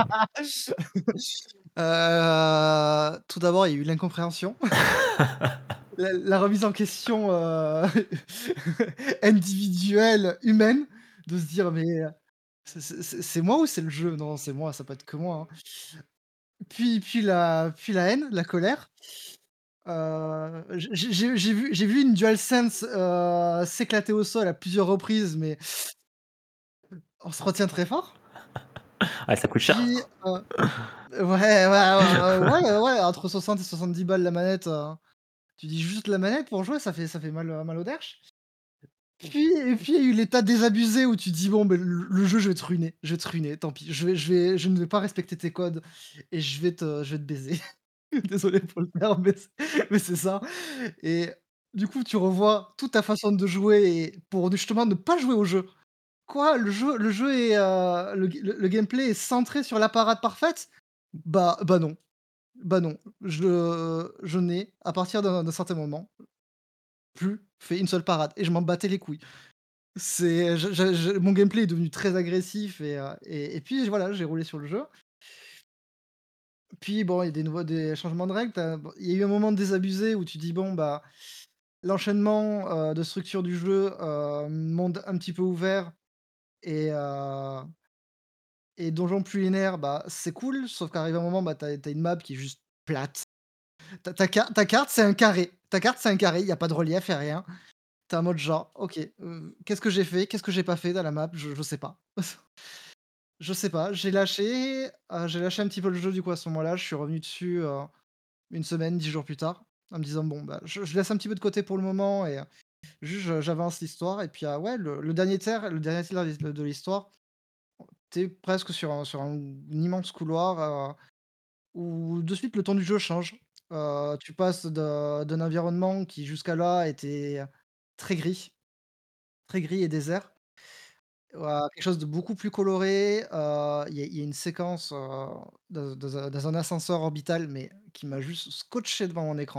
Heu, tout d'abord, il y a eu l'incompréhension, la la remise en question, heu, individuelle, humaine, de se dire: «Mais, heu, c'est c'est c'est c'est moi ou c'est le jeu? Non, c'est moi, ça peut être que moi, hein». Puis puis la puis la haine, la colère. Heu, j'ai j'ai j'ai vu j'ai vu une DualSense, heu, s'éclater au sol à plusieurs reprises, mais on se retient très fort. Ah, ça coûte cher? Puis, heu, ouais, ouais, ouais, ouais, ouais, entre soixante et soixante-dix balles la manette, heu, tu dis juste la manette pour jouer, ça fait ça fait mal, heu, mal au derche. Puis et puis il y a eu l'état désabusé où tu dis: «Bon, beh, le le jeu, je vais te ruiner, je vais te ruiner, tant pis, je vais je vais je ne vais pas respecter tes codes et je vais te je vais te baiser». Désolé pour le terme, mais c'est mais c'est ça et du coup, tu revois toute ta façon de jouer et pour justement ne pas jouer au jeu. Quoi? Le jeu le jeu est, heu, le g le le gameplay est centré sur la parade parfaite? Bah bah non, bah non. Je je n'ai, à partir d'un d'un certain moment, plus fait une seule parade et je m'en battais les couilles. C'est je je je mon gameplay est devenu très agressif et heu et et puis voilà, j'ai roulé sur le jeu. Puis bon, il y a des nouveaux des changements de règles, tu bon, il y a eu un moment désabusé où tu dis: «Bon, bah, l'enchaînement, heu, de structure du jeu, heu, monde un petit peu ouvert et heu et donjon plus linéaire, bah, c'est cool», sauf qu'arrivé un moment, bah, tu as tu as une map qui est juste plate. Ta ta car ta carte, c'est un carré. Ta carte, c'est un carré, il y a pas de relief, il y a rien. Tu es en mode genre: «OK, heu, qu'est-ce que j'ai fait? Qu'est-ce que j'ai pas fait dans la map?» je je sais pas. Je sais pas, j'ai lâché, heu, j'ai lâché un petit peu le jeu du coup à ce moment-là. Je suis revenu dessus, heu, une semaine, dix jours plus tard, en me disant: «Bon, bah, je je laisse un petit peu de côté pour le moment et heu, juste je j'avance l'histoire» et puis, ah ouais, le le dernier tiers le dernier tiers de de l'histoire, tu es presque sur un sur un immense couloir, heu, où de suite le ton du jeu change. Heu, tu passes de d'un environnement qui jusqu'à-là était très gris, très gris et désert, à quelque chose de beaucoup plus coloré. Heu, il y a il y a une séquence, heu, dans dans un dans un ascenseur orbital, mais qui m'a juste scotché devant mon écran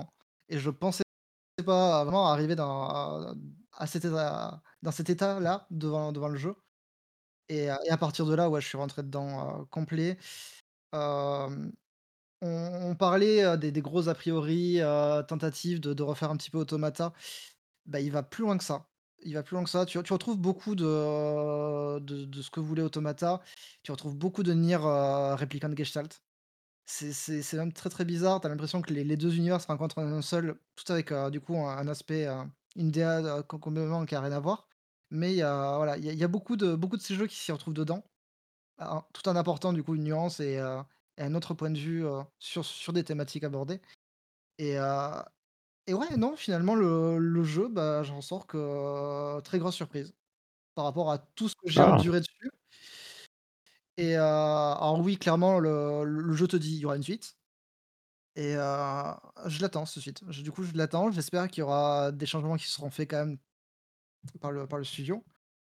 et je pensais pas vraiment arriver dans à cet état dans cet état-là devant devant le jeu et heu et à partir de là, ouais, je suis rentré dedans, heu, complet. Hem, on on parlait, heu, des des gros a priori, heu, tentatives de de refaire un petit peu Automata. Bah, il va plus loin que ça. Il va plus loin que ça. Tu tu retrouves beaucoup de de de ce que voulait Automata. Tu retrouves beaucoup de Nier, heu, Replicant Gestalt. C'est c'est c'est même très, très bizarre. Tu as l'impression que les les deux univers se rencontrent en un seul, tout avec, heu, du coup, un un aspect, heu, une D A, heu, co complètement qui a rien à voir. Mais il y a voilà, il y a il y a beaucoup de beaucoup de ces jeux qui s'y retrouvent dedans, en tout en apportant du coup une nuance et heu et un autre point de vue, heu, sur sur des thématiques abordées et heu et ouais, non, finalement le le jeu, bah, j'en sors que euh, très grosse surprise par rapport à tout ce que j'ai Ah! enduré dessus et heu, alors oui, clairement le le jeu te dit: «Il y aura une suite». Et heu, je l'attends cette suite. Je du coup, je l'attends. J'espère qu'il y aura des changements qui seront faits quand même par le par le studio,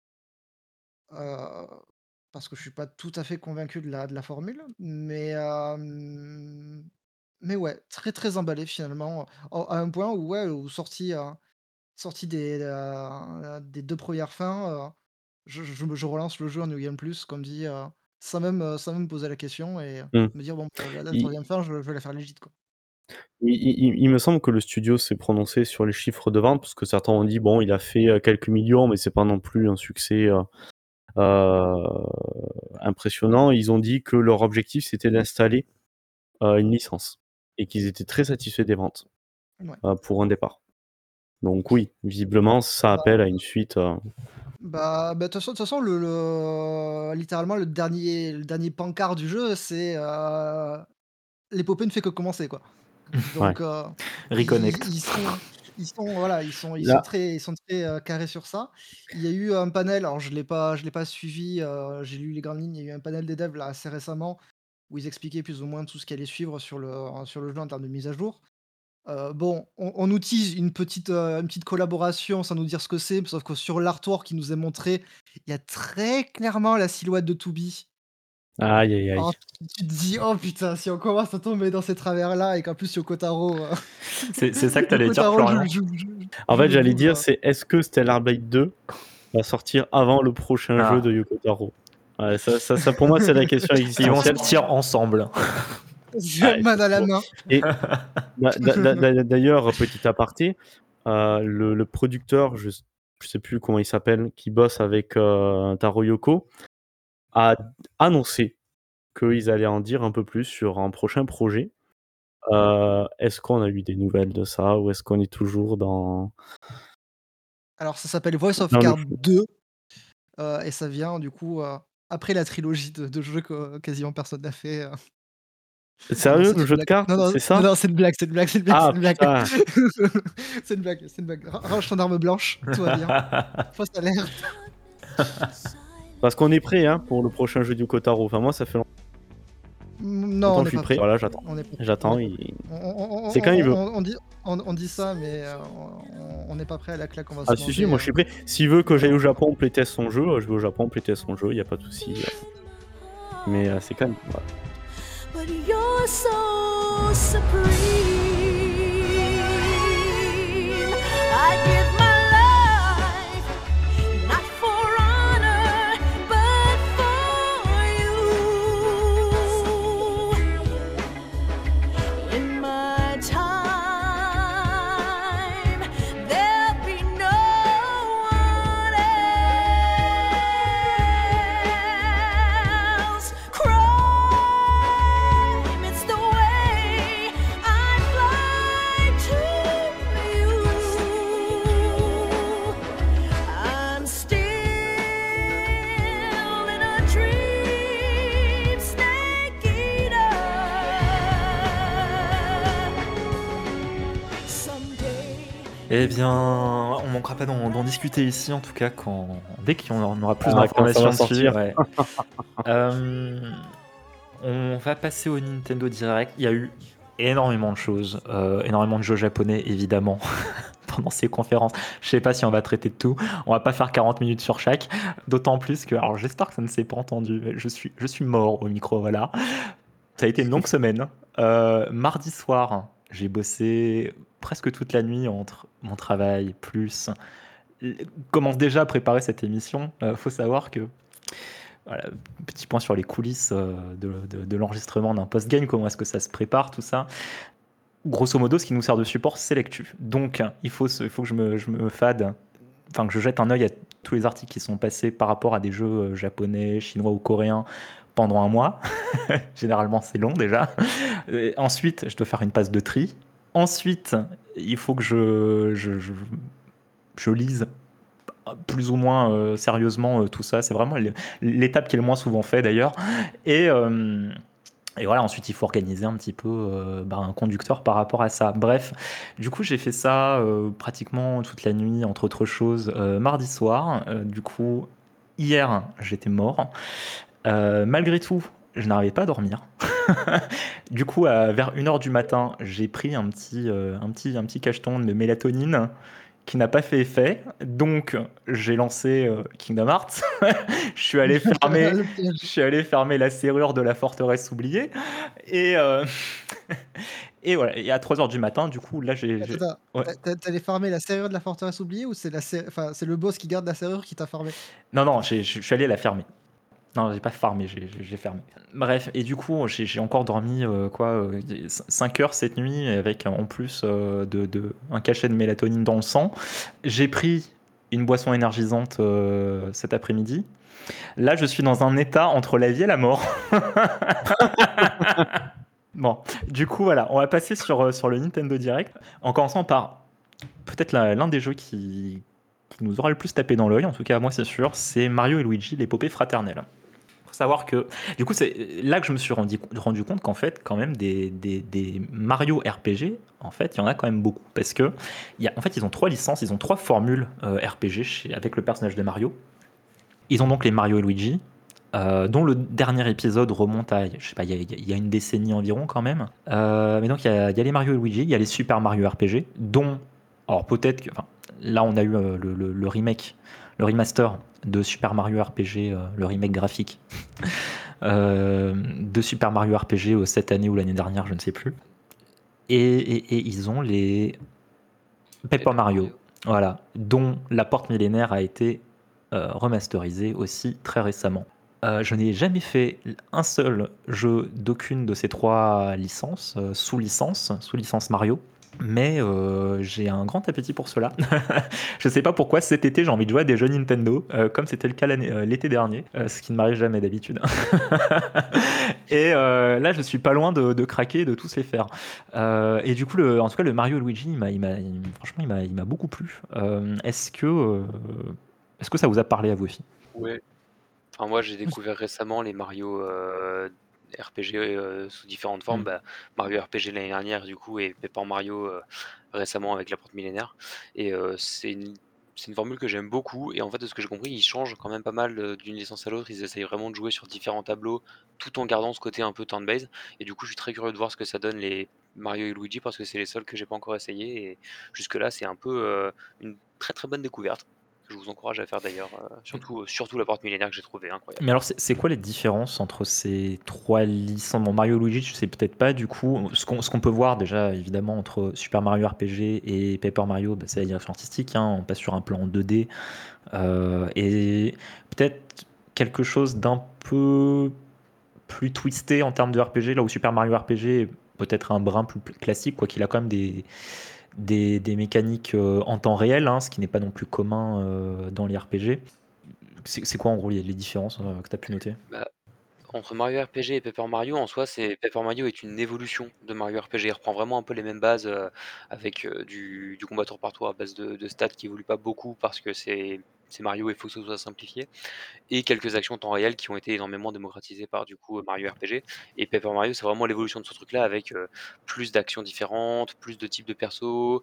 heu, parce que je suis pas tout à fait convaincu de la de la formule. Mais hem, mais ouais, très, très emballé finalement, au à un point où ouais, où sorti, heu, sorti des, heu, des deux premières fins, heu, je je me je relance le jeu en New Game Plus comme dit, heu, sans même, heu, sans même me poser la question et Mmh. me dire: «Bon, bah, la la Il troisième fin, je je vais la faire legit, quoi». il il il me semble que le studio s'est prononcé sur les chiffres de vente, parce que certains ont dit: «Bon, il a fait, heu, quelques millions, mais c'est pas non plus un succès, heu heu, impressionnant». Ils ont dit que leur objectif, c'était d'installer, heu, une licence et qu'ils étaient très satisfaits des ventes, Ouais. heu, pour un départ. Donc oui, visiblement, ça appelle à une suite, heu Bah bah, de toute façon de toute façon, le le littéralement, le dernier le dernier pancart du jeu, c'est, heu, l'épopée ne fait que commencer, quoi. ouais. Donc, heu, ils Reconnect. ils sont ils sont voilà, ils sont ils sont Là très ils sont très, heu, carrés sur ça. Il y a eu un panel, alors je l'ai pas je l'ai pas suivi, heu, j'ai lu les grandes lignes. Il y a eu un panel des devs, là, assez récemment, où ils expliquaient plus ou moins tout ce qui allait suivre sur le sur le jeu en termes de mise à jour. Heu, bon, on on nous tease une petite, heu, une petite collaboration sans nous dire ce que c'est, sauf que sur l'artwork qui nous est montré, il y a très clairement la silhouette de To Be. aïe, aïe, aïe. Alors tu tu te dis: «Oh putain, si on commence à tomber dans ces travers-là et qu'en plus Yoko Taro, heu, C'est c'est ça que tu allais Yoko dire, Taro joue Florian? joue joue En joue fait, le j'allais dire, bougre». c'est est-ce que Stellar Blade deux va sortir avant le prochain jeu de Ah, Yoko Taro? Ouais, ça ça ça pour moi, c'est la question ils vont existentielle. sortir ensemble. Ah, Main dans la effectivement main. et d'a d'a d'a d'a d'ailleurs, petit aparté, heu, le le producteur, je s je sais plus comment il s'appelle, qui bosse avec, heu, Taro Yoko, a annoncé qu'ils allaient en dire un peu plus sur un prochain projet. Heu, est-ce qu'on a eu des nouvelles de ça ou est-ce qu'on est toujours dans Alors ça s'appelle Voice of dans le Cards flou? deux, heu et ça vient du coup, heu, après la trilogie de de jeux que quasiment personne n'a fait, heu non, Sérieux, c'est le une jeu de blague. cartes, Non, non, c'est non, ça? non, c'est une blague, c'est une blague, c'est une blague, c'est Ah une blague. putain! C'est une blague, c'est une blague. Ra range ton arme blanche, tout va bien. Fausse alerte. Parce qu'on est prêt, hein, pour le prochain jeu du Kotaro. Enfin moi, ça fait Mmh, non, longtemps on que je n'est suis pas prêt. prêt. Voilà, j'attends. On n'est pas prêt, on n'est J'attends, pas il prêt. On on c'est quand il on veut. on on dit on on dit ça, mais heu, on on n'est pas prêt à la claque qu'on va Ah se si, si, manger, moi je heu, suis prêt. S'il veut que dans j'aille dans au Japon playtest son jeu, heu, je vais au Japon playtest son jeu, il y a pas de souci, heu, mais heu, c'est quand même voilà. But you're so supreme. I give my life not for honor, but for you. In my time, there'll be no one else. Crime, it's the way I fly to you. I'm still in a dream, snake eater. Someday. Eh bien, on manquera pas d'en d'en discuter ici, en tout cas, quand dès qu'on en aura plus Ah, quand ça va d'informations dessus, sortir. ouais. Hem, on va passer au Nintendo Direct. Il y a eu énormément de choses, heu, énormément de jeux japonais, évidemment, pendant ces conférences. Je sais pas si on va traiter de tout. On va pas faire quarante minutes sur chaque, d'autant plus que alors j'espère que ça ne s'est pas entendu, mais je suis je suis mort au micro, voilà. Ça a été une longue semaine. Heu, mardi soir, J'ai bossé presque toute la nuit entre mon travail, plus l- commence déjà à préparer cette émission. Il faut savoir que, voilà, petit point sur les coulisses euh, de, de- de l'enregistrement d'un post-game, comment est-ce que ça se prépare, tout ça. Grosso modo, ce qui nous sert de support, c'est l'actu. Donc, il faut, se- il faut que je me, je me fade, enfin que je jette un œil à tous les articles qui sont passés par rapport à des jeux euh, japonais, chinois ou coréens pendant un mois. Généralement, c'est long déjà. Et ensuite, je dois faire une passe de tri. Ensuite, il faut que je, je, je, je lise plus ou moins euh, sérieusement euh, tout ça. C'est vraiment l- l'étape qui est le moins souvent fait d'ailleurs. Et, euh, et voilà, ensuite, il faut organiser un petit peu euh, bah, un conducteur par rapport à ça. Bref, du coup, j'ai fait ça euh, pratiquement toute la nuit, entre autres choses, euh, mardi soir. Euh, du coup, hier, j'étais mort. Euh, malgré tout, je n'arrivais pas à dormir. Du coup, à- vers une heure du matin, j'ai pris un petit, euh, un petit, un petit cacheton de mélatonine qui n'a pas fait effet. Donc, j'ai lancé euh, Kingdom Hearts. Je suis allé fermer, Le je piège. suis allé fermer la serrure de la forteresse oubliée. Et, euh, et voilà. Et à trois heures du matin, du coup, là, j'ai... Attends, j'ai- attends, ouais. tu as tu farmer la serrure de la forteresse oubliée ou c'est la ser enfin, c'est le boss qui garde la serrure qui t'a farmé? Non, non, j'ai- je suis allé la fermer. Non, j'ai pas farmé, j'ai j'ai- j'ai fermé. Bref, et du coup, j'ai j'ai encore dormi euh, quoi, cinq heures cette nuit avec en plus euh, de, de- un cachet de mélatonine dans le sang. J'ai pris une boisson énergisante euh, cet après-midi. Là, je suis dans un état entre la vie et la mort. Bon, du coup, voilà, on va passer sur, euh, sur le Nintendo Direct, en commençant par peut-être la- l'un des jeux qui, qui nous aura le plus tapé dans l'œil, en tout cas moi c'est sûr, c'est Mario et Luigi, l'épopée fraternelle. Faut savoir que, du coup, c'est là que je me suis rendu, rendu compte qu'en fait, quand même, des, des, des Mario R P G, en fait, il y en a quand même beaucoup. Parce que, il y a, en fait, ils ont trois licences, ils ont trois formules euh, R P G chez- avec le personnage de Mario. Ils ont donc les Mario et Luigi, euh, dont le dernier épisode remonte à, je sais pas, il y a, il y a une décennie environ quand même. Euh, mais donc, il y, a, il y a les Mario et Luigi, il y a les Super Mario R P G, dont, alors peut-être que, enfin, là, on a eu euh, le, le- le remake, le remaster de Super Mario R P G, euh, le remake graphique euh, de Super Mario R P G euh, cette année ou l'année dernière, je ne sais plus. Et, et- et ils ont les Paper Mario, voilà, dont la porte millénaire a été euh, remasterisée aussi très récemment. Euh, je n'ai jamais fait un seul jeu d'aucune de ces trois licences, euh, sous licence, sous licence Mario. Mais euh, j'ai un grand appétit pour cela. Je sais pas pourquoi cet été j'ai envie de jouer à des jeux Nintendo, euh, comme c'était le cas l'année- euh, l'été dernier, euh, ce qui ne m'arrive jamais d'habitude. Et euh, là je suis pas loin de, de craquer, et de tous les faire. Euh, et du coup, le, en tout cas, le Mario Luigi, il m'a, il m'a- il- franchement, il m'a, il m'a beaucoup plu. Euh, est-ce que, euh, est-ce que ça vous a parlé à vous aussi? Ouais. Enfin, moi, j'ai découvert récemment les Mario euh, R P G euh, sous différentes formes. Mm. Bah, Mario R P G l'année dernière, du coup, et Paper Mario euh, récemment avec la porte millénaire. Et euh, c'est une, c'est une formule que j'aime beaucoup. Et en fait, de ce que j'ai compris, ils changent quand même pas mal euh, d'une licence à l'autre. Ils essayent vraiment de jouer sur différents tableaux tout en gardant ce côté un peu turn-based. Et du coup, je suis très curieux de voir ce que ça donne les Mario et Luigi parce que c'est les seuls que j'ai pas encore essayé. Et jusque-là, c'est un peu euh, une très très bonne découverte que je vous encourage à faire d'ailleurs, euh, surtout, euh, surtout la porte millénaire que j'ai trouvé incroyable. Mais alors, c'est c'est quoi les différences entre ces trois licences? Bon, Mario Luigi, je sais peut-être pas, du coup. Ce qu'on ce qu'on peut voir déjà, évidemment, entre Super Mario R P G et Paper Mario, bah, c'est la direction artistique, hein. On passe sur un plan deux D. euh, et peut-être quelque chose d'un peu plus twisté en termes de R P G, là où Super Mario R P G est peut-être un brin plus plus classique, quoi qu'il a quand même des, des, des mécaniques euh, en temps réel, hein, ce qui n'est pas non plus commun euh, dans les R P G. C'est c'est quoi en gros les, les différences euh, que tu as pu noter? Bah, entre Mario R P G et Paper Mario, en soi, c'est Paper Mario est une évolution de Mario R P G. Il reprend vraiment un peu les mêmes bases euh, avec euh, du, du combat tour par tour à base de, de stats qui évoluent pas beaucoup parce que c'est c'est Mario et il faut que ce soit simplifié. Et quelques actions en temps réel qui ont été énormément démocratisées par du coup Mario R P G. Et Paper Mario, c'est vraiment l'évolution de ce truc-là avec euh, plus d'actions différentes, plus de types de persos,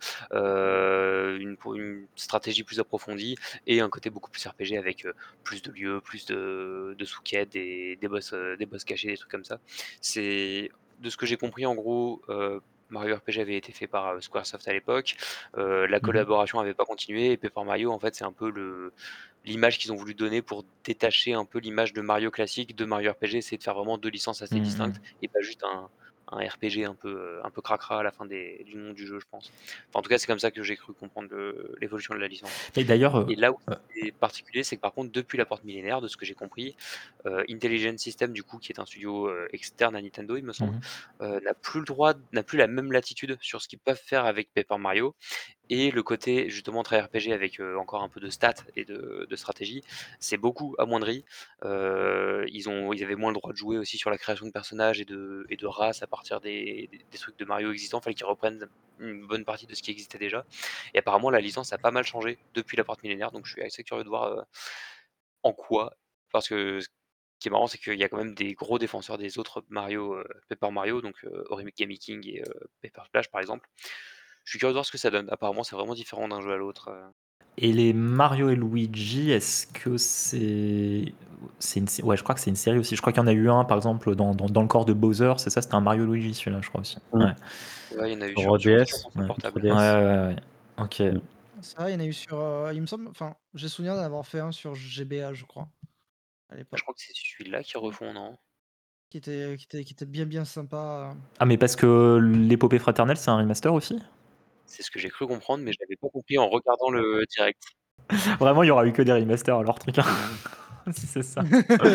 euh, une, une stratégie plus approfondie et un côté beaucoup plus R P G avec euh, plus de lieux, plus de, de sous-quêtes, des, des boss, euh, des boss cachés, des trucs comme ça. C'est de ce que j'ai compris en gros. euh, Mario R P G avait été fait par euh, Squaresoft à l'époque, euh, la Mhm. collaboration n'avait pas continué et Paper Mario en fait c'est un peu le, l'image qu'ils ont voulu donner pour détacher un peu l'image de Mario classique de Mario R P G, c'est de faire vraiment deux licences assez Mhm. distinctes et pas juste un, un R P G un peu, heu, un peu cracra à la fin des du nom du jeu, je pense. Enfin, en tout cas, c'est comme ça que j'ai cru comprendre le l'évolution de la licence. Et d'ailleurs, heu Et là où heu c'est particulier, c'est que par contre, depuis la Porte Millénaire, de ce que j'ai compris, heu, Intelligent Systems, du coup, qui est un studio, heu, externe à Nintendo, il me Mmh semble, mh. heu, n'a plus le droit n'a plus la même latitude sur ce qu'ils peuvent faire avec Paper Mario et le côté justement très R P G avec, heu, encore un peu de stats et de de stratégie, c'est beaucoup amoindri. Heu, ils ont ils avaient moins le droit de jouer aussi sur la création de personnages et de et de races à partir des des des trucs de Mario existants. Fallait qu'ils reprennent une bonne partie de ce qui existait déjà et apparemment la licence a pas mal changé depuis la Porte Millénaire, donc je suis assez curieux de voir, heu, en quoi parce que ce qui est marrant, c'est qu'il y a quand même des gros défenseurs des autres Mario, heu, Paper Mario, donc heu, Origami King et heu, Paper Splash, par exemple. Je suis curieux de voir ce que ça donne. Apparemment, c'est vraiment différent d'un jeu à l'autre, heu. Et les Mario et Luigi, est-ce que c'est c'est une sé ouais, je crois que c'est une série aussi. Je crois qu'il y en a eu un, par exemple, dans dans dans le corps de Bowser, c'est ça? C'était un Mario Luigi celui-là, je crois aussi. Mmh. Ouais. Ouais, il y en a eu Sur, sur heu, sur plusieurs D S, consoles Ouais. sur portables. Ouais, trois D S. ouais, ouais, ouais. OK. Mmh. C'est vrai, il y en a eu sur, heu, il me semble enfin, j'ai souvenir d'en avoir fait un sur G B A, je crois, à Je l'époque. crois que c'est celui-là qu'ils refont, non? Qui était qui était qui était bien, bien sympa, heu. Ah, mais parce que l'Épopée Fraternelle, c'est un remaster aussi? C'est ce que j'ai cru comprendre, mais je l'avais pas compris en regardant le direct. Vraiment, il y aura eu que des remasters alors, truc, hein, si c'est ça.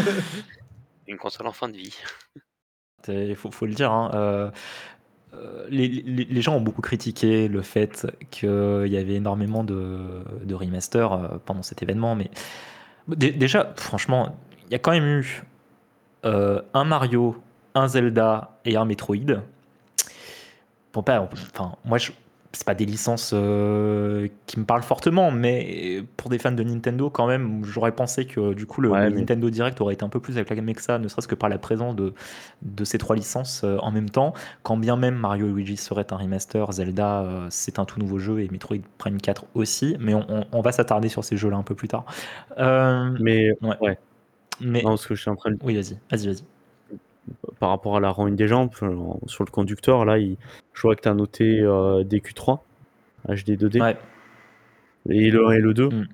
Une console en fin de vie. Il faut faut le dire, hein, heu heu, les les les gens ont beaucoup critiqué le fait qu'il y avait énormément de de remasters, heu, pendant cet événement, mais dé déjà, franchement, il y a quand même eu, heu, un Mario, un Zelda et un Metroid. Bon, pas enfin, moi, je c'est pas des licences, heu, qui me parlent fortement, mais pour des fans de Nintendo, quand même, j'aurais pensé que, du coup, le Ouais, le mais Nintendo Direct aurait été un peu plus acclamé que ça, ne serait-ce que par la présence de de ces trois licences, heu, en même temps. Quand bien même Mario et Luigi serait un remaster, Zelda, heu, c'est un tout nouveau jeu et Metroid Prime quatre aussi, mais on on on va s'attarder sur ces jeux-là un peu plus tard. Hem, mais ouais, ouais. mais Non, ce que je suis en train de oui, vas-y, vas-y, vas-y. par rapport à la rengaine des gens, enfin, sur le conducteur, là, il je vois que tu as noté, heu, D Q trois, H D deux D. Ouais. Et le un et le deux, Mmh.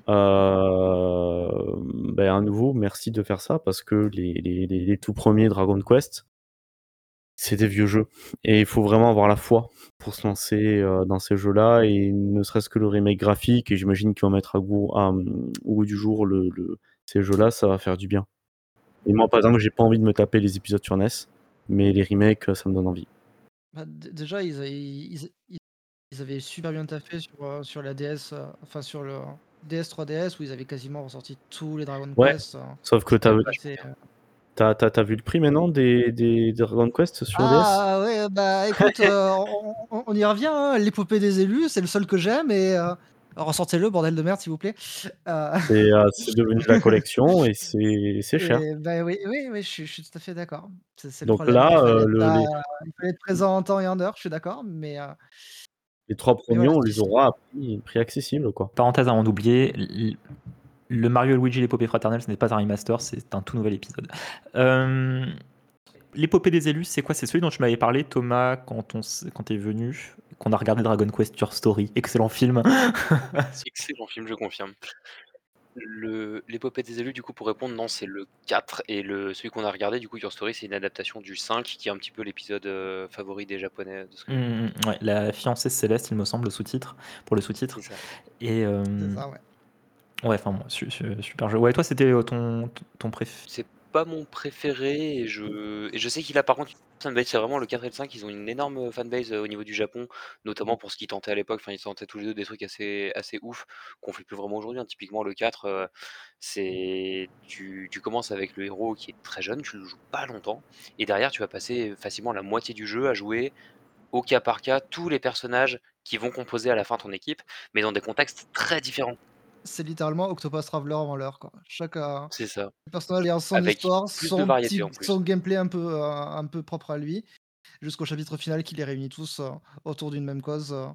hem, beh, à nouveau, merci de faire ça parce que les les les les tout premiers Dragon Quest c'est des vieux jeux et il faut vraiment avoir la foi pour se lancer, heu, dans ces jeux-là et ne serait-ce que le remake graphique et j'imagine qu'ils vont mettre à goût à, mmh, au goût du jour le le ces jeux-là, ça va faire du bien. Et moi, par exemple, j'ai pas envie de me taper les épisodes sur N E S, mais les remakes, ça me donne envie. Bah, dé déjà, ils a ils ils ils ils avaient super bien taffé sur, heu, sur la D S, heu, enfin sur le D S, trois D S où ils avaient quasiment ressorti tous les Dragon Ouais, Quest, heu, sauf que tu as Vachement c'est, bien. heu tu as tu as tu as vu le prix maintenant des des Dragon Quest sur D S? Ah ouais, bah, écoute, heu, on on on y revient, hein, l'épopée des élus, c'est le seul que j'aime et heu, ressortez-le bordel de merde s'il vous plaît. Heu C'est, heu, c'est devenu la collection et c'est c'est cher. et bah, oui, oui, oui, je suis je suis tout à fait d'accord. C'est c'est le Donc problème, il là, fallait heu, être le là, les il fallait être présent en temps et en heure, je suis d'accord, mais heu les trois mais premiers, voilà, on si les si aura à prix prix accessible, quoi. Parenthèse avant d'oublier, l le Mario et Luigi l'épopée fraternelle, ce n'est pas un remaster, c'est un tout nouvel épisode. Hem, l'épopée des élus, c'est quoi? C'est celui dont tu m'avais parlé, Thomas, quand on s quand tu es venu, qu'on a regardé Dragon Quest Your Story. Excellent film. Excellent film, je confirme. Le l'épopée des élus, du coup, pour répondre, non, c'est le quatre et le celui qu'on a regardé, du coup, Your Story, c'est une adaptation du cinq qui est un petit peu l'épisode, heu, favori des Japonais, de ce que Mmh j'ai mh, compris. mmh, ouais, La fiancée céleste, il me semble, le sous-titre, pour le C'est sous-titre ça. et c'est hem, ça, ouais. ouais, enfin bon, su su super jeu. Ouais, toi, c'était, heu, ton ton ton préf C'est pas mon préféré et je et je sais qu'il a par contre une fanbase, c'est vraiment le quatre et le cinq, ils ont une énorme, heu, fanbase, heu, au niveau du Japon, notamment pour ce qu'ils tentaient à l'époque. Enfin, ils tentaient tous les deux des trucs assez assez ouf qu'on fait plus vraiment aujourd'hui, hein. Typiquement le quatre, heu, c'est tu tu commences avec le héros qui est très jeune, tu le joues pas longtemps et derrière tu vas passer facilement la moitié du jeu à jouer au cas par cas tous les personnages qui vont composer à la fin ton équipe, mais dans des contextes très différents. C'est littéralement Octopus Traveler avant l'heure, quoi. Chaque, heu, C'est ça, personnage ayant son avec histoire, plus de son variété petit en son plus. gameplay un peu, heu, un peu propre à lui, jusqu'au chapitre final qui les réunit tous, heu, autour d'une même cause, heu,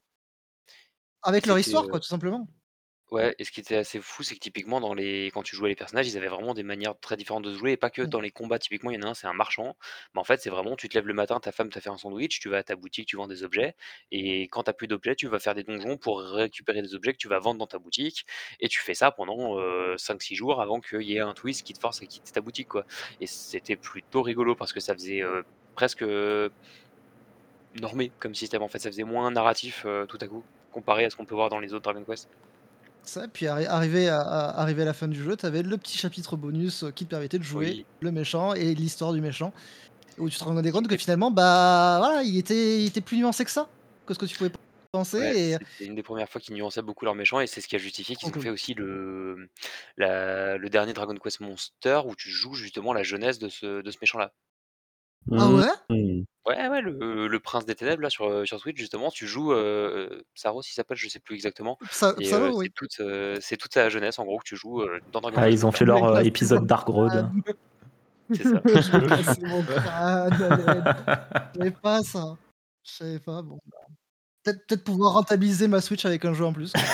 Et avec leur c'était, histoire, heu quoi, tout simplement. ouais, et ce qui était assez fou, c'est que typiquement dans les quand tu jouais les personnages, ils avaient vraiment des manières très différentes de se jouer et pas que Mmh. dans les combats. Typiquement, il y en a un, c'est un marchand, mais en fait, c'est vraiment tu te lèves le matin, ta femme t'a fait un sandwich, tu vas à ta boutique, tu vends des objets et quand tu as plus d'objets, tu vas faire des donjons pour récupérer des objets que tu vas vendre dans ta boutique et tu fais ça pendant, heu, cinq six jours avant qu'il y ait un twist qui te force à quitter ta boutique, quoi. Et c'était plutôt rigolo parce que ça faisait, heu, presque, normé comme système. En fait, ça faisait moins narratif euh, tout à coup, comparé à ce qu'on peut voir dans les autres Dragon Quest. Ça, puis arri- arrivé à, à- arrivé à la fin du jeu, t'avais le petit chapitre bonus euh, qui te permettait de jouer Oui. le méchant et l'histoire du méchant, où tu te rendais compte que finalement, bah voilà, il était, il était plus nuancé que ça, que ce que tu pouvais penser. Ouais, Et c'était une des premières fois qu'ils nuançaient beaucoup leurs méchants et c'est ce qui a justifié qu'ils trop ont cool. fait aussi le, la- le dernier Dragon Quest Monster où tu joues justement la jeunesse de ce, de ce méchant-là. Ah ouais? Mmh. Ouais, ouais, le, le Prince des Ténèbres là sur, euh, sur Switch justement, tu joues euh, Saros, il s'appelle, je sais plus exactement, Ça, et ça euh, va, c'est oui. toute, euh, c'est toute sa jeunesse en gros que tu joues euh, dans Dragon Ah, Quest ils ont Monster. fait Je vais leur euh, casser épisode mon Dark Road. crâne. C'est ça. Je vais casser mon crâne, Alex. Je savais pas ça. Je savais pas. Bon, bah, peut-être peut-être pouvoir rentabiliser ma Switch avec un jeu en plus, quoi.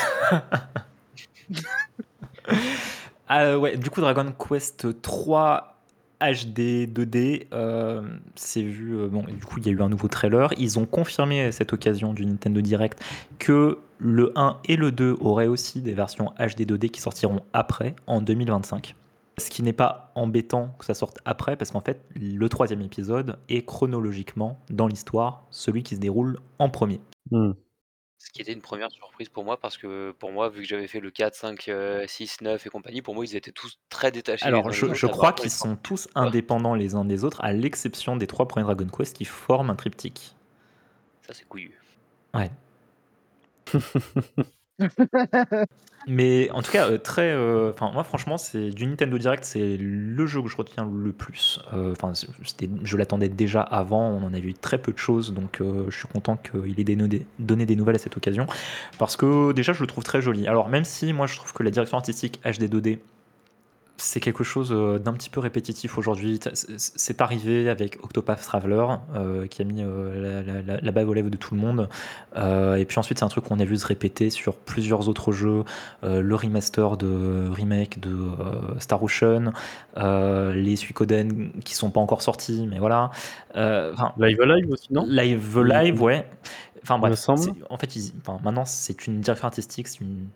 Ah ouais, du coup Dragon Quest trois H D deux D, euh, c'est vu. euh, bon, du coup il y a eu un nouveau trailer. Ils ont confirmé à cette occasion du Nintendo Direct que le un et le deux auraient aussi des versions H D deux D qui sortiront après, en deux mille vingt-cinq. Ce qui n'est pas embêtant que ça sorte après, parce qu'en fait le troisième épisode est chronologiquement dans l'histoire celui qui se déroule en premier. Mmh. Ce qui était une première surprise pour moi parce que pour moi, vu que j'avais fait le quatre, cinq, euh, six, neuf et compagnie, pour moi ils étaient tous très détachés les Alors, uns les je, je autres. à crois part pour les qu'ils trois sont premiers. tous indépendants les uns des autres, à l'exception des trois premiers Dragon Quest qui forment un triptyque. Ça c'est couillu. Ouais. Mais en tout cas, euh, très. euh, Enfin, moi, franchement, c'est du Nintendo Direct, c'est le jeu que je retiens le plus. Euh, Enfin, c'est- c'était, je l'attendais déjà avant. On en avait eu très peu de choses, donc euh, je suis content qu'il ait déno- donné des nouvelles à cette occasion, parce que déjà, je le trouve très joli. Alors, même si moi, je trouve que la direction artistique H D deux D c'est quelque chose euh, d'un petit peu répétitif aujourd'hui. T- c- c- C'est arrivé avec Octopath Traveler, euh, qui a mis euh, la, la, la- la bague aux lèvres de tout le monde. Euh, et puis ensuite, c'est un truc qu'on a vu se répéter sur plusieurs autres jeux. Euh, le remaster de remake de euh, Star Ocean, euh, les Suikoden qui sont pas encore sortis, mais voilà. Euh, enfin, Live Alive aussi, non? Live Il- Live, ouais. Enfin Il me bref, semble. c'est- en fait, ils- enfin, maintenant, c'est une direction artistique, c'est une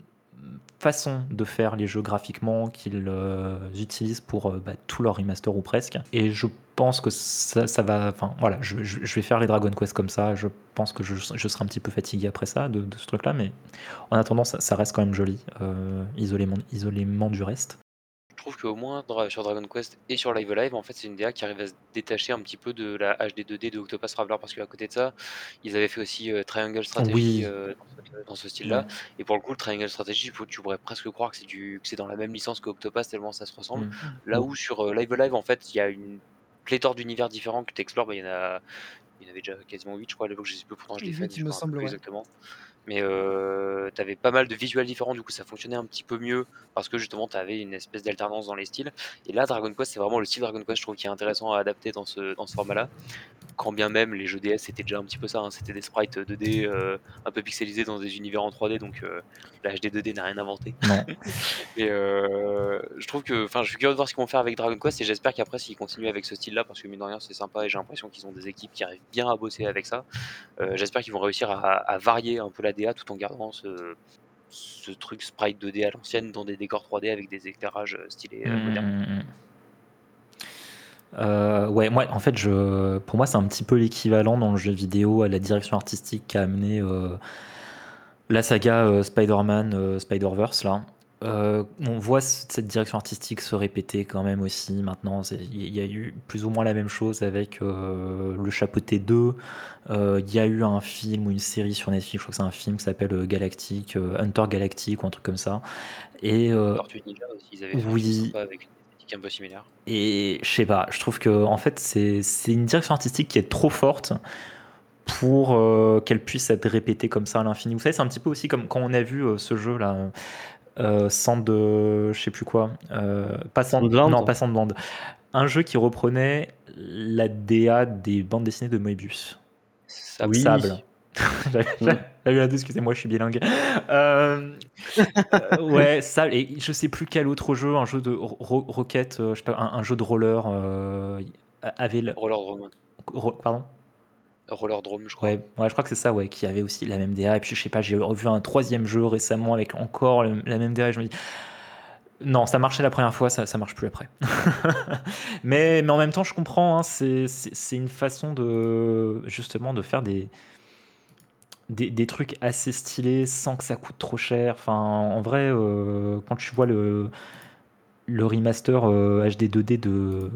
façon de faire les jeux graphiquement qu'ils euh, utilisent pour euh, bah, tout leur remaster ou presque. Et je pense que ça, ça va. Enfin voilà, je, je- je vais faire les Dragon Quest comme ça. Je pense que je, je serai un petit peu fatigué après ça de, de ce truc-là, mais en attendant, ça, ça reste quand même joli, euh, isolément, isolément du reste. Je trouve qu'au moins dra- sur Dragon Quest et sur Live Alive, en fait, c'est une D A qui arrive à se détacher un petit peu de la H D deux D de Octopath Traveler parce qu'à côté de ça, ils avaient fait aussi euh, Triangle Strategy Oui. euh, dans ce, dans ce style-là. Et pour le coup, le Triangle Strategy, faut- tu pourrais presque croire que c'est du, que c'est dans la même licence que Octopath tellement ça se ressemble. Mm. Là où sur euh, Live Alive, en fait, il y a une pléthore d'univers différents que tu explores. Bah, il y en a, il y en avait déjà quasiment huit, je crois, à l'époque, je sais plus, pourtant je l'ai fait, huit, mais il je me me rappelle semble, plus ouais. exactement. Mais euh, tu avais pas mal de visuels différents, du coup ça fonctionnait un petit peu mieux parce que justement tu avais une espèce d'alternance dans les styles. Et là, Dragon Quest, c'est vraiment le style Dragon Quest, je trouve, qui est intéressant à adapter dans ce, dans ce format-là. Quand bien même les jeux D S c'était déjà un petit peu ça, hein, c'était des sprites deux D euh, un peu pixelisés dans des univers en trois D, donc euh, la H D deux D n'a rien inventé. Non. Et euh, je trouve que, enfin, je suis curieux de voir ce qu'ils vont faire avec Dragon Quest et j'espère qu'après, s'ils continuent avec ce style-là, parce que mine de rien, c'est sympa et j'ai l'impression qu'ils ont des équipes qui arrivent bien à bosser avec ça. Euh, j'espère qu'ils vont réussir à, à varier un peu la D A tout en gardant ce, ce truc sprite deux D à l'ancienne dans des décors trois D avec des éclairages euh, stylés euh, modernes. Mm. Euh, ouais, moi, en fait, je, pour moi, c'est un petit peu l'équivalent dans le jeu vidéo à la direction artistique qu'a amené euh, la saga euh, Spider-Man, euh, Spider-Verse, là. Euh, on voit c- cette direction artistique se répéter quand même aussi maintenant. C'est- Il y a eu plus ou moins la même chose avec euh, le Chapeauté deux. Euh, Il y a eu un film ou une série sur Netflix, je crois que c'est un film qui s'appelle euh, Galactic, euh, Hunter Galactic ou un truc comme ça. Et euh, Tortue Ninja aussi, ils avaient fait un film oui, sympa avec une esthétique un peu similaire. et je sais pas, je trouve que en fait c'est c'est une direction artistique qui est trop forte pour euh, qu'elle puisse être répétée comme ça à l'infini. Vous savez, c'est un petit peu aussi comme quand on a vu euh, ce jeu là, euh, Sand de, je sais plus quoi, euh, pas Sand, Sandland. non pas Sandland, un jeu qui reprenait la D A des bandes dessinées de Moebius. Ça, Oui. Sable. J'avais eu un doute, excusez-moi, je suis bilingue. Euh, euh, ouais, Sable, et je sais plus quel autre jeu, un jeu de ro- ro- roquette, euh, je sais pas, un, un jeu de roller euh, avait le- Roller Drome. ro- pardon. Roller Drome, je crois. Ouais, ouais, je crois que c'est ça, ouais, qui avait aussi la même D A. Et puis je sais pas, j'ai revu un troisième jeu récemment avec encore le- la même D A. Et je me dis, Non, ça marchait la première fois, ça, ça marche plus après. mais, mais en même temps, je comprends, hein, c'est, c'est, c'est une façon de justement de faire des, des, des trucs assez stylés sans que ça coûte trop cher. Enfin, en vrai, euh, quand tu vois le, le remaster euh, H D deux D de,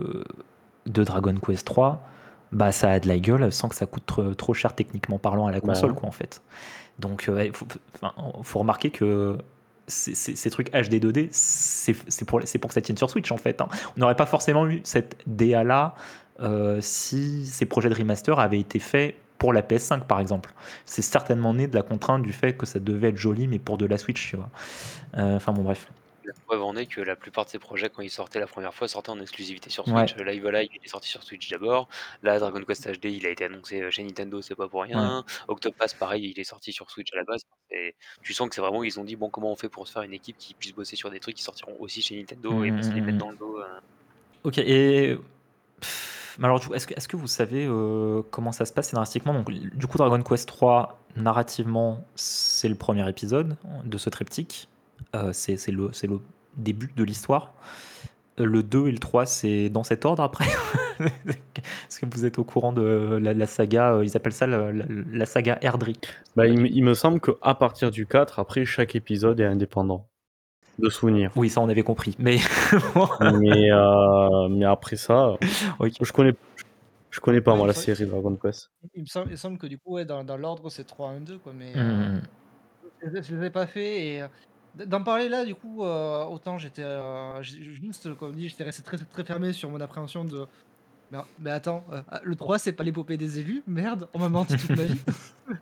de Dragon Quest trois, bah ça a de la gueule sans que ça coûte trop, trop cher techniquement parlant à la Bah console, ouais. quoi, en fait. Donc, il euh, faut, enfin, faut remarquer que ces, ces- ces trucs H D deux D, c'est c'est pour, c'est pour que ça tienne sur Switch, en fait, hein. On n'aurait pas forcément eu cette D A-là euh, si ces projets de remaster avaient été faits pour la P S cinq, par exemple. C'est certainement né de la contrainte du fait que ça devait être joli, mais pour de la Switch, tu vois. Euh, Enfin, bon, bref. La preuve en est que la plupart de ces projets, quand ils sortaient la première fois, sortaient en exclusivité sur Ouais, Switch. Live Alive, il est sorti sur Switch d'abord. Là, Dragon Quest H D, il a été annoncé euh, chez Nintendo, c'est pas pour ouais. rien. Octopass, pareil, il est sorti sur Switch à la base. Et tu sens que c'est vraiment, ils ont dit, bon, comment on fait pour se faire une équipe qui puisse bosser sur des trucs qui sortiront aussi chez Nintendo et Hum, pas se les hum, mettre hum. dans le dos. euh. Ok, et pff, mais alors, du coup, est-ce que, est-ce que vous savez euh, comment ça se passe scénaristiquement? Donc, du coup, Dragon Quest trois, narrativement, c'est le premier épisode de ce triptyque. Euh, c'est c'est le, c'est le début de l'histoire. Euh, Le deux et le trois, c'est dans cet ordre après. Est-ce que vous êtes au courant de la, la saga, euh, ils appellent ça la, la- la saga Erdrick? Bah, il, me- il me semble qu'à partir du quatre, après, chaque épisode est indépendant. De souvenir. Oui, ça on avait compris. Mais Mais, euh, mais après ça, ok. je connais, je connais pas Ouais, il moi me la semble, série Dragon Quest. il me semble, il me semble que du coup, ouais, dans, dans l'ordre, c'est trois un deux, quoi, mais euh, Hmm. je les ai je les ai pas fait. Et euh, d- d'en parler là, du coup, euh, autant j'étais euh, j- juste, comme dit, j'étais resté très, très fermé sur mon appréhension de. Mais, mais attends, euh, ah, le trois c'est pas l'épopée des élus, merde, on m'a menti toute ma vie.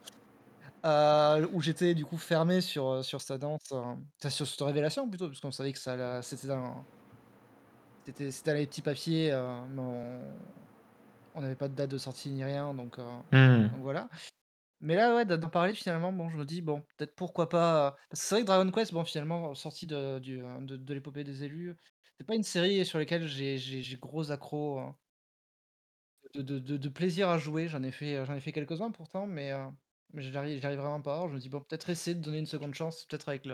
Euh, où j'étais du coup fermé sur, euh, sur sa danse, euh, enfin, sur cette révélation plutôt, parce qu'on savait que ça, allait- c'était dans, c'était, c'était dans les petits papiers, euh, mais on on n'avait pas de date de sortie ni rien, donc, euh, Hmm. donc voilà. Mais là, ouais, d'en d'en parler finalement, bon, je me dis, bon, peut-être pourquoi pas. euh, Parce que c'est vrai que Dragon Quest, bon, finalement, sorti de, du, euh, de, de l'épopée des élus, c'est pas une série sur laquelle j'ai j'ai- j'ai gros accro euh, de, de, de- de plaisir à jouer. J'en ai fait, j'en ai fait quelques-uns pourtant, mais, euh, mais j'y arrive, j'y arrive vraiment pas. Alors je me dis, bon, peut-être essayer de donner une seconde chance, peut-être avec le,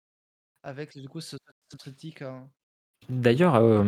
avec du coup ce, ce triptyque. euh. D'ailleurs, euh,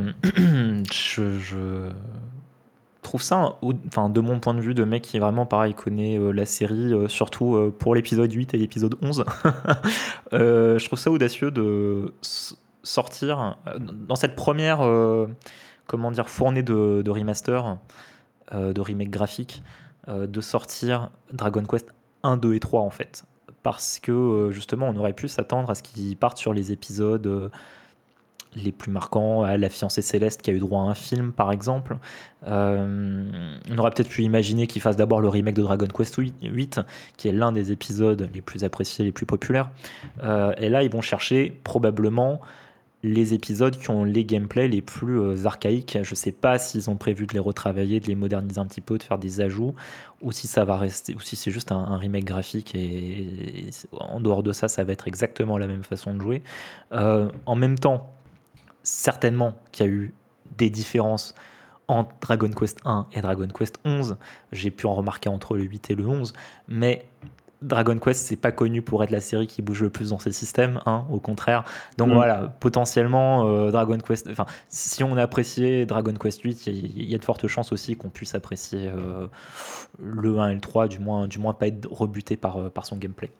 je, je trouve ça, au- enfin, de mon point de vue, de mec qui vraiment, pareil, connaît euh, la série, euh, surtout euh, pour l'épisode huit et l'épisode onze, euh, je trouve ça audacieux de s- sortir euh, dans cette première, euh, comment dire, fournée de, de remaster, euh, de remake graphique, euh, de sortir Dragon Quest un, deux et trois en fait. Parce que euh, justement, on aurait pu s'attendre à ce qu'ils partent sur les épisodes euh, les plus marquants, à La fiancée céleste qui a eu droit à un film par exemple. Euh, on aurait peut-être pu imaginer qu'ils fassent d'abord le remake de Dragon Quest huit, qui est l'un des épisodes les plus appréciés, les plus populaires. Euh, et là, ils vont chercher probablement les épisodes qui ont les gameplays les plus euh, archaïques. Je sais pas s'ils ont prévu de les retravailler, de les moderniser un petit peu, de faire des ajouts, ou si ça va rester, ou si c'est juste un, un remake graphique et, et en dehors de ça, ça va être exactement la même façon de jouer. Euh, en même temps, certainement qu'il y a eu des différences entre Dragon Quest un et Dragon Quest onze. J'ai pu en remarquer entre le huit et le onze, mais Dragon Quest, c'est pas connu pour être la série qui bouge le plus dans ses systèmes, hein, au contraire. Donc Mm. voilà, potentiellement, euh, Dragon Quest, enfin, si on a apprécié Dragon Quest huit, il y, y, a de fortes chances aussi qu'on puisse apprécier euh, le un et le trois, du moins, du moins pas être rebuté par, euh, par son gameplay.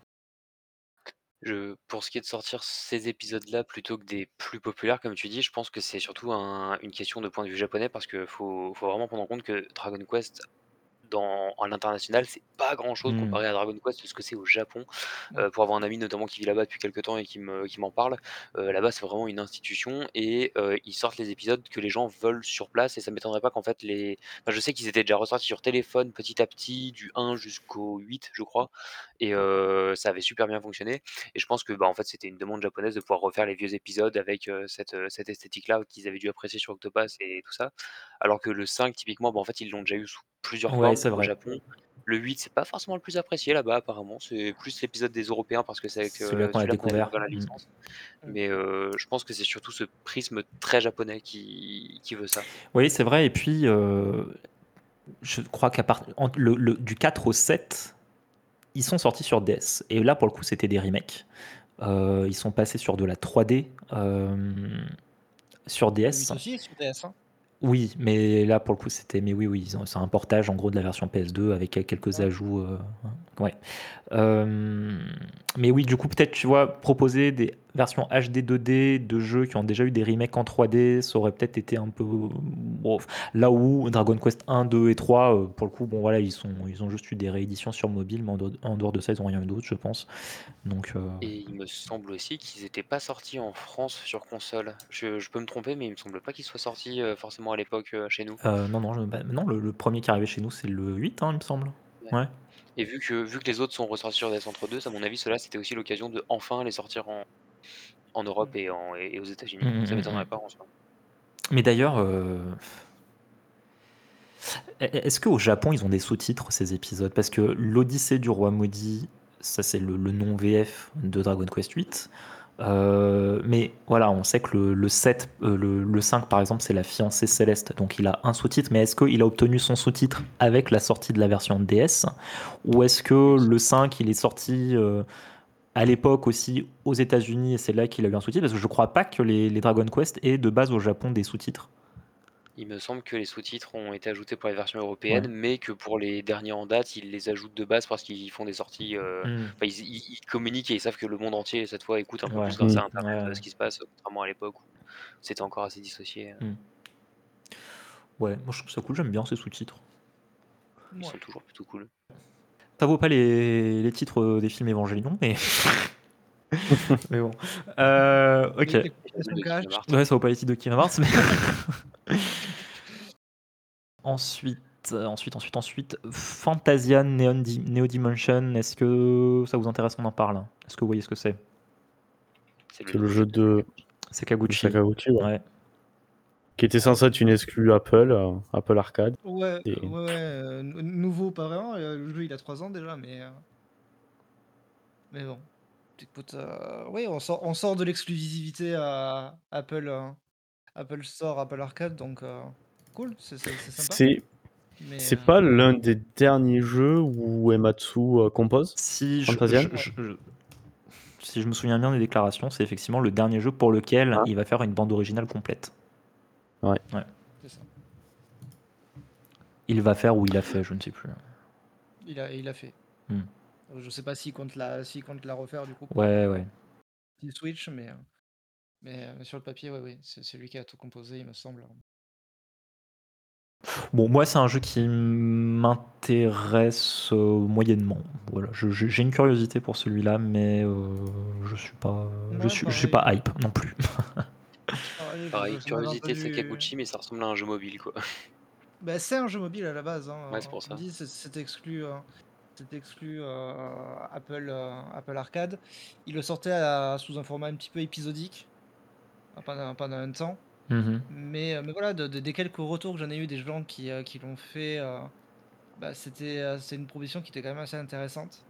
Je, pour ce qui est de sortir ces épisodes-là plutôt que des plus populaires, comme tu dis, je pense que c'est surtout un- une question de point de vue japonais parce que faut, faut vraiment prendre en compte que Dragon Quest dans, à l'international, c'est pas grand chose Hmm. comparé à Dragon Quest, ce que c'est au Japon. Ouais. Euh, pour avoir un ami notamment qui vit là-bas depuis quelques temps et qui me- qui m'en parle, euh, là-bas c'est vraiment une institution et euh, ils sortent les épisodes que les gens veulent sur place et ça m'étonnerait pas qu'en fait les. Enfin, je sais qu'ils étaient déjà ressortis sur téléphone petit à petit, du un jusqu'au huit, je crois, et euh, ça avait super bien fonctionné. Et je pense que bah, en fait c'était une demande japonaise de pouvoir refaire les vieux épisodes avec euh, cette, euh, cette esthétique-là qu'ils avaient dû apprécier sur Octopass et tout ça. Alors que le cinq, typiquement, bah, en fait, ils l'ont déjà eu sous plusieurs Ouais, formes c'est au vrai. Japon. Le huit, c'est pas forcément le plus apprécié là-bas, apparemment. C'est plus l'épisode des Européens parce que c'est avec Celui euh, qu'on a celui-là qu'on avait découvert. ouvert la Hmm. licence. Mais euh, je pense que c'est surtout ce prisme très japonais qui, qui veut ça. Oui, c'est vrai. Et puis, euh, je crois qu'à part... entre le, le- du quatre au sept, ils sont sortis sur D S. Et là, pour le coup, c'était des remakes. Euh, ils sont passés sur de la trois D euh, sur Le D huit S. aussi est sur D S. Hein. Oui, mais là pour le coup c'était, mais oui oui, ils ont- c'est un portage en gros de la version P S deux avec quelques Ouais. ajouts. euh, ouais. Euh, mais oui, du coup peut-être tu vois proposer des versions H D deux D de jeux qui ont déjà eu des remakes en trois D, ça aurait peut-être été un peu bon, là où Dragon Quest un, deux et trois euh, pour le coup bon voilà ils sont ils ont juste eu des rééditions sur mobile, mais en dehors, en dehors de ça ils ont rien eu d'autre je pense. Donc euh, Et il me semble aussi qu'ils n'étaient pas sortis en France sur console. Je, je peux me tromper, mais il me semble pas qu'ils soient sortis euh, forcément à l'époque euh, chez nous. euh, non non je- bah, non le, le premier qui est arrivé chez nous c'est le huit hein, il me semble. Ouais. Ouais. Et vu que, vu que les autres sont ressortis sur D S entre deux, à mon avis, ceux-là, c'était aussi l'occasion de enfin les sortir en, en Europe et, en, et et aux Mm, États-Unis. mm, Ça mm, m'étonnerait mm. pas en soi. Mais d'ailleurs, euh, est-ce qu'au Japon, ils ont des sous-titres, ces épisodes? Parce que l'Odyssée du Roi Maudit, ça c'est le, le nom V F de Dragon Quest huit. Euh, mais voilà, on sait que le, le sept, euh, le, le cinq par exemple, c'est la fiancée céleste. Donc il a un sous-titre. Mais est-ce qu'il a obtenu son sous-titre avec la sortie de la version D S? Ou est-ce que le cinq, il est sorti euh, à l'époque aussi aux États-Unis et c'est là qu'il a eu un sous-titre? Parce que je crois pas que les, les Dragon Quest aient de base au Japon des sous-titres. Il me semble que les sous-titres ont été ajoutés pour les versions Ouais. européennes, mais que pour les derniers en date, ils les ajoutent de base parce qu'ils font des sorties. euh, Mm. Enfin, ils, ils- ils communiquent et ils savent que le monde entier, cette fois, écoute un peu Ouais. plus grâce à Mm. Internet Ouais. euh, ce qui se passe, contrairement à l'époque où c'était encore assez dissocié. euh. Mm. Ouais, moi je trouve ça cool, j'aime bien ces sous-titres. Ils Ouais. sont toujours plutôt cool. Ça vaut pas les, les titres euh, des films évangélions, mais, mais bon. Euh, ok. Les Et les celle de cash. Kingdom Hearts. Ouais, ça vaut pas les titres de Kingdom Hearts, mais. ensuite, euh, ensuite, ensuite, ensuite, Fantasian Neon Di- Neo Dimension, est-ce que ça vous intéresse qu'on en parle? Est-ce que vous voyez ce que c'est? C'est le C'est le nouveau jeu de, C'est de Kaguchi. Sakaguchi, ouais. Ouais. Qui était censé être une exclue Apple, euh, Apple Arcade. Ouais, Et- ouais, ouais, euh, nou- nouveau, pas vraiment. euh, Le jeu, il a trois ans déjà, mais. euh, Mais bon. Écoute, euh, oui, on sort, on sort de l'exclusivité à Apple, euh, Apple Store, Apple Arcade, donc euh, cool, c'est c'est- c'est sympa. C'est Mais c'est euh, pas l'un des derniers jeux où Ematsu euh, compose Si je, Fantasian je- je- je- si je me souviens bien des déclarations, c'est effectivement le dernier jeu pour lequel Ah. il va faire une bande originale complète. c'est ça. Il va faire ou il a fait, je ne sais plus. Il a, il a fait. Hmm. Euh, Je sais pas s'il compte la, s'il compte la refaire du coup pour Ouais, le ouais. petit Switch, mais, euh, mais, euh, mais sur le papier, ouais, oui, c'est c'est lui qui a tout composé, il me semble. Bon, moi, c'est un jeu qui m'intéresse euh, moyennement. Voilà, je- je- j'ai une curiosité pour celui-là, mais euh, je suis pas, je Ouais, suis, je suis pareil. pas hype non plus. Pareil, je- Pareil, j'en avais curiosité de entendu- Sakaguchi, mais ça ressemble à un jeu mobile, quoi. Bah, c'est un jeu mobile à la base. Hein. Ouais, c'est pour On ça. dit c'est c'est exclu, euh, c'est exclu euh, Apple, euh, Apple Arcade. Il le sortait à- sous un format un petit peu épisodique euh, pendant, pendant un temps. Mhm. Mais, euh, mais voilà, de- de- des quelques retours que j'en ai eu des gens qui, euh, qui l'ont fait, euh, bah, c'était euh, c'est une proposition qui était quand même assez intéressante.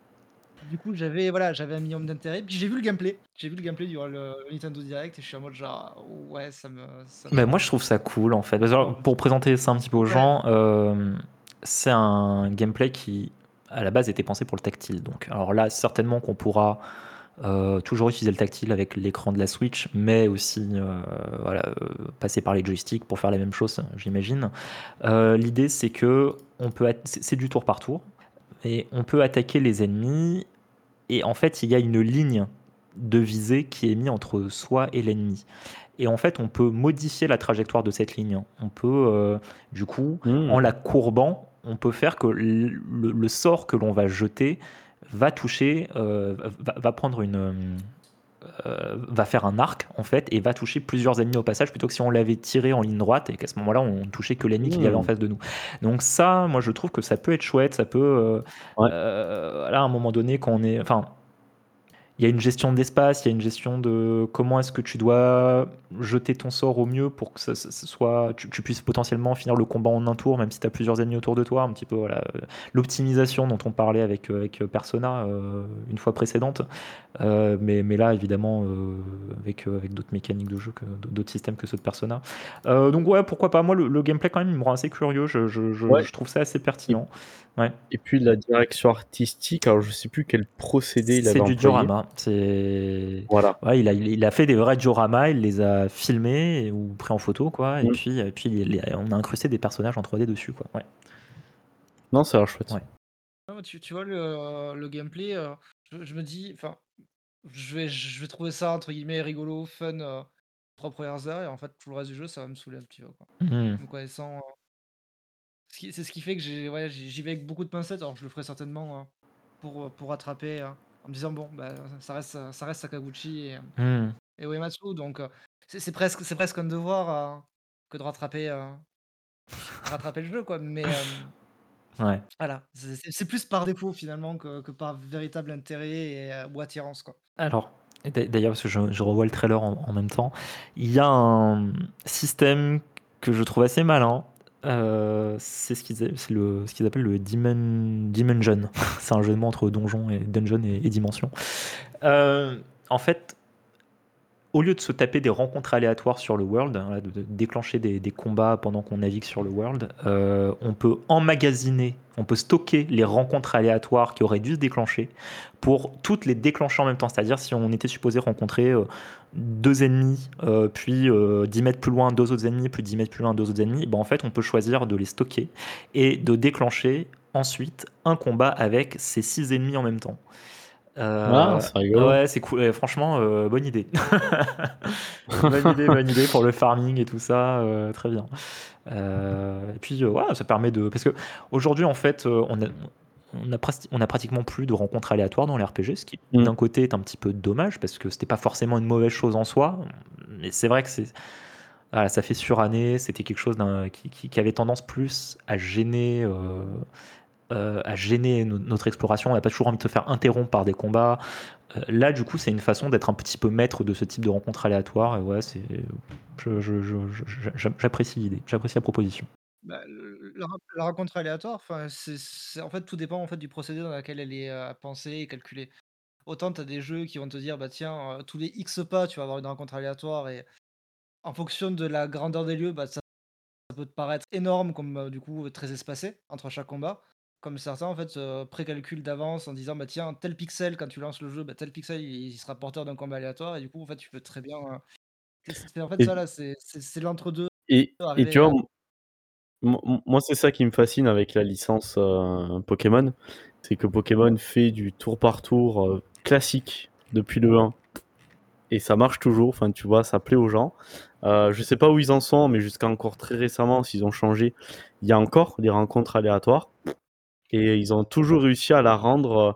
Du coup, j'avais voilà, j'avais un minimum d'intérêt. Puis j'ai vu le gameplay. J'ai vu le gameplay durant le Nintendo Direct et je suis en mode genre ouais, ça me. Ça Bah, me- moi, je trouve ça cool en fait. Parce que, alors, pour présenter ça un petit peu aux Ouais. gens, euh, c'est un gameplay qui, à la base, était pensé pour le tactile. Donc, alors là, certainement qu'on pourra euh, toujours utiliser le tactile avec l'écran de la Switch, mais aussi euh, voilà, euh, passer par les joysticks pour faire la même chose, j'imagine. Euh, L'idée, c'est que on peut, at- c'est c'est du tour par tour, et on peut attaquer les ennemis. Et en fait, il y a une ligne de visée qui est mise entre soi et l'ennemi. Et en fait, on peut modifier la trajectoire de cette ligne. On peut, euh, du coup, Hmm. en la courbant, on peut faire que le, le- le sort que l'on va jeter va toucher, euh, va, va prendre une, euh, va faire un arc en fait et va toucher plusieurs ennemis au passage plutôt que si on l'avait tiré en ligne droite et qu'à ce moment-là on touchait que l'ennemi qu'il y avait en Hmm. face de nous. Donc ça, moi je trouve que ça peut être chouette, ça peut, euh, Ouais. euh, là à un moment donné quand on est, enfin. Il y a une gestion d'espace, il y a une gestion de comment est-ce que tu dois jeter ton sort au mieux pour que ça, ça- ça soit, tu, tu puisses potentiellement finir le combat en un tour, même si tu as plusieurs ennemis autour de toi. Un petit peu voilà, euh, l'optimisation dont on parlait avec, euh, avec Persona euh, une fois précédente. Euh, mais, mais là, évidemment, euh, avec, euh, avec d'autres mécaniques de jeu, que, d'autres systèmes que ceux de Persona. Euh, donc ouais, pourquoi pas. Moi, le, le gameplay, quand même, il me rend assez curieux. Je, je- je- Ouais. je trouve ça assez pertinent. Ouais. Et puis la direction artistique, alors je sais plus quel procédé il C'est avait du employé. diorama. ça. C'est Voilà. ouais, il a, il il a fait des vrais dioramas, il les a filmés ou pris en photo, quoi. Et Mm. puis, et puis il- il- on a incrusté des personnages en trois D dessus, quoi. Ouais. Non, ça a l'air chouette. Ouais. Ah, tu, tu vois, le, le gameplay, euh, je, je me dis, enfin, je vais, je vais trouver ça entre guillemets rigolo, fun, euh, trois premières heures, et en fait, tout le reste du jeu, ça va me saouler un petit peu, quoi. Mhm. Me connaissant, euh, ce qui- c'est ce qui fait que j'ai, ouais, j'y j'y vais avec beaucoup de pincettes. Alors, je le ferai certainement euh, pour, pour rattraper, euh, en me disant, bon, bah, ça reste, euh, ça reste Sakaguchi et, Mhm. et Uematsu, donc euh, c'est c'est presque, c'est presque un devoir euh, que de rattraper, euh, rattraper le jeu, quoi. Mais euh, Ouais. voilà, c'est c'est- c'est plus par défaut finalement que, que par véritable intérêt et, euh, ou attirance, quoi. Alors, et d'a- d'ailleurs, parce que je, je revois le trailer en, en même temps, il y a un système que je trouve assez malin. Euh, c'est ce qu'ils a- c'est le, ce qu'ils appellent le Dimen, Dimension. C'est un jeu de mots entre donjon et dungeon et, et dimension. Euh, en fait, au lieu de se taper des rencontres aléatoires sur le world, hein, là, de, de déclencher des, des combats pendant qu'on navigue sur le world, euh, on peut emmagasiner, on peut stocker les rencontres aléatoires qui auraient dû se déclencher pour toutes les déclencher en même temps. C'est-à-dire si on était supposé rencontrer euh, deux ennemis, euh, puis euh, dix mètres plus loin deux autres ennemis, puis dix mètres plus loin deux autres ennemis, ben en fait on peut choisir de les stocker et de déclencher ensuite un combat avec ces six ennemis en même temps. Ah, Euh, c'est rigolo. ouais, c'est cool. Euh, franchement, euh, bonne idée. bonne idée, bonne idée pour le farming et tout ça. Euh, très bien. Euh, et puis, euh, ouais, ça permet de. Parce que aujourd'hui, en fait, euh, on a. On a, pres- on a pratiquement plus de rencontres aléatoires dans les R P G, ce qui Mm. d'un côté est un petit peu dommage parce que c'était pas forcément une mauvaise chose en soi, mais c'est vrai que c'est, voilà, ça fait suranné, c'était quelque chose d'un- qui, qui- qui avait tendance plus à gêner, euh, euh, à gêner no- notre exploration. On n'a pas toujours envie de se faire interrompre par des combats. Euh, là, du coup, c'est une façon d'être un petit peu maître de ce type de rencontre aléatoire. Et ouais, c'est, je- je- je- je- j'a- j'apprécie l'idée, j'apprécie la proposition. Bah, le- la, ra- la rencontre aléatoire, enfin, c'est, c'est- en fait, tout dépend en fait du procédé dans lequel elle est euh, pensée et calculée. Autant tu as des jeux qui vont te dire, bah tiens, euh, tous les X pas, tu vas avoir une rencontre aléatoire, et en fonction de la grandeur des lieux, bah, ça, ça peut te paraître énorme, comme euh, du coup très espacé entre chaque combat. Comme certains en fait euh, précalculent d'avance en disant, bah tiens, tel pixel, quand tu lances le jeu, bah, tel pixel il, il sera porteur d'un combat aléatoire, et du coup en fait tu peux très bien. euh, c'est, c'est- en fait Et, ça là, c'est, c'est, c'est l'entre-deux. et, et tu Arriver vois, à. m- m- moi, c'est ça qui me fascine avec la licence euh, Pokémon. C'est que Pokémon fait du tour par tour euh, classique depuis le un. Et ça marche toujours. Enfin, tu vois, ça plaît aux gens. Euh, je sais pas où ils en sont, mais jusqu'à encore très récemment, s'ils ont changé, il y a encore des rencontres aléatoires. Et ils ont toujours réussi à la rendre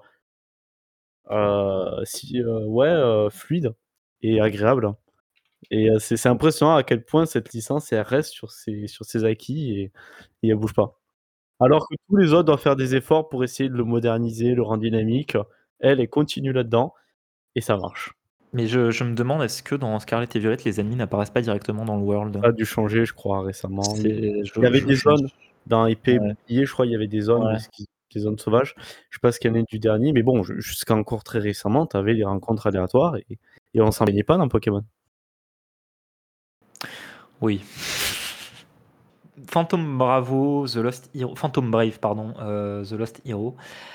euh, si, euh, ouais, euh, fluide et agréable. Et euh, c'est c'est impressionnant à quel point cette licence elle reste sur ses, sur ses acquis et, et elle bouge pas. Alors que tous les autres doivent faire des efforts pour essayer de le moderniser, le rendre dynamique. Elle, elle continue là-dedans et ça marche. Mais je, je me demande, est-ce que dans Scarlet et Violet, les ennemis n'apparaissent pas directement dans le world? Ça a dû changer, je crois, récemment. Il C'est, il y je, avait je- des je me zones suis- dans Épée et ouais, Bouclier, je crois, il y avait des zones, ouais. ce qui- des zones sauvages. Je sais pas ce qu'il y en est du dernier, mais bon, ju- jusqu'à encore très récemment, tu avais les rencontres aléatoires et, et on s'en baignait pas dans Pokémon. Oui. Phantom Bravo, The Lost Hero, Phantom Brave, pardon, euh, The Lost Hero.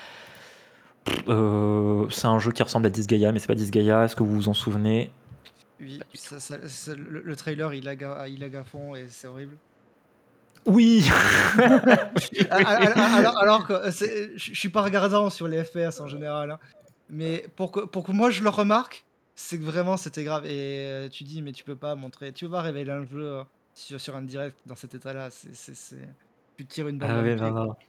Euh, c'est un jeu qui ressemble à Disgaea, mais c'est pas Disgaea. Est-ce que vous vous en souvenez? Oui, ça, ça- ça- le, le trailer il lag, à- il lag à fond et c'est horrible. Oui. Ah, ah, ah, Alors, alors que euh, c'est- je je suis pas regardant sur les F P S en général, hein. Mais pour que, pour que moi je le remarque, c'est que vraiment c'était grave. Et euh, tu dis, mais tu peux pas montrer, tu peux pas révéler un jeu euh, sur, sur un direct dans cet état-là. C'est, c'est, c'est- Tu te tires une balle Ah dans le oui, pied, non, quoi. non.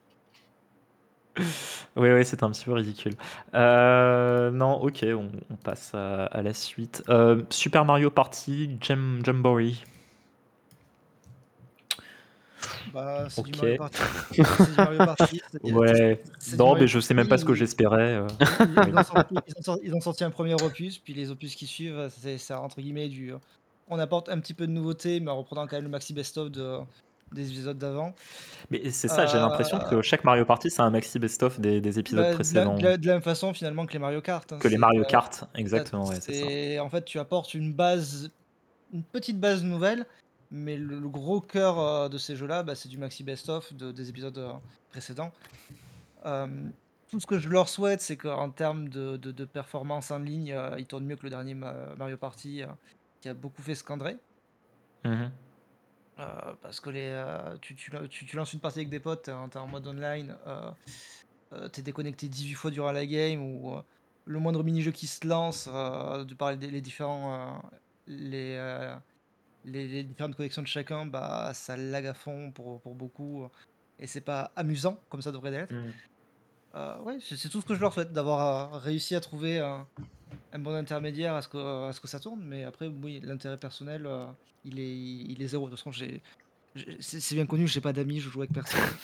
Oui, oui, c'est un petit peu ridicule. Euh, non, ok, on, on passe à, à la suite. Euh, Super Mario Party Jam, Jamboree. Bah, c'est du Ok. Mario Party. C'est du Mario Party. c'est- Ouais. C'est du Non, Mario mais je sais même Party pas ce que où j'espérais. euh. ils, ils- Oui. ils ont sorti, ils ont sorti- ils ont sorti un premier opus, puis les opus qui suivent, c'est c'est entre guillemets du. On apporte un petit peu de nouveauté, mais en reprenant quand même le maxi best-of de, des épisodes d'avant. Mais c'est ça, j'ai l'impression Euh, que chaque Mario Party, c'est un maxi best-of des, des épisodes bah, de, la, de précédents. la- de la même façon finalement que les Mario Kart, hein. Que les C'est, Mario euh, Kart, ça- exactement, ouais, c'est ça. c'est- en fait, tu apportes une base, une petite base nouvelle, mais le, le gros cœur euh, de ces jeux-là, bah, c'est du maxi best-of de- des épisodes euh, précédents. Euh, tout ce que je leur souhaite, c'est qu'en termes de de de performance en ligne, heu, ils tournent mieux que le dernier Ma Mario Party, heu, qui a beaucoup fait scandrer. Mmh. Heu, parce que les, heu, tu tu lan tu tu lances une partie avec des potes, tu es en tu es en mode online, heu heu, tu es déconnecté dix-huit fois durant la game ou, heu, le moindre mini-jeu qui se lance, heu, de par les les différents, heu, les, heu, les les différentes connexions de chacun, bah, ça lag à fond pour pour beaucoup, heu et c'est pas amusant comme ça devrait l'être. Mmh. Heu, ouais, c'est c'est tout ce que je leur souhaite, d'avoir, heu, réussi à trouver un un bon intermédiaire à ce que à ce que ça tourne, mais après oui, l'intérêt personnel, heu, il est il est zéro. De toute façon, j'ai j'ai c'est c'est bien connu, j'ai pas d'amis, je joue avec personne.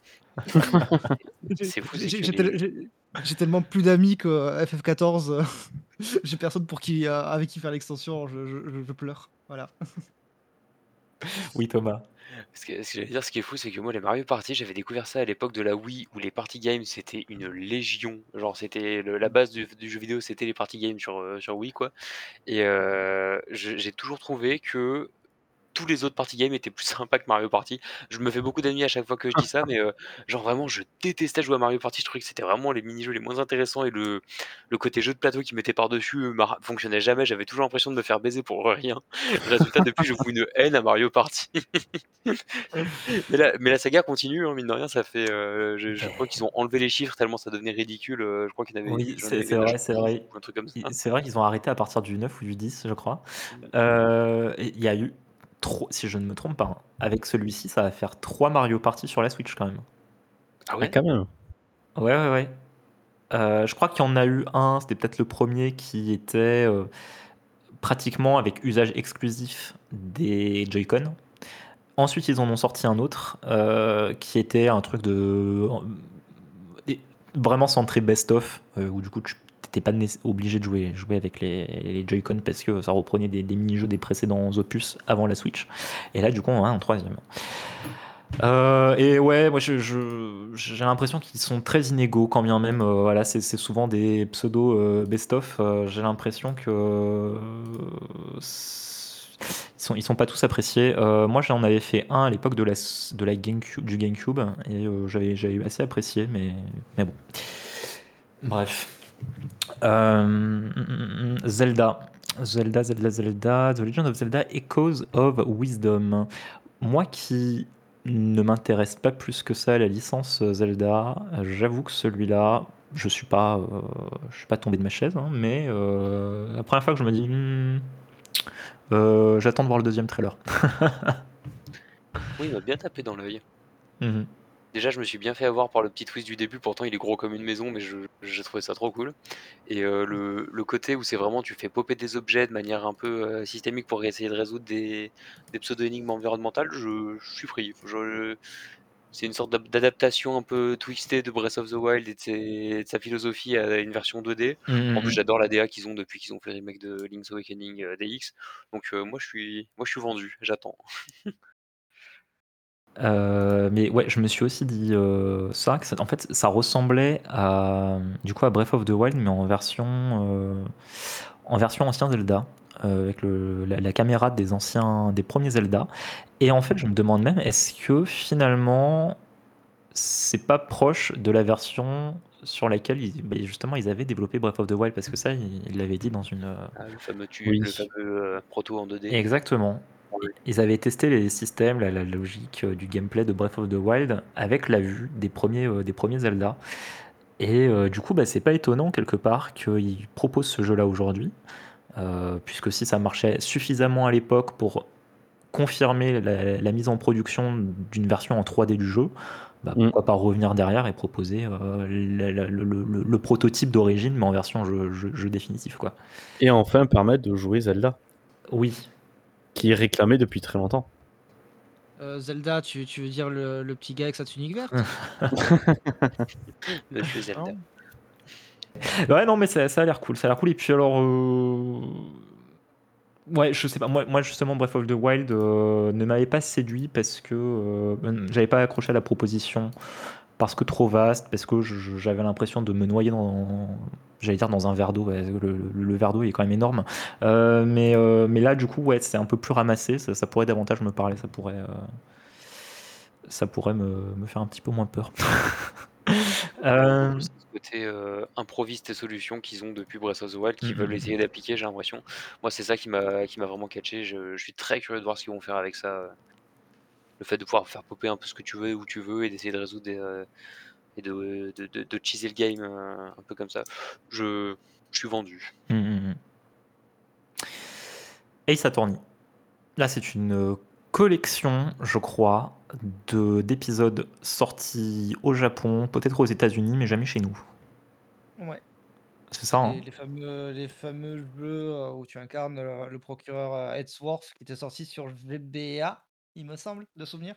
J'ai C'est fou, j'ai c'est j'ai que j'ai tel les j'ai j'ai tellement plus d'amis que F F quatorze, heu, j'ai personne pour qui, heu, avec qui faire l'extension, je je je je pleure, voilà. Oui, Thomas. ce que ce que j'allais dire, ce qui est fou, c'est que moi, les Mario Party, j'avais découvert ça à l'époque de la Wii, où les party games, c'était une légion. Genre, c'était le la base du du jeu vidéo, c'était les party games sur, heu, sur Wii, quoi et heu, je j'ai toujours trouvé que tous les autres party games étaient plus sympas que Mario Party. Je me fais beaucoup d'amis à chaque fois que je dis ça, mais heu, genre vraiment je détestais jouer à Mario Party. Je trouvais que c'était vraiment les mini-jeux les moins intéressants et le le côté jeu de plateau qu'ils mettaient par-dessus, heu, mara fonctionnait jamais. J'avais toujours l'impression de me faire baiser pour rien. Résultat, depuis, je voue une haine à Mario Party. Mais la mais la saga continue, hein, mine de rien, ça fait, heu, je je crois qu'ils ont enlevé les chiffres tellement ça devenait ridicule, heu, je crois qu'il y en avait Oui, j'en c'est avais c'est une à vrai, genre c'est dix vrai. ou un truc comme ça. I c'est vrai qu'ils ont arrêté à partir du neuf ou du dix, je crois. Mmh. Heu, et il y a eu trop si je ne me trompe pas, hein, avec celui-ci, ça va faire trois Mario Party sur la Switch quand même. Ah Ah, ouais? quand même. Ouais, ouais, ouais. Heu, je crois qu'il y en a eu un, c'était peut-être le premier qui était, heu, pratiquement avec usage exclusif des Joy-Con. Ensuite, ils en ont sorti un autre, heu, qui était un truc de et vraiment centré best-of, heu, où du coup tu n'étais pas nécess obligé de jouer jouer avec les les Joy-Con parce que ça reprenait des des mini-jeux des précédents opus avant la Switch. Et là, du coup, on a un troisième. Heu et ouais, moi je je j'ai l'impression qu'ils sont très inégaux quand bien même, heu, voilà, c'est c'est souvent des pseudo, heu, best-of, heu, j'ai l'impression que, heu, s ils sont ils sont pas tous appréciés. Heu, moi j'en avais fait un à l'époque de la s de la GameCube du GameCube et heu, j'avais j'avais assez apprécié mais mais bon. Bref. Hem, mmh, mmh, mmh, Zelda. Zelda, Zelda, Zelda, The Legend of Zelda: Echoes of Wisdom. Moi qui ne m'intéresse pas plus que ça à la licence euh, Zelda, euh, j'avoue que celui-là, je suis pas, euh, je suis pas tombé de ma chaise, hein, mais euh, la première fois que je me dis, hmm, euh, j'attends de voir le deuxième trailer. Oui, il m'a bien tapé dans l'œil. Mhm. Déjà, je me suis bien fait avoir par le petit twist du début, pourtant il est gros comme une maison, mais je j'ai trouvé ça trop cool et heu, le le côté où c'est vraiment tu fais popper des objets de manière un peu, heu, systémique pour essayer de résoudre des des pseudo-énigmes environnementales, je je suis pris. Je c'est une sorte d'ad d'adaptation un peu twistée de Breath of the Wild et de ses de sa philosophie à une version deux D. En plus, Mhm. j'adore la D A qu'ils ont depuis qu'ils ont fait le remake de Link's Awakening, heu, D X, donc heu, moi je suis moi je suis vendu, j'attends. Euh, mais ouais, je me suis aussi dit euh, ça, que ça- en fait, ça ressemblait à, du coup, à Breath of the Wild, mais en version, euh, en version ancien Zelda, euh, avec le, la, la caméra des anciens, des premiers Zelda. Et en fait, je me demande même, est-ce que finalement, c'est pas proche de la version sur laquelle ils, bah, justement ils avaient développé Breath of the Wild, parce que ça, ils il l'avaient dit dans une. euh, Ah, le fameux tu le Oui. fameux, heu, proto en deux D. Exactement. Ouais. Ils avaient testé les systèmes, la, la logique euh, du gameplay de Breath of the Wild avec la vue des premiers, euh, des premiers Zelda. Et euh, du coup, bah, c'est pas étonnant quelque part qu'ils proposent ce jeu-là aujourd'hui, euh, puisque si ça marchait suffisamment à l'époque pour confirmer la, la mise en production d'une version en trois D du jeu, bah, Mm. pourquoi pas revenir derrière et proposer euh, la- la- le, le- le- le prototype d'origine, mais en version jeu, jeu- jeu définitif, quoi. Et enfin permettre de jouer Zelda, Oui. qui est réclamé depuis très longtemps. Heu, Zelda, tu tu veux dire le le petit gars avec sa tunique verte? Monsieur Zelda. Non? Ouais, non, mais ça, ça a l'air cool, ça a l'air cool. Et puis alors, euh, ouais, je sais pas, moi, moi justement, Breath of the Wild euh, ne m'avait pas séduit parce que euh, ben, j'avais pas accroché à la proposition, parce que trop vaste, parce que je- je- j'avais l'impression de me noyer dans, j'allais dire dans un verre d'eau, ouais, le, le- le verre d'eau il est quand même énorme. Euh, mais, euh, mais là, du coup, ouais, c'est un peu plus ramassé, ça, ça pourrait davantage me parler, ça pourrait, euh, ça pourrait me, me faire un petit peu moins peur. Moi, pour Euh, le coup, c'est ce côté, côté euh, improvise tes solutions qu'ils ont depuis Breath of the Wild, Mm, qu'ils veulent mm, essayer d'appliquer, j'ai l'impression. Moi, c'est ça qui m'a qui m'a vraiment catché. Je, je suis très curieux de voir ce qu'ils vont faire avec ça. euh, Le fait de pouvoir faire popper un peu ce que tu veux, où tu veux, et d'essayer de résoudre des, euh, et de, de, de, de cheeser le game euh, un peu comme ça. Je, je suis vendu. mm, mm, mm. Ace Attorney. Là, c'est une euh, collection, je crois, de d'épisodes sortis au Japon, peut-être aux États-Unis, mais jamais chez nous. Ouais. C'est ça, Les, hein? les fameux, les fameux jeux euh, où tu incarnes le, le procureur euh, Edgeworth qui était sorti sur V B A, il me semble, de souvenir.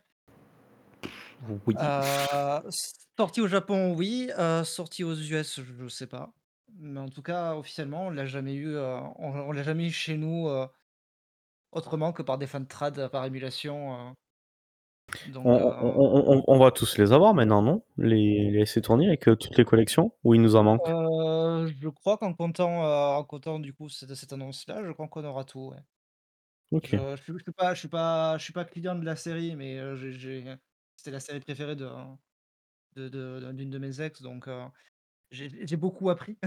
Oui. Euh, sorti au Japon, oui. euh, sorti aux U S, je ne sais pas. Mais en tout cas, officiellement, on l'a jamais eu. euh, on, on l'a jamais eu chez nous euh, autrement que par des fans trad, euh, par émulation. euh. On, Donc, on- euh, on- on- on va tous les avoir maintenant, non? Les, les S C Tourniers avec euh, toutes les collections? Ou il nous en manque? euh, je crois qu'en comptant, euh, en comptant du coup cette, cette annonce-là, je crois qu'on aura tout. Ouais. Ok. Je, je, suis je suis pas, je suis pas, je suis pas client de la série, mais euh, j'ai, j'ai- c'était la série préférée de, de, de- d'une de mes ex, donc euh, j'ai j'ai beaucoup appris.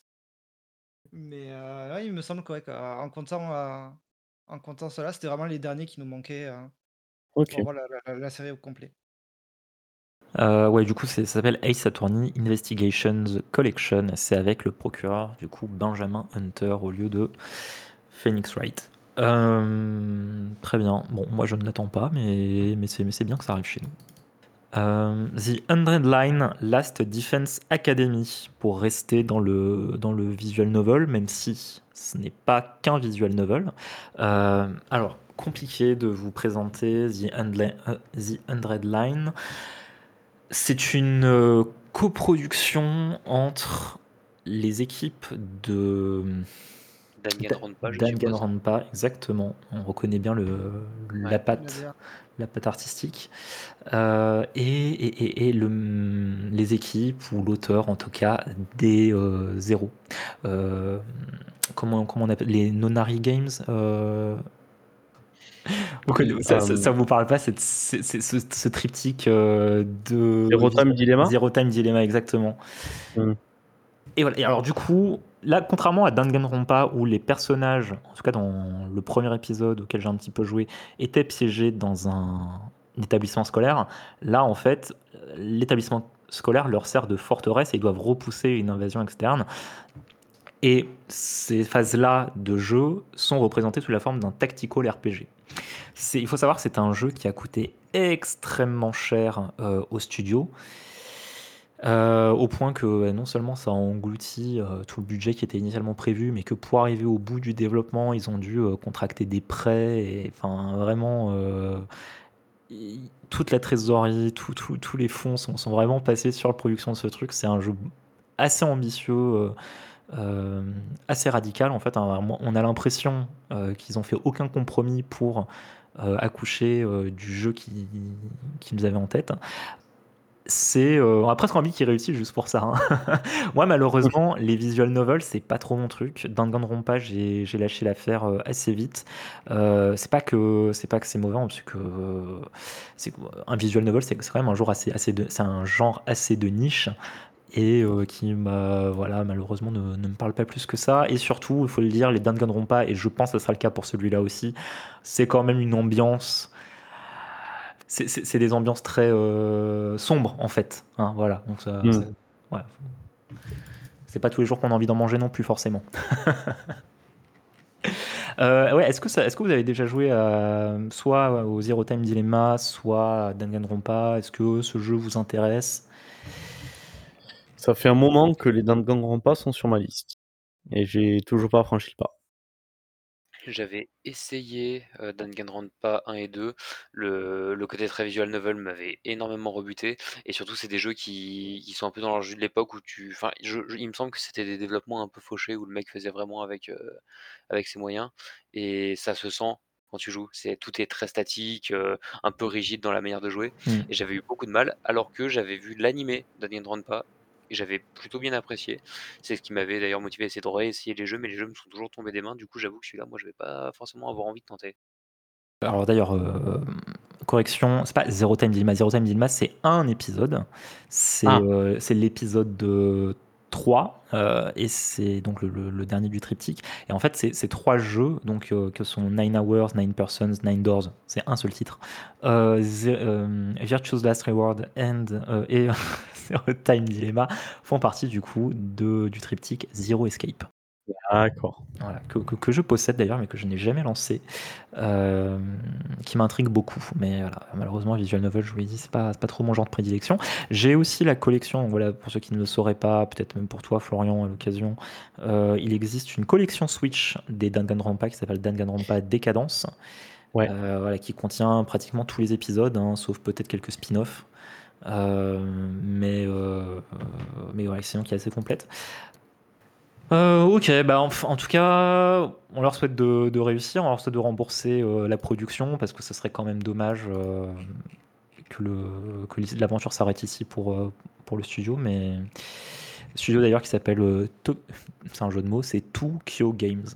Mais euh, ouais, il me semble que, ouais, qu'en comptant, euh, en comptant cela, c'était vraiment les derniers qui nous manquaient euh, Ok. pour voir la, la- la série au complet. Euh, ouais, du coup, c'est- ça s'appelle Ace Attorney Investigations Collection. C'est avec le procureur, du coup, Benjamin Hunter au lieu de Phoenix Wright. Euh, très bien. Bon, moi, je ne l'attends pas, mais, mais c'est mais c'est bien que ça arrive chez nous. Euh, The Hundred Line Last Defense Academy, pour rester dans le, dans le visual novel, même si ce n'est pas qu'un visual novel. Euh, alors, compliqué de vous présenter The Hundred, euh, The Hundred Line. C'est une euh, coproduction entre les équipes de Danganronpa, je suppose. Danganronpa, exactement. On reconnaît bien le, la Ouais. patte, la patte artistique. Euh, et et, et, et le, les équipes, ou l'auteur en tout cas, des euh, zéros. Euh, comment, comment on appelle les Nonary Games euh, vous connaissez- ça, ça, Euh, ça vous parle pas, c'est, c'est- c'est ce, ce triptyque euh, de Zero Time Dilemma? Zero Time Dilemma, exactement. Hmm. Et voilà. Et alors du coup, là, contrairement à Danganronpa, où les personnages, en tout cas dans le premier épisode auquel j'ai un petit peu joué, étaient piégés dans un établissement scolaire, là, en fait, l'établissement scolaire leur sert de forteresse et ils doivent repousser une invasion externe. Et ces phases-là de jeu sont représentées sous la forme d'un tactical R P G. C'est, il faut savoir que c'est un jeu qui a coûté extrêmement cher euh, au studio. Euh, au point que euh, non seulement ça a englouti euh, tout le budget qui était initialement prévu, mais que pour arriver au bout du développement, ils ont dû euh, contracter des prêts, et enfin vraiment euh, i- toute la trésorerie, tout- tout- tous les fonds sont, sont vraiment passés sur la production de ce truc. C'est un jeu assez ambitieux, euh, euh, assez radical en fait, hein. Moi, on a l'impression euh, qu'ils ont fait aucun compromis pour euh, accoucher euh, du jeu qui- qu'ils avaient en tête. C'est euh, on a presque envie qu'ils réussissent juste pour ça, hein. Moi, malheureusement, les visual novels, c'est pas trop mon truc. Danganronpa, j'ai j'ai lâché l'affaire euh, assez vite. Euh, c'est pas que c'est pas que c'est mauvais, hein, parce que euh, c'est un visual novel, c'est c'est quand même un genre assez assez de c'est un genre assez de niche, et euh, qui m'a voilà malheureusement ne, ne me parle pas plus que ça. Et surtout, il faut le dire, les Danganronpa, et je pense que ce sera le cas pour celui-là aussi, c'est quand même une ambiance. C'est c'est- c'est des ambiances très euh, sombres en fait, hein, voilà. Donc ça, Hmm. ça- ouais. C'est pas tous les jours qu'on a envie d'en manger non plus forcément. Euh, ouais, est-ce que ça, est-ce que vous avez déjà joué à, soit au Zero Time Dilemma, soit à Danganronpa? Est-ce que ce jeu vous intéresse? Ça fait un moment que les Danganronpa sont sur ma liste. Et j'ai toujours pas franchi le pas. J'avais essayé euh, Danganronpa un et deux. Le, le côté très visual novel m'avait énormément rebuté. Et surtout, c'est des jeux qui, qui sont un peu dans leur jus de l'époque où tu. Enfin, je- je- il me semble que c'était des développements un peu fauchés où le mec faisait vraiment avec, euh, avec ses moyens. Et ça se sent quand tu joues. C'est, tout est très statique, euh, un peu rigide dans la manière de jouer. Hmm. Et j'avais eu beaucoup de mal, alors que j'avais vu l'animé Danganronpa. Et j'avais plutôt bien apprécié. C'est ce qui m'avait d'ailleurs motivé à essayer de réessayer les jeux, mais les jeux me sont toujours tombés des mains. Du coup, j'avoue que celui-là, moi, je vais pas forcément avoir envie de tenter. Alors d'ailleurs, euh, correction, c'est pas Zero Time Dilemma. Zero Time Dilemma, c'est un épisode. C'est Ah. euh, c'est l'épisode de trois, euh, et c'est donc le, le- le dernier du triptyque. Et en fait, c'est c'est trois jeux donc, euh, que sont Nine Hours, Nine Persons, Nine Doors, c'est un seul titre, euh, The- euh, Virtue's Last Reward and, euh, et Zero Time Dilemma font partie du coup de, du triptyque Zero Escape. D'accord. Voilà, que, que- que je possède d'ailleurs, mais que je n'ai jamais lancé, euh, qui m'intrigue beaucoup. Mais voilà, malheureusement, Visual Novel, je vous l'ai dit, c'est pas, c'est pas trop mon genre de prédilection. J'ai aussi la collection, donc voilà, pour ceux qui ne le sauraient pas, peut-être même pour toi, Florian, à l'occasion, euh, il existe une collection Switch des Danganronpa qui s'appelle Danganronpa Décadence, Ouais. euh, voilà, qui contient pratiquement tous les épisodes, hein, sauf peut-être quelques spin-offs. Euh, mais, euh, mais ouais, sinon qui est assez complète. Euh, ok, bah en, en tout cas, on leur souhaite de, de réussir, on leur souhaite de rembourser euh, la production parce que ce serait quand même dommage euh, que le- que l'aventure s'arrête ici pour, euh, pour le studio. Mais studio d'ailleurs qui s'appelle, euh, To- c'est un jeu de mots, c'est Tokyo Games.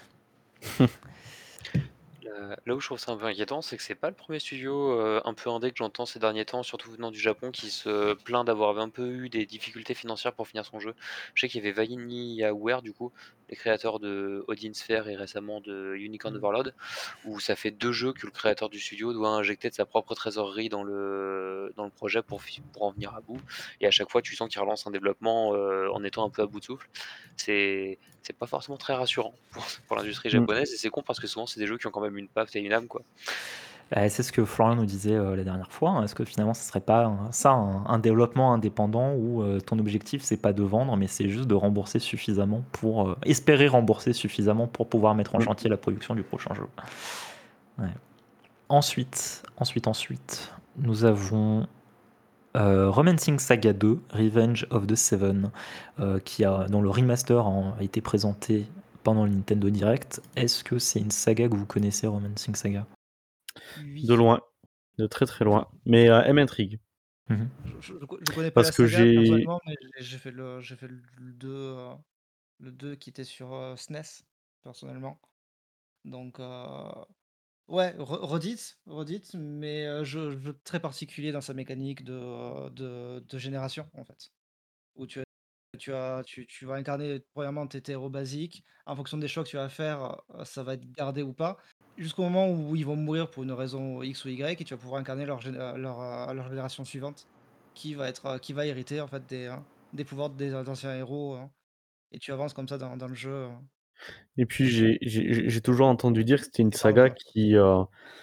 Euh, Là où je trouve ça un peu inquiétant, c'est que c'est pas le premier studio euh, un peu indé que j'entends ces derniers temps, surtout venant du Japon, qui se plaint d'avoir un peu eu des difficultés financières pour finir son jeu. Je sais qu'il y avait VanillaWare, du coup, les créateurs de Odin Sphere et récemment de Unicorn Mm. Overlord, où ça fait deux jeux que le créateur du studio doit injecter de sa propre trésorerie dans le, dans le projet pour, fi- pour en venir à bout. Et à chaque fois, tu sens qu'il relance un développement euh, en étant un peu à bout de souffle. C'est c'est pas forcément très rassurant pour, pour l'industrie Mm. japonaise, et c'est con parce que souvent c'est des jeux qui ont quand même une patte et une âme, quoi. Euh, c'est ce que Florian nous disait euh, la dernière fois. hein. Est-ce que finalement, ce serait pas un- ça, un, un développement indépendant où euh, ton objectif, c'est pas de vendre, mais c'est juste de rembourser suffisamment pour euh, espérer rembourser suffisamment pour pouvoir mettre en Mm. chantier la production du prochain jeu. Ouais. Ensuite, ensuite, ensuite, nous avons euh, Romancing Saga deux, Revenge of the Seven, euh, qui a, dont le remaster a, a été présenté pendant le Nintendo Direct. Est-ce que c'est une saga que vous connaissez, Romancing Saga? Oui. De loin, de très très loin. Mais euh, elle m'intrigue. Mhm. Je, je, je co- je connais pas Parce la que saga j'ai. personnellement, mais j'ai j'ai fait le j'ai fait le deux, euh, le deux qui était sur euh, S N E S personnellement. Donc euh, ouais, re- redites, redites, mais euh, je, je très particulier dans sa mécanique de, euh, de, de génération en fait. Où tu as, tu as tu, tu vas incarner premièrement tes héros basiques, en fonction des choix que tu vas faire, euh, ça va être gardé ou pas, jusqu'au moment où ils vont mourir pour une raison X ou Y, et tu vas pouvoir incarner leur, gén- euh, leur, euh, leur génération suivante, qui va être euh, qui va hériter en fait des, euh, des pouvoirs des anciens héros, hein, et tu avances comme ça dans, dans le jeu. euh, Et puis j'ai j'ai- j'ai toujours entendu dire que c'était une et par le saga choix. qui, euh,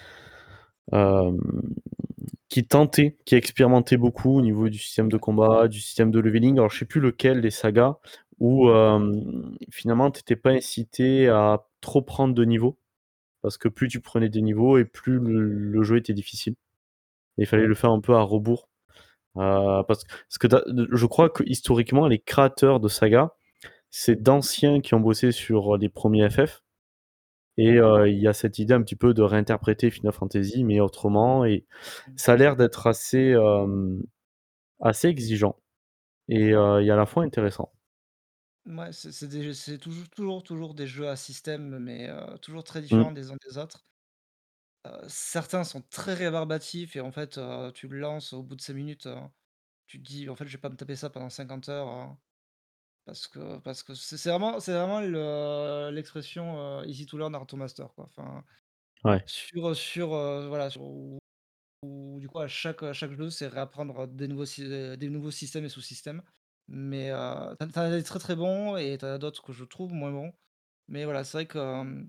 euh, qui tentait, qui expérimentait beaucoup au niveau du système de combat, du système de leveling. Alors je sais plus lequel des sagas où euh, finalement tu n'étais pas incité à trop prendre de niveaux, parce que plus tu prenais des niveaux et plus le, le jeu était difficile. Et il fallait le faire un peu à rebours. Euh, parce, parce que t'as- je crois que historiquement, les créateurs de saga, c'est d'anciens qui ont bossé sur les premiers F F. Et euh, il y a cette idée un petit peu de réinterpréter Final Fantasy, mais autrement. Et ça a l'air d'être assez, euh, assez exigeant. Et, euh, et à la fois intéressant. Ouais, c'est c'est des jeux- c'est toujours, toujours, toujours des jeux à système, mais euh, toujours très Mm. différents des uns des autres. Euh, certains sont très rébarbatifs et en fait, euh, tu le lances au bout de cinq minutes, euh, tu te dis, en fait, je vais pas me taper ça pendant cinquante heures, hein, parce que parce que c'est c'est vraiment, c'est vraiment le- l'expression euh, easy to learn, hard to master, quoi. Enfin, Ouais. sur, sur, euh, voilà, sur- où, où, du coup, à chaque, à chaque jeu, c'est réapprendre des nouveaux, sy- euh, des nouveaux systèmes et sous-systèmes. Mais euh, t'en t'en as des très très bons et t'en as d'autres que je trouve moins bons. Mais voilà, c'est vrai que, euh,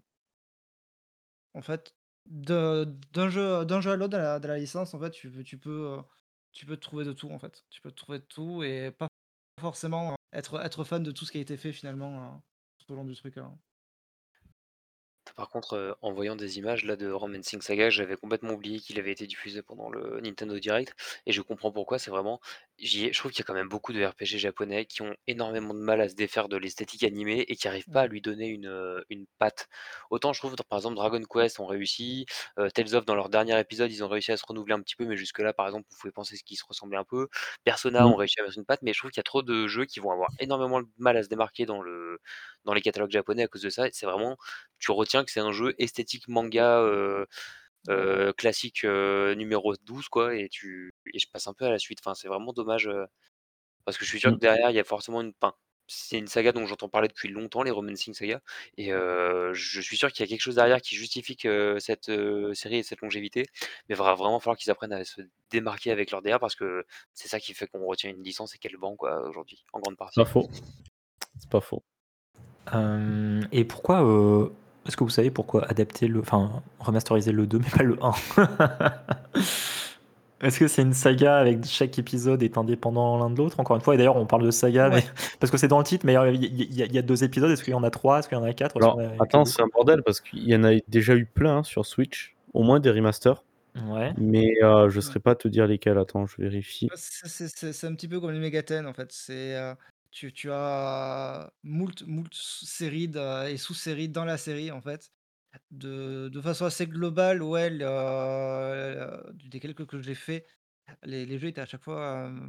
en fait, de d'un jeu d'un jeu à l'autre de la de la licence, en fait, tu peux tu peux, heu, tu peux trouver de tout, en fait. Tu peux trouver de tout et pas forcément, heu, être être fan de tout ce qui a été fait finalement, heu, tout au long du truc, hein. Par contre, euh, en voyant des images là de Romancing Saga, j'avais complètement oublié qu'il avait été diffusé pendant le Nintendo Direct, et je comprends pourquoi. C'est vraiment, j'y ai- je trouve qu'il y a quand même beaucoup de R P G japonais qui ont énormément de mal à se défaire de l'esthétique animée et qui n'arrivent pas à Mmh. lui donner une, euh, une patte. Autant je trouve, dans- par exemple, Dragon Quest ont réussi, euh, Tales of dans leur dernier épisode, ils ont réussi à se renouveler un petit peu, mais jusque-là, par exemple, vous pouvez penser qu'ils se ressemblaient un peu. Persona Mm. ont réussi à mettre une patte, mais je trouve qu'il y a trop de jeux qui vont avoir énormément de mal à se démarquer dans le, dans les catalogues japonais à cause de ça. C'est vraiment, tu retiens que c'est un jeu esthétique manga euh, euh, classique euh, numéro douze, quoi, et tu et je passe un peu à la suite. Enfin, c'est vraiment dommage, euh, parce que je suis sûr Mm. que derrière il y a forcément une, enfin, c'est une saga dont j'entends parler depuis longtemps, les Romancing Saga, et euh, je suis sûr qu'il y a quelque chose derrière qui justifie que cette euh, série ait cette longévité, mais il va vraiment falloir qu'ils apprennent à se démarquer avec leur D R parce que c'est ça qui fait qu'on retient une licence et qu'elle vend quoi aujourd'hui, en grande partie. Pas faux. C'est pas faux. Euh, et pourquoi, euh, est-ce que vous savez pourquoi adapter le, enfin, remasteriser le deux mais pas le un? Est-ce que c'est une saga avec chaque épisode est indépendant l'un de l'autre? Encore une fois, et d'ailleurs on parle de saga, Ouais. mais parce que c'est dans le titre, mais il y, y- y a deux épisodes. Est-ce qu'il y en a trois? Est-ce qu'il y en a quatre? Est-ce Alors, qu'il y en a que attends, deux? c'est un bordel parce qu'il y en a déjà eu plein hein, sur Switch, au moins des remasters, Ouais. mais euh, je ne saurais pas te dire lesquels. Attends, je vérifie. Bah, C'est c'est- c'est- c'est un petit peu comme les Megaten en fait. C'est euh, tu, tu as moult, moult séries de- et sous-séries dans la série en fait. De, de façon assez globale, ouais, le- euh, des quelques que j'ai fait, les, les jeux étaient à chaque fois euh,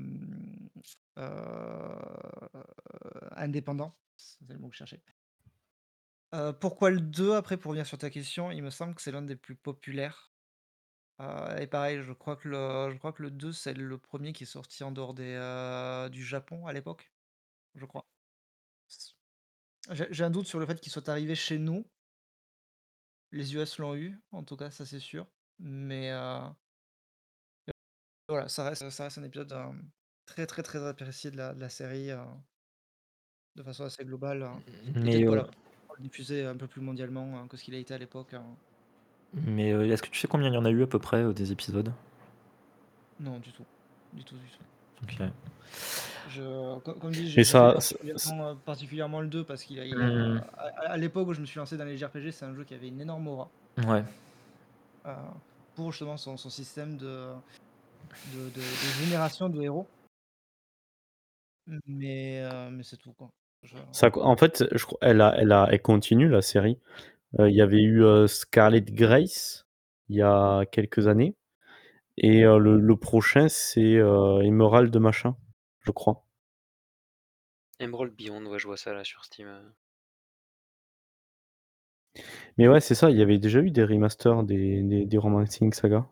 euh, indépendants. C'est le mot que je cherchais. Euh, pourquoi le deux après, pour revenir sur ta question, il me semble que c'est l'un des plus populaires. Euh, et pareil, je crois que le, je crois que le deux, c'est le premier qui est sorti en dehors des, euh, du Japon à l'époque, je crois. J'ai j'ai un doute sur le fait qu'il soit arrivé chez nous. Les U S l'ont eu, en tout cas, ça c'est sûr. Mais euh, voilà, ça reste, ça reste un épisode euh, très très très apprécié de la, de la série euh, de façon assez globale. euh. Et Mais, peut-être euh, voilà, pour le diffuser un peu plus mondialement euh, que ce qu'il a été à l'époque. euh. mais euh, est-ce que tu sais combien il y en a eu à peu près euh, des épisodes? Non, du tout. Du tout, du tout. Ok. Je, co- comme dit, j'ai Mais j'ai fait ça, ça- particulièrement, euh, particulièrement le deux parce qu'il a, il Hmm, a- à, à l'époque où je me suis lancé dans les J R P G, c'est un jeu qui avait une énorme aura ouais. euh, pour justement son, son système de, de, de- de génération de héros. Mais, euh, mais c'est tout quoi. Je- ça- en fait, je crois, elle a, elle a, elle continue la série. Euh, Il y avait eu euh, Scarlet Grace il y a quelques années, et euh, le, le prochain c'est euh, Emerald de machin, je crois. Emerald Beyond, ouais, je vois ça là sur Steam. euh. Mais ouais, c'est ça. Il y avait déjà eu des remasters des, des, des Romancing Saga.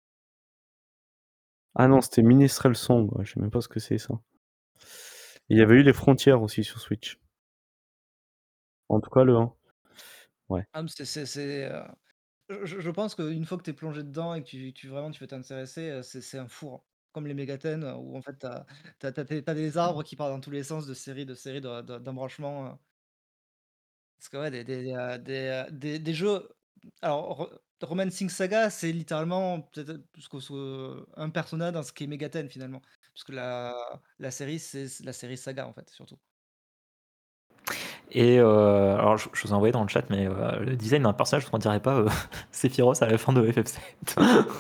Ah non, c'était Minstrel Song. Ouais, je sais même pas ce que c'est ça. Et il y avait eu les Frontières aussi sur Switch. En tout cas, le un. Ouais. Ah, mais c'est, c'est, c'est, euh, je, je pense qu'une fois que tu es plongé dedans et que tu, tu vraiment tu veux t'intéresser, euh, c'est, c'est un four. Comme les Mégaten, euh, où en fait t'as, t'as, t'as, t'as des arbres qui partent dans tous les sens de séries, de séries, de- de- d'embranchements. euh. Parce que ouais, des, des, euh, des, euh, des- des jeux. Alors, Ro- Romancing Saga, c'est littéralement peut-être plus que ce- un personnage dans ce qui est Megaten finalement. Parce que la, la série, c'est c'est la série Saga en fait, surtout. Et euh, alors, je, je vous ai envoyé dans le chat, mais euh, le design d'un personnage, on dirait pas euh, Sephiroth à la fin de F F sept.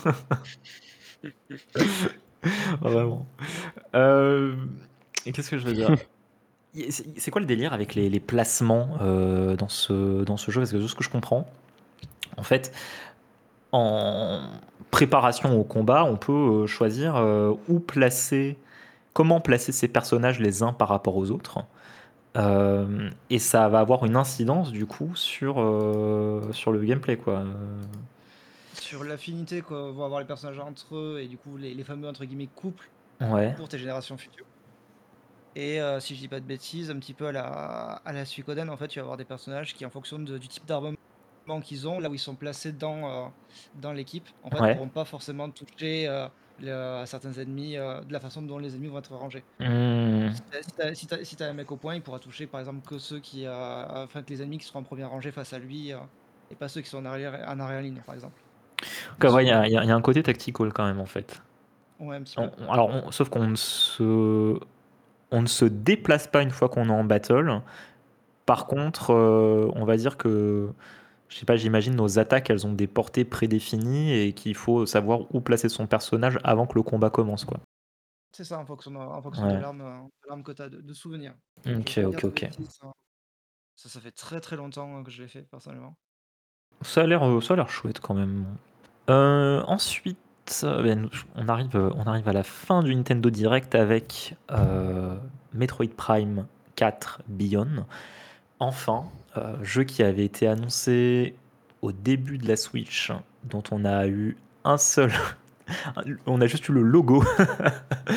Vraiment. Euh, et qu'est-ce que je veux dire? Y- C'est c'est quoi le délire avec les, les placements euh, dans, ce, dans ce jeu? Parce que de ce que je comprends, en fait, en préparation au combat, on peut euh, choisir euh, où placer, comment placer ces personnages les uns par rapport aux autres. Euh, et ça va avoir une incidence du coup sur, euh, sur le gameplay quoi. Euh, Sur l'affinité que vont avoir les personnages entre eux et du coup les, les fameux entre guillemets couples Ouais. pour tes générations futures. Et euh, si je dis pas de bêtises, un petit peu à la, à la Suikoden, en fait, tu vas avoir des personnages qui, en fonction de- du type d'armement qu'ils ont, là où ils sont placés dans, euh, dans l'équipe, en fait, Ouais. pourront pas forcément toucher euh, le- à certains ennemis euh, de la façon dont les ennemis vont être rangés. Hmm. Si t'as si t'as- si t'as- si t'as un mec au point, il pourra toucher par exemple que ceux qui, euh, enfin que les ennemis qui seront en première rangée face à lui, euh, et pas ceux qui sont en arrière, en arrière ligne, par exemple. Donc, ouais, il y, a- il y a il y a un côté tactical quand même en fait. Ouais, un petit On- peu. on- alors, on- sauf qu'on ne se, on ne se déplace pas une fois qu'on est en battle. Par contre, euh, on va dire que, je sais pas, j'imagine nos attaques, elles ont des portées prédéfinies et qu'il faut savoir où placer son personnage avant que le combat commence quoi. C'est ça, en fonction de, en fonction de Ouais. l'arme, euh, de l'arme que t'as, de, de souvenir. Je veux Ok, pas ok, dire de ok. bêtises, hein. Ça, ça fait très très longtemps euh, que je l'ai fait, personnellement. Ça a l'air, euh, ça a l'air chouette quand même. Euh, ensuite, euh, ben, on arrive, euh, on arrive à la fin du Nintendo Direct avec euh, Metroid Prime quatre Beyond. Enfin, euh, jeu qui avait été annoncé au début de la Switch, dont on a eu un seul. On a juste eu le logo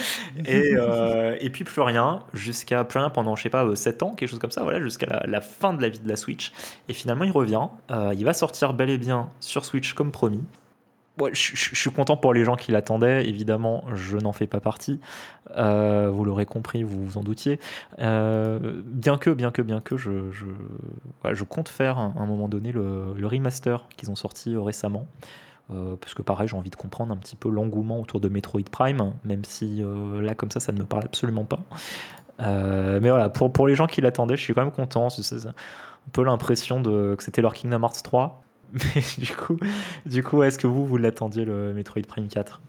Et, euh, et puis plus rien, jusqu'à plus rien pendant, je sais pas, euh, sept ans, quelque chose comme ça, voilà, jusqu'à la, la fin de la vie de la Switch. Et finalement, il revient. Euh, il va sortir bel et bien sur Switch comme promis. Ouais, je, je- je suis content pour les gens qui l'attendaient. Évidemment, je n'en fais pas partie. Euh, vous l'aurez compris, vous vous en doutiez. Euh, bien que, bien que, bien que, je, je, ouais, je compte faire à un moment donné le, le remaster qu'ils ont sorti euh, récemment. Euh, parce que pareil, j'ai envie de comprendre un petit peu l'engouement autour de Metroid Prime, même si euh, là, comme ça, ça ne me parle absolument pas. Euh, mais voilà, pour, pour les gens qui l'attendaient, je suis quand même content. C'est c'est un peu l'impression de, que c'était leur Kingdom Hearts trois. Mais du coup, du coup, est-ce que vous, vous l'attendiez, le Metroid Prime quatre?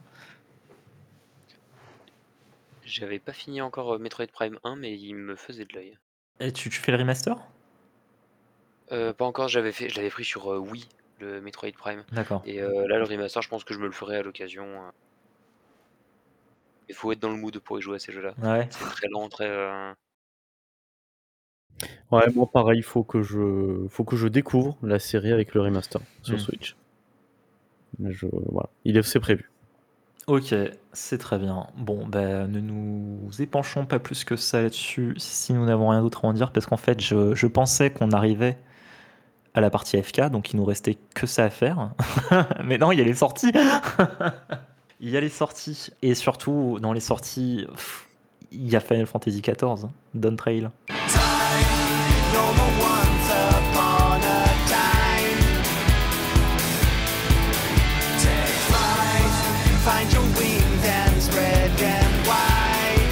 J'avais pas fini encore euh, Metroid Prime un, mais il me faisait de l'œil. Et tu, tu fais le remaster? Euh, pas encore, j'avais fait, je l'avais pris sur euh, Wii, le Metroid Prime. D'accord. Et euh, là, le remaster, je pense que je me le ferai à l'occasion. euh. Il faut être dans le mood pour y jouer à ces jeux-là. Ouais. C'est très lent, très. euh, Ouais, moi pareil, faut que je, faut que je découvre la série avec le remaster sur Hmm. Switch. Mais je, voilà, il est, c'est prévu. Ok, c'est très bien. Bon, ben, ne nous épanchons pas plus que ça là-dessus si nous n'avons rien d'autre à en dire, parce qu'en fait, je, je pensais qu'on arrivait à la partie F K, donc il nous restait que ça à faire. Mais non, il y a les sorties. Il y a les sorties. Et surtout, dans les sorties, pff, il y a Final Fantasy quatorze, hein, Dawn Trail. Find your wings and spread them wide.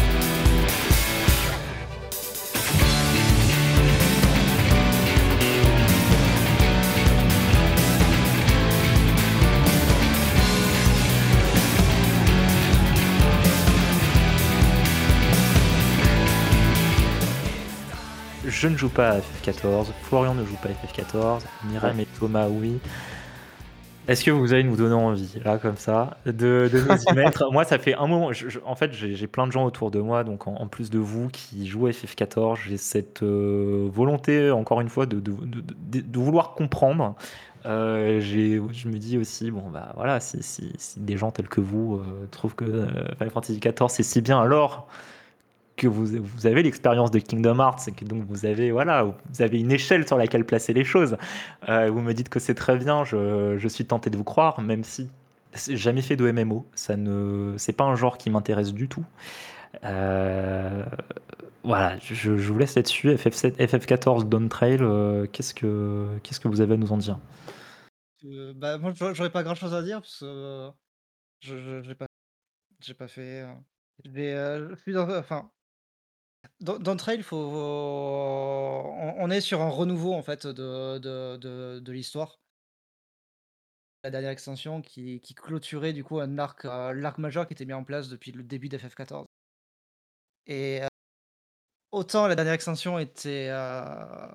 Je ne joue pas à F F quatorze, Florian ne joue pas à F F quatorze, Myriam et Thomas, oui. Est-ce que vous allez nous donner envie, là, comme ça, de, de nous y mettre? Moi, ça fait un moment. je- je- en fait, j'ai j'ai plein de gens autour de moi, donc en, en plus de vous qui jouent à F F quatorze, j'ai cette euh, volonté, encore une fois, de, de, de- de- de vouloir comprendre. Euh, j'ai- je me dis aussi, bon, bah voilà, si, si- si des gens tels que vous euh, trouvent que euh, Final Fantasy quatorze c'est si bien, alors que vous, vous avez l'expérience de Kingdom Hearts et que donc vous avez, voilà, vous avez une échelle sur laquelle placer les choses. Euh, vous me dites que c'est très bien, je, je suis tenté de vous croire, même si j'ai jamais fait de M M O, ça ne, c'est pas un genre qui m'intéresse du tout. Euh, voilà, je, je vous laisse là-dessus. F F sept, F F quatorze, Dawn Trail, euh, qu'est-ce que, qu'est-ce que vous avez à nous en dire? Euh, bah, moi, j'aurais j'aurais pas grand-chose à dire parce que euh, je je- j'ai pas, j'ai pas fait. euh, j'ai, euh, je suis dans- enfin, dans, dans Trail, faut, on, on est sur un renouveau en fait de, de, de, de l'histoire. La dernière extension qui, qui clôturait du coup un arc, euh, l'arc majeur qui était mis en place depuis le début d'F F quatorze. Et euh, autant la dernière extension était, euh,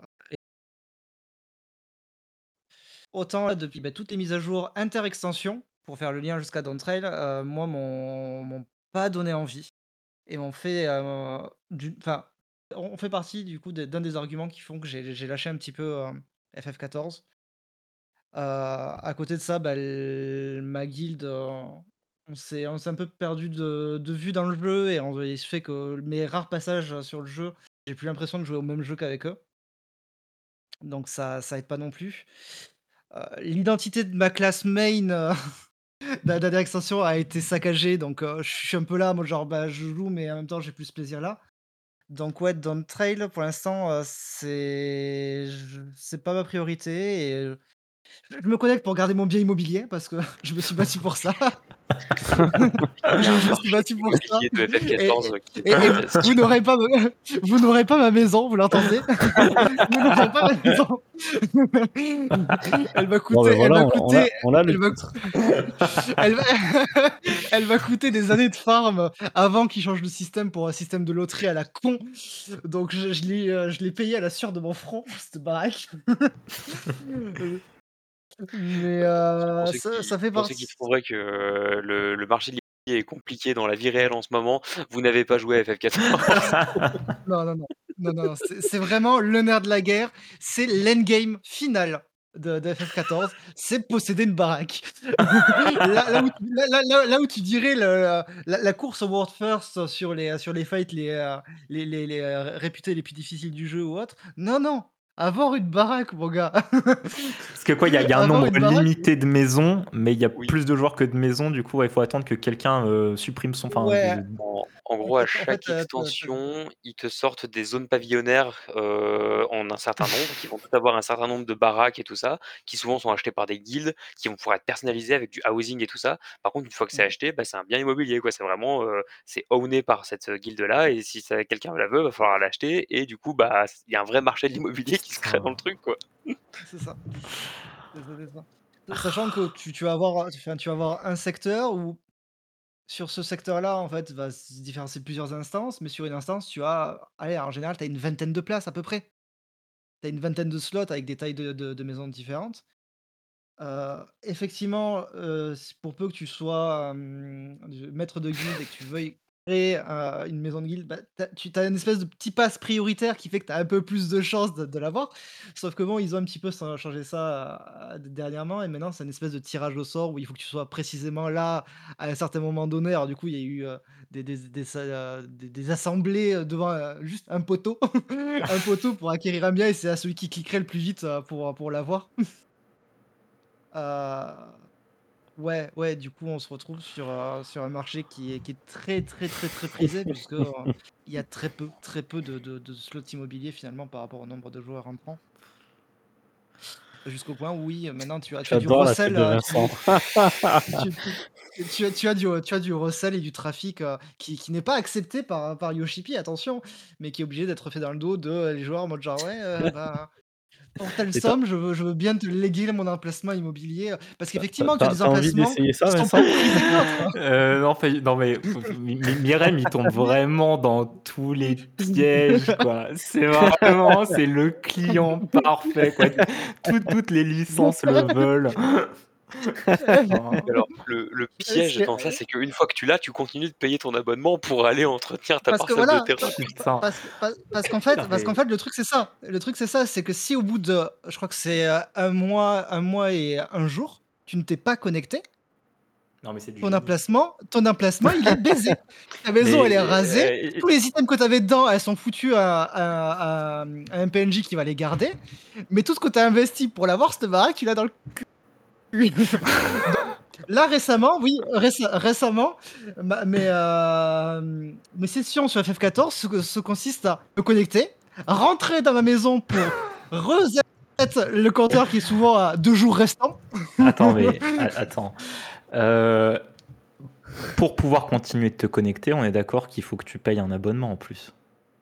autant là, depuis bah, toutes les mises à jour inter-extensions pour faire le lien jusqu'à Dawn Trail, euh, moi m'ont m'ont pas donné envie et m'ont fait, euh, du, enfin, on fait partie du coup de- d'un des arguments qui font que j'ai j'ai lâché un petit peu euh, F F quatorze. Euh, à côté de ça, bah, l- ma guilde, euh, on s'est on s'est un peu perdu de, de vue dans le jeu et on, il se fait que mes rares passages sur le jeu, j'ai plus l'impression de jouer au même jeu qu'avec eux. Donc ça, ça aide pas non plus. Euh, L'identité de ma classe main euh, de la dernière extension a été saccagée, donc euh, je suis un peu là, moi genre bah, je joue, mais en même temps j'ai plus ce plaisir là. Donc ouais, Dawn Trail pour l'instant euh, c'est je- c'est pas ma priorité et euh, je me connecte pour garder mon bien immobilier parce que je me suis battu pour ça. Il y a un Je me suis marché battu pour ça. immobilier de F F Et, quatorze qui et- est et très vous n'aurez pas, me- vous n'aurez pas ma maison, vous l'entendez? Vous n'aurez pas ma maison. Elle va Bon, coûter, ben elle voilà, va on, on a, coûter, on a le elle va, titre. elle va, elle va coûter des années de farm avant qu'ils changent le système pour un système de loterie à la con. Donc je, je l'ai, euh, je l'ai payé à la sueur de mon front, cette baraque. Mais Pour euh, ceux ça, qui, ça fait pour ceux qui partie. trouveraient que euh, le, le marché de l'immobilier est compliqué dans la vie réelle en ce moment, vous n'avez pas joué à F F quatorze. Non, non, non. Non, non, c'est c'est vraiment le nerf de la guerre. C'est l'endgame final. de de F F quatorze, c'est posséder une baraque. Là là où tu là là là là où tu dirais le la la course au world first sur les, sur les fights les, heu, les les les, heu, réputés les plus difficiles du jeu ou autre. Non, non, avoir une baraque mon gars. Parce que quoi, il y a il y a un Avoir nombre une baraque limité de maisons, mais il y a Oui. plus de joueurs que de maisons, du coup, ouais, il faut attendre que quelqu'un, heu, supprime son enfin, Ouais, de En en en gros, à fait en fait, chaque heu, te te extension, ils te sortent des zones pavillonnaires, heu, en un certain nombre, qui vont toutes avoir un certain nombre de baraques et tout ça, qui souvent sont achetées par des guildes, qui vont pouvoir être personnalisées avec du housing et tout ça. Par contre, une fois que c'est Mmh. acheté, bah, c'est un bien immobilier, quoi. C'est vraiment, heu, c'est owné par cette, heu, guilde-là et si ça quelqu'un la veut, va falloir l'acheter et du coup, bah, s il y a un vrai marché de l'immobilier qui se crée Putain. dans le truc, quoi. C'est ça. C'est ça, c'est ça. Sa sachant que tu tu vas avoir, heu, enfin, tu vas avoir un secteur où sur ce secteur-là, en fait, va se différencier plusieurs instances, mais sur une instance, tu as, allez, en général, tu as une vingtaine de places à peu près. Tu as une vingtaine de slots avec des tailles de de de maisons différentes. Heu, effectivement, heu, s pour peu que tu sois, hem, de maître de guilde et que tu veuilles créer, heu, une maison de guilde, bah, tu as tu tu as une espèce de petit pass prioritaire qui fait que tu as un peu plus de chances de de l'avoir. Sauf que bon, ils ont un petit peu sa changé ça, heu, d dernièrement et maintenant c'est une espèce de tirage au sort où il faut que tu sois précisément là, à un certain moment donné. Alors du coup, il y a eu, heu, des des des sa heu, des des assemblées, heu, devant, heu, juste un poteau. Un poteau pour acquérir un bien et c'est à celui qui cliquerait le plus vite, heu, pour, heu, pour l'avoir. Heu, ouais, ouais, du coup, on se retrouve sur, heu, sur un marché qui est qui est très, très, très, très prisé puisque, heu, il y a très peu, très peu de de de slots immobiliers finalement par rapport au nombre de joueurs entrants. Jusqu'au point où oui, maintenant tu as tu as du J'adore la tête resell, de heu, tu as Vincent. du tu tu tu as tu as du, heu, tu as du resell et du trafic, heu, qui qui n'est pas accepté par, par Yoshipi, attention, mais qui est obligé d'être fait dans le dos de, heu, les joueurs en mode genre: «Ouais, heu, bah, pour telle Et tu somme, je veux je veux bien te léguer mon emplacement immobilier», heu, parce tu as qu'effectivement, tu tu as as des tu as envie emplacements d'essayer ça, qui sont plus Vincent? prisés que d'autres, hein. Heu, non, fait non mais f f Mi Mi Myrem, il tombe vraiment dans tous les pièges, quoi. C'est vraiment, c'est le client parfait, quoi. Toutes toutes les licences le veulent. Enfin, Alors, le le Heu, piège c'est dans ça, c'est qu'une fois que tu l'as, tu continues de payer ton abonnement pour aller entretenir ta parce que parcelle de voilà, pa terrain. pa putain. parce que pa parce qu'en fait Non parce qu'en mais fait, le truc, c'est ça. Le truc, c'est ça, c'est que si au bout de je crois que c'est, heu, un mois un mois et un jour, tu ne t'es pas connecté, non mais c'est du ton génie. emplacement ton emplacement, il est baisé. Ta maison, Mais, elle est rasée, heu, tous les items que tu avais dedans, elles sont foutues à à à, mmh, à un P N J qui va les garder, mais tout ce que tu as investi pour l'avoir, cette baraque, tu l'as dans le cul. Donc là, récemment, oui, récem récemment, ma mes, hem, mes sessions sur F F quatorze se co se consistent à me connecter, rentrer dans ma maison pour reset le compteur qui est souvent à deux jours restants. attends mais a attends, heu, pour pouvoir continuer de te connecter, on est d'accord qu'il faut que tu payes un abonnement en plus?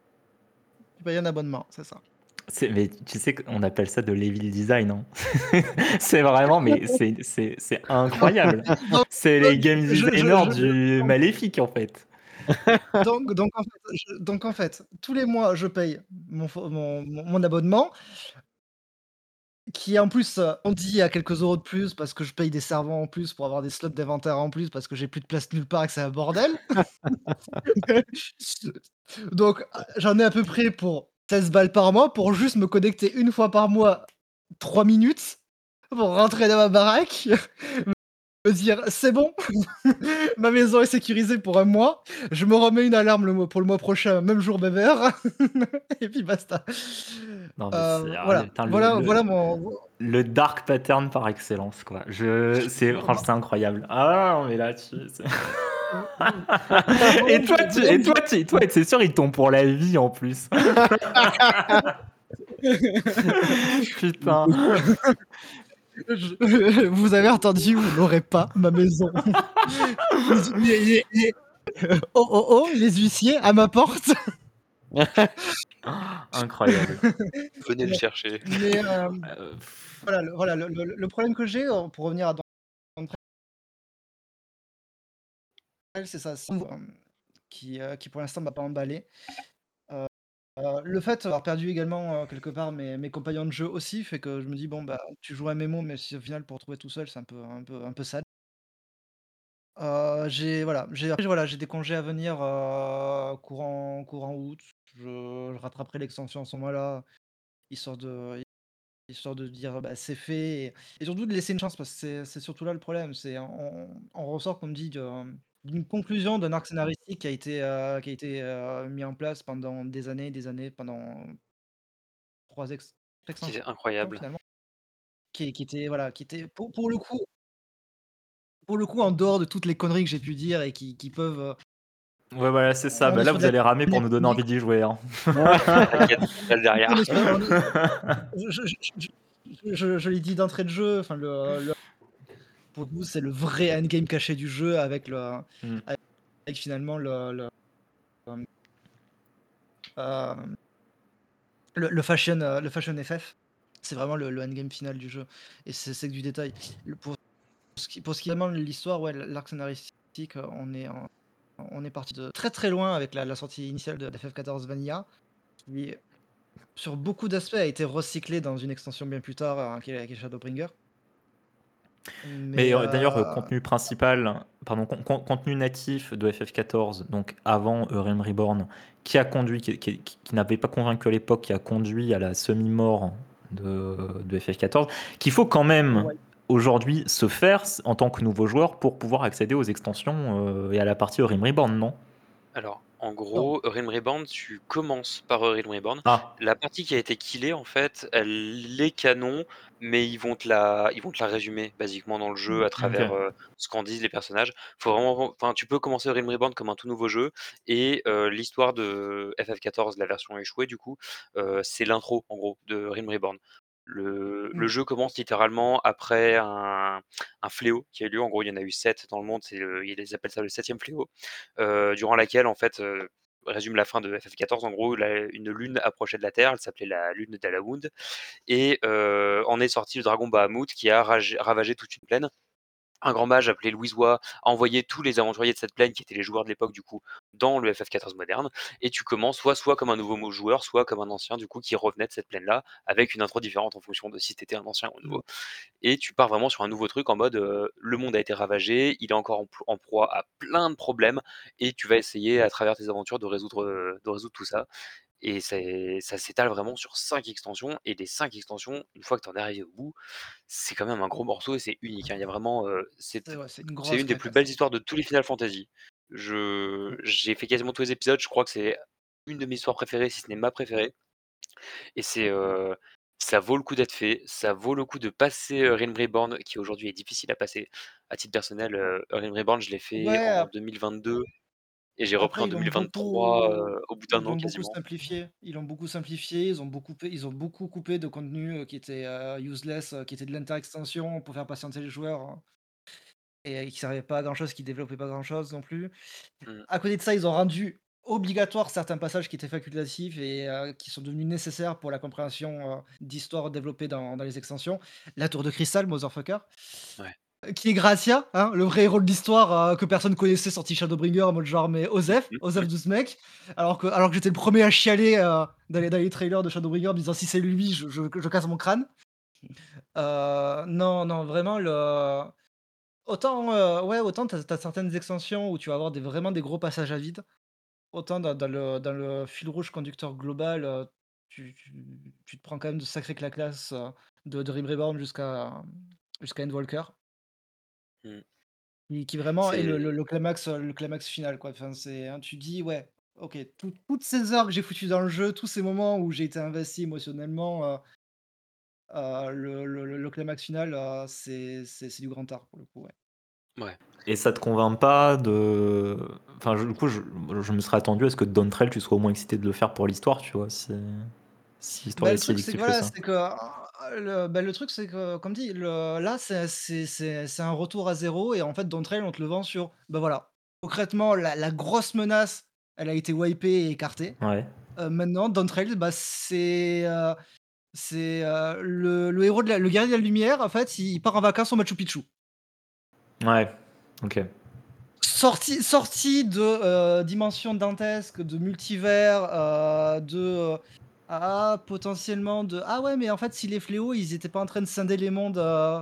Tu payes un abonnement, c'est ça. C'est mais tu sais qu'on appelle ça de l'evil design, hein. C'est vraiment mais c'est c'est c'est incroyable. Donc C'est les donc game je je designers je du maléfique, en fait. donc donc en fait je donc en fait, tous les mois, je paye mon for mon mon mon abonnement qui en plus, heu, on dit à quelques euros de plus parce que je paye des servants en plus pour avoir des slots d'inventaire en plus parce que j'ai plus de place nulle part et que c'est un bordel. Donc, ah, j'en ai à peu près pour seize balles par mois pour juste me connecter une fois par mois, trois minutes, pour rentrer dans ma baraque, me dire: «C'est bon, ma maison est sécurisée pour un mois, je me remets une alarme le mois pour le mois prochain, même jour, même heure» et puis basta. Non, mais c'est Heu, ah, le voilà, putain, le voilà le voilà mon le dark pattern par excellence, quoi. Je c'est franchement, c'est incroyable. Ah non, mais là, tu c'est et toi, tu et toi, tu toi, c'est sûr, il tombe pour la vie, en plus. Putain. Je vous avez entendu, vous l'aurez pas, ma maison. Les hu les les les oh, oh, oh, les huissiers à ma porte. Incroyable. Venez le Ouais, chercher. mais hem, Heu, voilà le voilà le le le problème que j'ai, heu, pour revenir à Downfall, c'est ça, c'est hem, qui, heu, qui pour l'instant m'a pas emballé. Heu, le fait d'avoir perdu également, heu, quelque part mes mes compagnons de jeu aussi, fait que je me dis: «Bon, bah, tu joues à un M M O, mais si au final pour retrouver tout seul, c'est un peu un peu un peu sad». Heu, j'ai voilà, j'ai après voilà, j'ai des congés à venir, heu, courant courant août. Je je rattraperai l'extension à ce moment-là, histoire de histoire de dire bah, c'est fait et, et surtout de laisser une chance parce que c'est c'est surtout là le problème. C'est on, on ressort comme dit de- d'une conclusion d'un arc scénaristique qui a été euh, qui a été euh, mis en place pendant des années, des années, pendant trois ex- C'était extensions incroyable. finalement, qui, qui était voilà, qui était pour, pour le coup pour le coup en dehors de toutes les conneries que j'ai pu dire et qui, qui peuvent euh, Ouais, voilà, c'est ça. on Bah est là, sur de vous la allez ramer pour nous donner technique, envie d'y jouer. Hein. T'inquiète, je le on derrière. est sur- on est- je, je, je, je- je- je l'ai dit d'entrée de jeu, enfin le, le- pour le coup, c'est le vrai endgame caché du jeu avec le Hmm. avec, avec finalement le le, euh, le, le fashion euh, le fashion F F. C'est vraiment le, le endgame final du jeu et c'est c'est que du détail. Le- pour ce qui pour ce qui est vraiment de l'histoire, ouais, l'arc scénaristique, euh, on est en- on est parti de très très loin avec la, la sortie initiale de F F quatorze Vanilla, qui sur beaucoup d'aspects a été recyclé dans une extension bien plus tard, euh, qui est, qui est Shadowbringer. Mais Mais euh, d'ailleurs, euh, euh, contenu principal, pardon, con- con- contenu natif de F F quatorze, donc avant euh, Realm Reborn, qui a conduit, qui, qui- qui- qui n'avait pas convaincu à l'époque, qui a conduit à la semi-mort de, de F F quatorze, qu'il faut quand même ouais. aujourd'hui se faire en tant que nouveau joueur pour pouvoir accéder aux extensions euh, et à la partie Realm Reborn, non? Alors, en Non. gros, Realm Reborn, tu commences par euh, Realm Reborn. Ah, La partie qui a été killée, en fait, elle est canon, mais ils vont te la, ils vont te la résumer basiquement dans le jeu à travers ok. euh, ce qu'en disent les personnages. Faut vraiment, enfin, tu peux commencer Realm Reborn comme un tout nouveau jeu et euh, l'histoire de F F quatorze, la version échouée, du coup, euh, c'est l'intro en gros de Realm Reborn. Le, le Mm. jeu commence littéralement après un, un fléau qui a eu lieu. En gros, il y en a eu sept dans le monde. C'est le- ils appellent ça le septième fléau euh, durant laquelle, en fait, euh, résume la fin de F F quatorze, en gros, la- une lune approchait de la Terre, elle s'appelait la lune d'Alawund, et euh, en est sorti le dragon Bahamut qui a rage- ravagé toute une plaine. Un grand mage appelé Louisois a envoyé tous les aventuriers de cette plaine, qui étaient les joueurs de l'époque, du coup, dans le F F quatorze moderne, et tu commences soit, soit comme un nouveau joueur, soit comme un ancien, du coup, qui revenait de cette plaine-là, avec une intro différente en fonction de si t'étais un ancien ou un nouveau. Et tu pars vraiment sur un nouveau truc en mode euh, le monde a été ravagé, il est encore en, pl- en proie à plein de problèmes et tu vas essayer à travers tes aventures de résoudre, euh, de résoudre tout ça. Et c'est- ça s'étale vraiment sur cinq extensions. Et les cinq extensions, une fois que tu en es arrivé au bout, c'est quand même un gros morceau et c'est unique, hein. Il y a vraiment, euh, c'est C'est ouais, c'est une c'est grosse une des plus claque. belles histoires de tous les Final Fantasy. Je, j'ai fait quasiment tous les épisodes, je crois que c'est une de mes histoires préférées, si ce n'est ma préférée. Et c'est, heu, ça vaut le coup d'être fait, ça vaut le coup de passer, heu, Realm Reborn qui aujourd'hui est difficile à passer. À titre personnel, heu, Realm Reborn, je l'ai fait Ouais, en ap- deux mille vingt-deux et j'ai repris en après ils l'ont deux mille vingt-trois, beaucoup, heu, au bout ils d'un l'ont an beaucoup quasiment. simplifié. Ils l'ont beaucoup simplifié. Ils ont beaucoup, coupé- ils ont beaucoup coupé de contenu euh, qui était euh, useless, euh, qui était de l'inter-extension pour faire patienter les joueurs, hein, et euh, qui servait pas à grand chose, qui développait pas grand chose non plus. Mmh. À côté de ça, ils ont rendu obligatoire certains passages qui étaient facultatifs et euh, qui sont devenus nécessaires pour la compréhension euh, d'histoires développées dans, dans les extensions. La tour de cristal, motherfucker. Ouais. Euh, Qui est Gracia, hein, le vrai héros de l'histoire euh, que personne connaissait, sorti Shadowbringer en mode genre, mais Osef, Osef de ce mec. Alors que, alors que j'étais le premier à chialer euh, dans, les, dans les trailers de Shadowbringer en me disant si c'est lui, je, je, je casse mon crâne. Euh, non, non, vraiment, le. Autant, euh, ouais, autant t'as as certaines extensions où tu vas avoir des, vraiment des gros passages à vide. Autant dans dans le dans le fil rouge conducteur global, heu, tu tu tu te prends quand même de sacrées claquasses, heu, de de Rim Reborn jusqu'à jusqu'à Endwalker, Mmh. qui qui vraiment est le C'est le le climax, heu, le climax final, quoi. Enfin, c'est hein, tu dis: «Ouais, OK, tout toutes ces heures que j'ai foutues dans le jeu, tous ces moments où j'ai été investi émotionnellement, heu heu, le le le le climax final, heu, c'est c'est c'est du grand art pour le coup, ouais». ouais. Et ça te convainc pas de. Enfin, je- du coup, je, je me serais attendu à ce que Dawntrail, tu sois au moins excité de le faire pour l'histoire, tu vois. Si, si l'histoire Bah, est le si truc, c'est que addictive que voilà, ça. c'est que, heu, le bah, le truc, c'est que, comme dit, le là, c'est c'est c'est c'est un retour à zéro et en fait, Dawntrail, on te le vend sur, bah, voilà, concrètement, la la grosse menace, elle a été wipée et écartée. Ouais. Heu, maintenant, Dawntrail, bah, c'est, heu, c'est, heu, le le héros de la le guerrier de la lumière, en fait, il part en vacances au Machu Picchu. Ouais. Ok. Sorti sorti de, heu, dimensions dantesques, de multivers, heu, de, heu, ah, potentiellement de: «Ah ouais, mais en fait, si les fléaux, ils étaient pas en train de scinder les mondes, heu,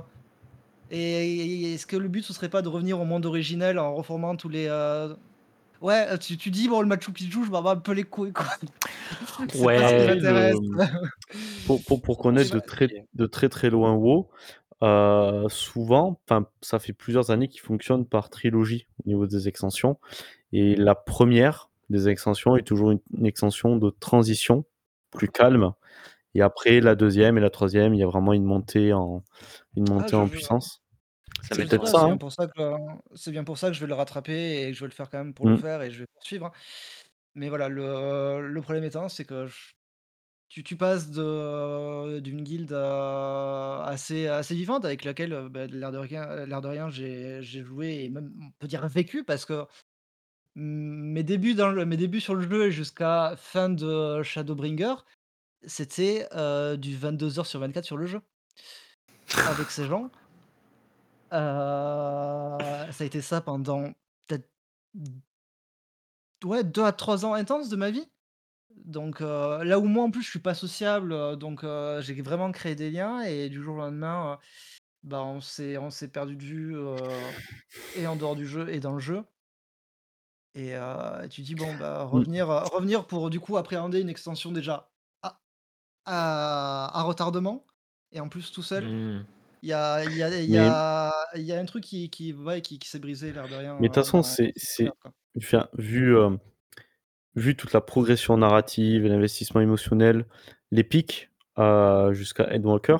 et est-ce que le but, ce serait pas de revenir au monde originel en reformant tous les, heu» ouais, heu, tu tu dis: «Bon, le Machu Picchu, je m'en bats un peu les couilles, quoi. C'est pas ce qui Ouais, m'intéresse». le. pour pour pour Ouais, connaître c'est de bah, très compliqué. de très, très loin WoW, heu, souvent, enfin, ça fait plusieurs années qu'ils fonctionnent par trilogie au niveau des extensions et la première des extensions est toujours une une extension de transition, plus calme et après la deuxième et la troisième, il y a vraiment une montée en une Ah, montée je en je puissance. Ça C'est c'est c'est peut-être vrai, m'étonnerait ça, c'est pas. hein? bien pour ça que, heu, c'est bien pour ça que je vais le rattraper et que je vais le faire quand même pour le Mmh. faire et je vais poursuivre, hein. Mais voilà, le le problème étant, c'est que j tu tu passes de d'une guilde, heu, assez assez vivante avec laquelle, heu, bah, l'air de rien l'air de rien, j'ai j'ai joué et même on peut dire vécu parce que, mmh, mes débuts dans le mes débuts sur le jeu jusqu'à fin de Shadowbringer, c'était, heu, du vingt-deux heures sur vingt-quatre sur le jeu. Avec ces gens. Heu, ça a été ça pendant peut-être ouais, deux à trois ans intenses de ma vie. Donc heu, là où moi en plus je suis pas sociable, heu, donc heu, j'ai vraiment créé des liens et du jour au lendemain, heu, bah, on s'est on s'est perdu de vue, heu, et en dehors du jeu et dans le jeu et heu, tu dis bon, bah, Mmh. revenir, heu, revenir pour du coup appréhender une extension déjà à à à retardement et en plus tout seul. Mmh. Il y a il y a il y Mais a il y a un truc qui qui ouais, qui qui s'est brisé l'air de rien, mais de toute heu, façon, dans c'est cette c'est période, quoi. enfin, vu, hem, vu toute la progression narrative et l'investissement émotionnel, les pics, heu, jusqu'à Endwalker,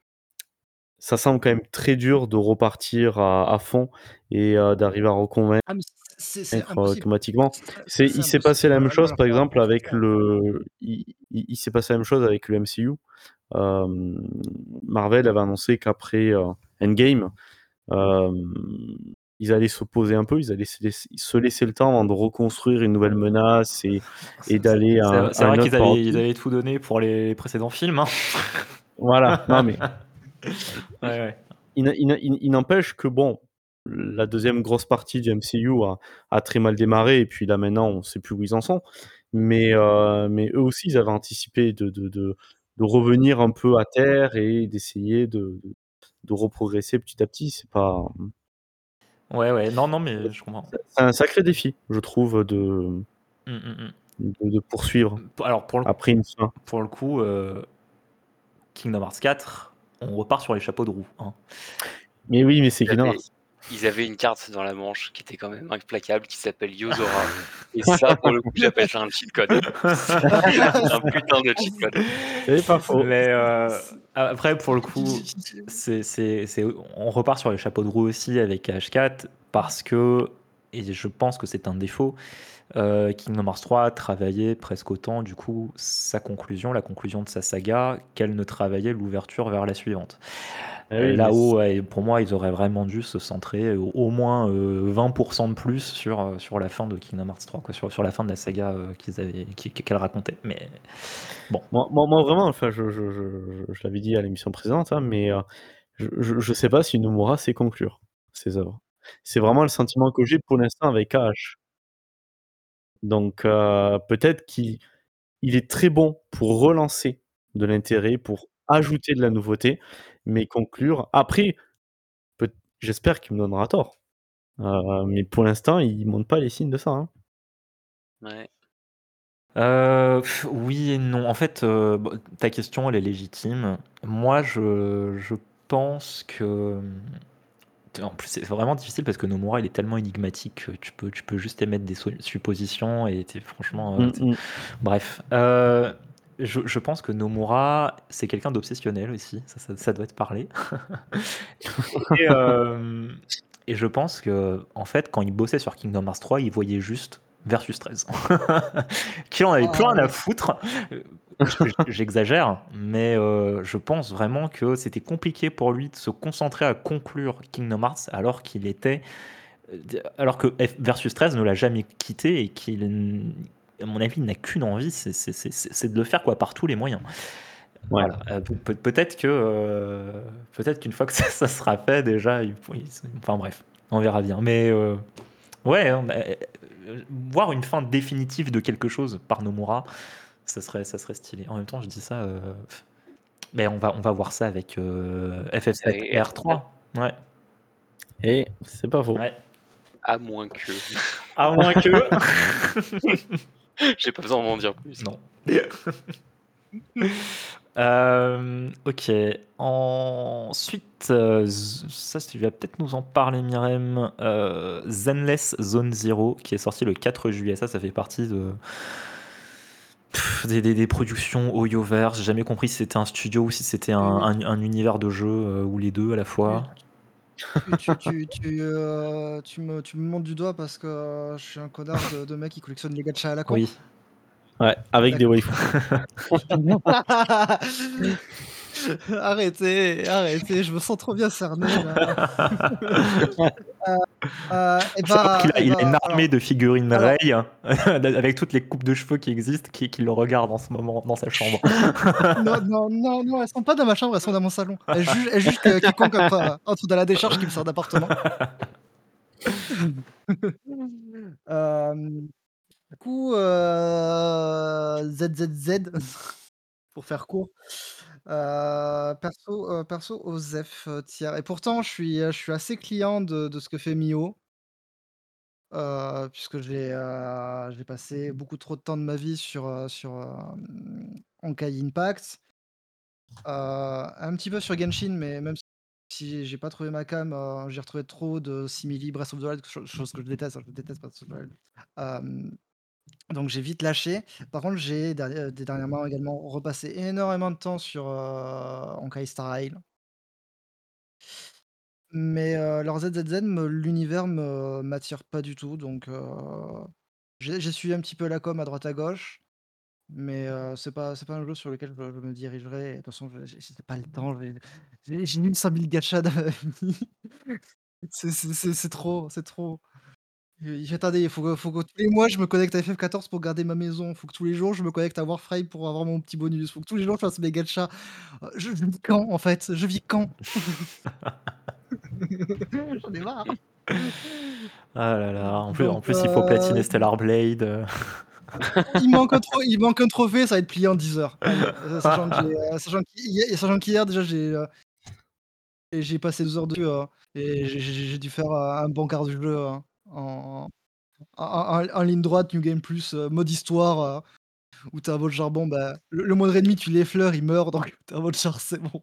ça semble quand même très dur de repartir à à fond et heu, d'arriver à reconvaincre, Ah mais c'est c'est heu, impossible. automatiquement. C'est c'est C'est c'est il s'est impossible passé la de même de chose, leur par faire exemple, de leur faire avec croire. le il il il s'est passé la même chose avec le M C U. Hem, Marvel avait annoncé qu'après, heu, Endgame, hem, ils allaient se poser un peu, ils allaient se laisser se laisser le temps avant de reconstruire une nouvelle menace et et C'est c'est d'aller à un c'est à c'est un vrai autre qu'ils avaient ils parti. avaient tout donné pour les précédents films, hein. Voilà, non mais Ouais, ouais. il n'a il n'a il il n'empêche que bon, la deuxième grosse partie du M C U a a très mal démarré et puis là maintenant on sait plus où ils en sont. Mais heu, mais eux aussi ils avaient anticipé de de de de revenir un peu à terre et d'essayer de de de reprogresser petit à petit. C'est pas, mmh, Ouais, ouais. Non, non, mais je comprends. c'est c'est un sacré défi, je trouve, de Mmh, mmh, mmh. de de poursuivre P alors pour le après une fin. pour le coup, heu, Kingdom Hearts quatre, on repart sur les chapeaux de roue, hein. Mais oui, mais c'est Ils Kingdom avaient Hearts. ils avaient une carte dans la manche qui était quand même implacable, qui s'appelle Yozora et ça, pour le coup, j'appelle ça un cheat code. C'est un putain de cheat code. C'est pas faux. Mais heu, C'est après pour le tu coup, dis tu c'est c'est c'est on repart sur les chapeaux de roue aussi avec H quatre parce que et je pense que c'est un défaut, heu, Kingdom Hearts trois travaillait presque autant du coup sa conclusion, la conclusion de sa saga, qu'elle ne travaillait l'ouverture vers la suivante. Ah Heu, oui, mais là-haut, c ouais, pour moi, ils auraient vraiment dû se centrer au au moins, heu, vingt de plus sur, heu, sur la fin de Kingdom Hearts trois, quoi, sur sur la fin de la saga, heu, qu'ils avaient qui qu'elle racontait. Mais bon. moi moi moi vraiment, enfin je je je je je l'avais dit à l'émission précédente, hein, mais heu, je je je sais pas si Nomura sait conclure ses œuvres. C'est vraiment le sentiment que j'ai pour l'instant avec A H. Donc heu, peut-être qu'il il est très bon pour relancer de l'intérêt, pour ajouter de la nouveauté, mais conclure après, peut j'espère qu'il me donnera tort, heu, mais pour l'instant, il montre pas les signes de ça, hein. Ouais. Heu, oui et non. En fait, heu, bah, ta question, elle est légitime. Moi, je je pense que, mmh, en plus, c'est vraiment difficile parce que Nomura, il est tellement énigmatique que tu peux tu peux juste émettre des so suppositions et tu franchement, heu, Mmh mh. bref, heu, je je pense que Nomura, c'est quelqu'un d'obsessionnel aussi, ça ça ça doit te parler. Et hem et je pense que en fait, quand il bossait sur Kingdom Hearts trois, il voyait juste Versus treize. Qu'il en avait plus ah rien à ouais. foutre. Heu, j j j'exagère, mais heu, je pense vraiment que c'était compliqué pour lui de se concentrer à conclure Kingdom Hearts alors qu'il était, heu, d alors que F Versus treize ne l'a jamais quitté et qu'il n à mon avis, il n'a qu'une envie, c'est c'est c'est c'est c'est de le faire, quoi, par tous les moyens. Ouais. Voilà, heu, peut peut peut-être que, heu, peut-être qu'une fois que ça ça sera fait déjà, il faut il s enfin bref, on verra bien. Mais heu, ouais, hein, mais heu, voir une fin définitive de quelque chose par Nomura, ça serait ça serait stylé. En même temps, je dis ça, heu, mais on va on va voir ça avec, heu, F F sept Et R trois. Ouais, Et c'est pas faux. ouais. à moins que. À moins que J'ai pas besoin d'en dire plus. non. Euh, ok. Ensuite, euh, z- ça, tu vas peut-être nous en parler, Myrem. Euh, Zenless Zone Zero, qui est sorti le quatre juillet. Ça, ça fait partie de pff, des, des- des productions Hoyoverse. J'ai jamais compris si c'était un studio ou si c'était un, Tu, un- un univers de jeu euh, ou les deux à la tu, fois. tu, tu, tu, tu, euh, tu me, tu me montes du doigt parce que euh, je suis un connard de, de mec qui collectionne les gachas à la con. Oui. Ouais, avec des D'accord. waifus. Arrêtez, arrêtez, je me sens trop bien cerné là. Euh, euh, et Faut savoir qu'il bah, a, et il a une bah, armée alors, de figurines alors, Rey avec toutes les coupes de cheveux qui existent qui, qui le regardent en ce moment dans sa chambre. non, non, non, non, elles sont pas dans ma chambre, elles sont dans mon salon. Elles jugent, elles jugent que quiconque entre, entre dans la décharge qui me sert d'appartement. Euh, du coup, euh, Z Z Z, pour faire court. Euh, perso, euh, perso, Osef euh, tiers. Et pourtant, je suis, je suis assez client de, de ce que fait Mio. Heu, puisque j'ai, heu, j'ai passé beaucoup trop de temps de ma vie sur, heu, sur, hem, Honkai Impact. Heu, un petit peu sur Genshin, mais même si j'ai pas trouvé ma came, heu, j'ai retrouvé trop de simili Breath of the Wild, cho chose que je déteste, hein, je déteste Breath of the Wild. Hem, donc j'ai vite lâché. Par contre, j'ai derni heu, des dernièrement également repassé énormément de temps sur, heu, Honkai Star Rail. Mais, heu, leur Z Z Z, me l'univers me m'attire pas du tout, donc, heu, j'ai j'ai suivi un petit peu la com à droite à gauche. Mais heu, c'est pas c'est pas un jeu sur lequel je je me dirigerai. Et de toute façon, je j'ai j'ai pas le temps, j'ai j'ai j'ai mille cent mille gachas dans ma vie. C'est c'est c'est c'est trop, c'est trop. Et j attendez, il faut que faut que tous les mois, je me connecte à F F quatorze pour garder ma maison. Il faut que tous les jours, je me connecte à Warframe pour avoir mon petit bonus. Il faut que tous les jours, je fasse mes gachas. Heu, je je vis quand, en fait? Je vis quand? J'en ai marre. Ah là là. En plus, en Donc plus il faut platiner heu, Stellar Blade. euh. il manque un tro il manque un trophée, ça va être plié en dix heures. Allez, heu, sachant que j'ai, heu, sachant qu'hier sachant qu'hier déjà j'ai, heu et j'ai passé deux heures dessus, heu, et j'ai j'ai j'ai dû faire, heu, un bon quart du jeu, heu, en en en en ligne droite, New Game Plus, heu, mode histoire, heu, où tu es en mode genre bon, bah, le le moindre ennemi, tu l'effleures, il meurt, donc tu es en mode genre c'est bon.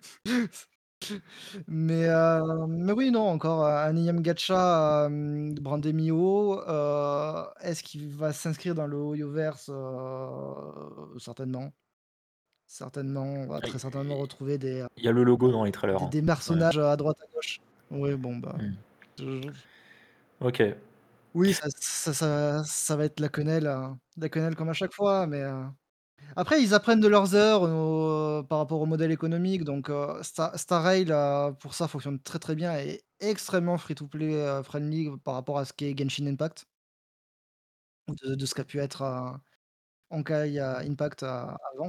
Mais heu, mais oui, non, encore, heu, un énième gacha, hem, brandé Miho. Heu, est-ce qu'il va s'inscrire dans le Hoyoverse? Heu, certainement. Certainement, on va Ah, très certainement retrouver des, heu, Il y a le logo dans les trailers. des hein. des Ouais. personnages à droite, à gauche. Oui, bon, bah, Hmm. je Ok. oui, ça ça ça ça va être la quenelle, heu, la quenelle comme à chaque fois, mais heu, après ils apprennent de leurs heures, heu, par rapport au modèle économique, donc heu, Star Star Rail, heu, pour ça fonctionne très, très bien et extrêmement free to play, heu, friendly par rapport à ce qu'est Genshin Impact, de de ce qu'a pu être, heu, Honkai, heu, Impact, heu, avant.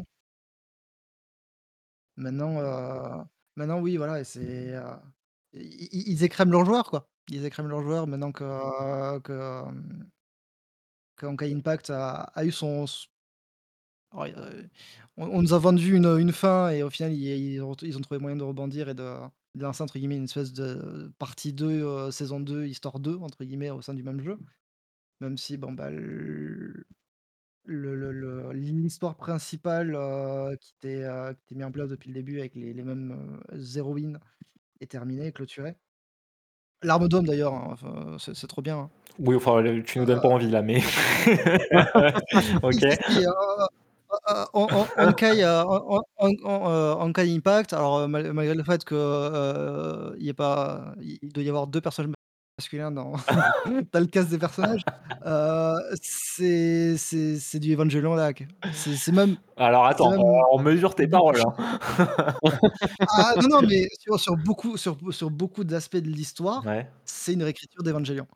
Maintenant, heu, maintenant oui, voilà, et c'est, heu, i i ils écrèment leurs joueurs, quoi. Ils écrèment leurs joueurs maintenant que que, hem, que Honkai Impact a a eu son s alors, heu, on on nous a vendu une, une fin et au final, ils ils ont ils ont trouvé moyen de rebondir et de de lancer entre guillemets «une espèce de partie deux, heu, saison deux, histoire deux» entre guillemets au sein du même jeu. Même si bon, bah, l le le le l'histoire principale, heu, qui était, heu, qui était mis en place depuis le début avec les les mêmes, heu, héroïnes est terminée, clôturée. L'arme d'homme d'ailleurs, hein, enfin, c'est c'est trop bien, hein. Oui, enfin, le- tu nous donnes pas Heu, envie là, mais. si, Ok. si, si, heu, heu, Hon Hon Honkai, heu, Hon Hon Hon heu, Honkai Impact, alors, heu, mal malgré le fait que, heu, il y ait pas il il doit y avoir deux personnages masculins dans dans le cast des personnages, heu, c'est c'est c'est du Evangelion-like. C'est c'est même Alors c'est attends, même on mesure tes beaucoup paroles. ch hein. ah non, non, mais sur sur beaucoup sur sur beaucoup d'aspects de l'histoire, Ouais. c'est une réécriture d'Evangelion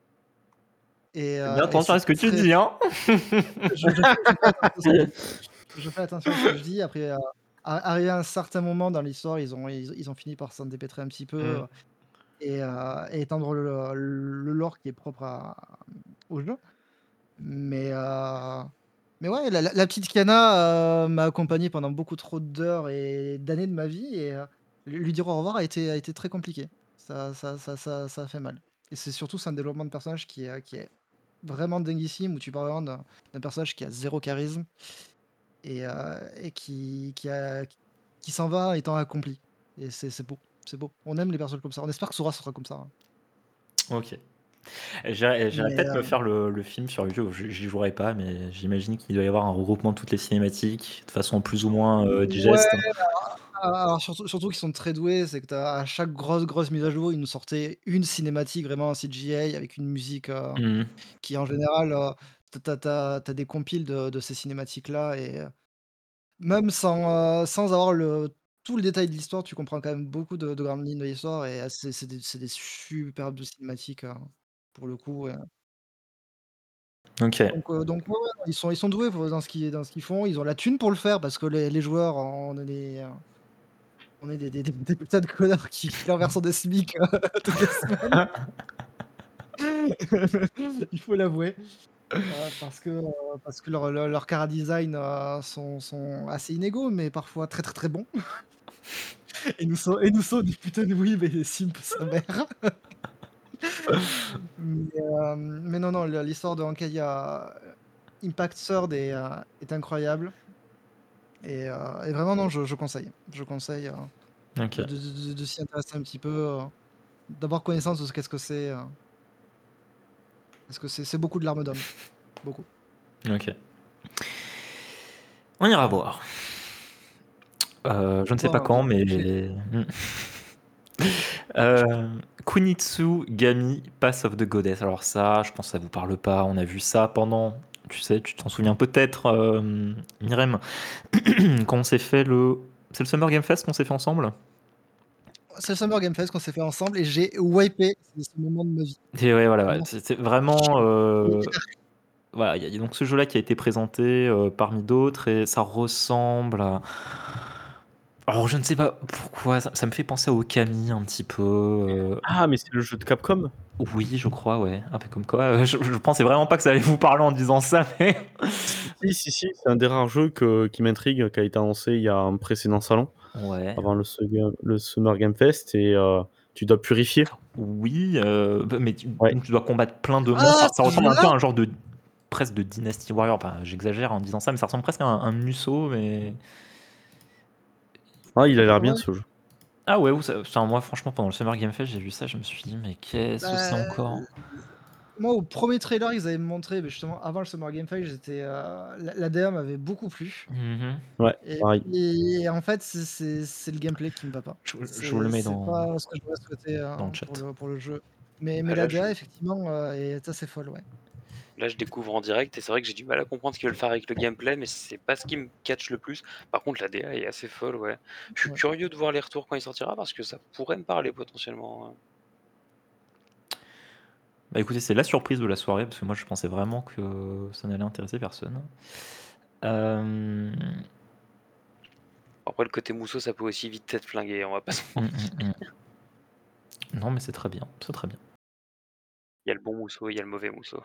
et Fais bien heu et attention à c'est ce que tu très dis, hein. je je fais je fais attention à ce que je dis. Je fais attention à ce que je dis. Après, heu, a arrivé à un certain moment dans l'histoire, ils ont ils ils ont fini par s'en dépêtrer un petit peu, Hmm. heu et heu et étendre le le lore qui est propre à, mmh, au jeu. Mais heu, mais ouais, la la la petite Kiana, heu, m'a accompagné pendant beaucoup trop d'heures et d'années de ma vie et heu, lui lui dire au revoir a été a été très compliqué. Ça ça ça ça ça a fait mal et c'est surtout, c'est un développement de personnage qui est, qui est vraiment dinguissime, où tu parles vraiment d'un d'un personnage qui a zéro charisme. et, euh, et qui, qui, a- qui s'en va étant accompli. Et c'est c'est beau, c'est beau. On aime les personnes comme ça. On espère que Sora sera comme ça, hein. Ok. J'irais j'irais Mais peut-être me euh, faire le, le film sur YouTube. J- J'y jouerai pas, mais j'imagine qu'il doit y avoir un regroupement de toutes les cinématiques de façon plus ou moins euh, ouais, digeste. alors surtout, surtout qu'ils sont très doués, c'est que t'as- à chaque grosse grosse mise à jour, ils nous sortaient une cinématique vraiment en C G I avec une musique euh, Mhm. qui en général, euh, t'as t'as- t'as- t'as des compiles de, de ces cinématiques-là et euh, même sans, euh, sans avoir le, tout le détail de l'histoire, tu comprends quand même beaucoup de, de grandes lignes de l'histoire et euh, c'est c'est des, c'est des superbes cinématiques euh, pour le coup. Ouais. Ok. Donc, euh, donc ouais, ouais, ils sont, ils sont doués pour- dans ce qu'ils dans ce qu'ils font. Ils ont la thune pour le faire parce que les, les joueurs, on est des, euh, on est des, des, des- des putains de connards qui, qui leur versent des SMIC euh, toutes les semaines. Il faut l'avouer. Euh, parce que, euh, parce que leur, leur, leur chara design euh, sont, sont assez inégaux, mais parfois très très très bons. Et nous sommes, et nous sommes des putains de oui, mais simp sa mère. Mais, euh, mais non, non, l'histoire de Honkai euh, Impact Third est, euh, est incroyable. Et, euh, et vraiment, non, je, je conseille. Je conseille euh, Ok. de, de- de- de s'y intéresser un petit peu, euh, d'avoir connaissance de ce qu'est-ce que c'est. euh, parce que c'est c'est beaucoup de larmes d'homme. Beaucoup. Ok. On ira voir. Euh, je ne sais pas Bon, quand, mais. j'ai- Hmm. Euh, Kunitsu Gami Pass of the Goddess. Alors ça, je pense que ça vous parle pas. On a vu ça pendant, tu sais, tu t'en souviens peut-être, euh, Myrem, quand on s'est fait le... C'est le Summer Game Fest qu'on s'est fait ensemble? C'est le Summer Game Fest qu'on s'est fait ensemble et j'ai wipé ce ce moment de ma vie. Et ouais, voilà, ouais. Vraiment, C'était vraiment... euh, Voilà, il y a donc ce jeu-là qui a été présenté euh, parmi d'autres et ça ressemble à... Alors je ne sais pas pourquoi, ça, ça me fait penser au Okami un petit peu. euh, Ah, mais c'est le jeu de Capcom? Oui, je crois, ouais. Un peu comme quoi. euh, Je, je pensais vraiment pas que ça allait vous parler en disant ça, mais... Si, si, si, c'est un des rares jeux que, qui m'intrigue, qui a été annoncé il y a un précédent salon, Ouais. avant le, Summer- le Summer Game Fest, et euh, tu dois purifier. Oui, euh, bah, mais tu, Ouais. donc tu dois combattre plein de Ah, monstres. Ça, ça ce ressemble un peu jeu-là à un genre de... presque de Dynasty Warrior. Enfin, j'exagère en disant ça, mais ça ressemble presque à un, un Musou, mais... Ah, il a l'air bien Ouais. ce jeu. Ah ouais, ou ça- enfin, moi franchement pendant le Summer Game Fest j'ai vu ça, je me suis dit mais qu'est-ce que c'est Bah, encore? moi, au premier trailer, ils avaient montré, mais justement, avant le Summer Game Fest, j'étais, euh, la, la D A m'avait beaucoup plu. Mhm. Ouais, Et, pareil. puis, en fait, c'est- c'est c'est le gameplay qui me va pas. Je, je vous le C'est mets c'est dans, pas ce que j'aurais souhaité euh, dans le chat. pour, le, pour le jeu. Mais, Bah mais là, la D A, je, effectivement, euh, est assez folle, ouais. là, je découvre en direct et c'est vrai que j'ai du mal à comprendre ce qu'ils veulent faire avec le gameplay, mais c'est pas ce qui me catch le plus. Par contre, la D A est assez folle, ouais. Je suis Ouais. curieux de voir les retours quand il sortira parce que ça pourrait me parler potentiellement. hein. Bah écoutez, c'est la surprise de la soirée parce que moi je pensais vraiment que ça n'allait intéresser personne. Euh, Après, le côté mousseau, ça peut aussi vite être flingué, on va pas se hum, mentir. hum, hum. Non mais c'est très bien, c'est très bien. Il y a le bon mousseau, il y a le mauvais mousseau.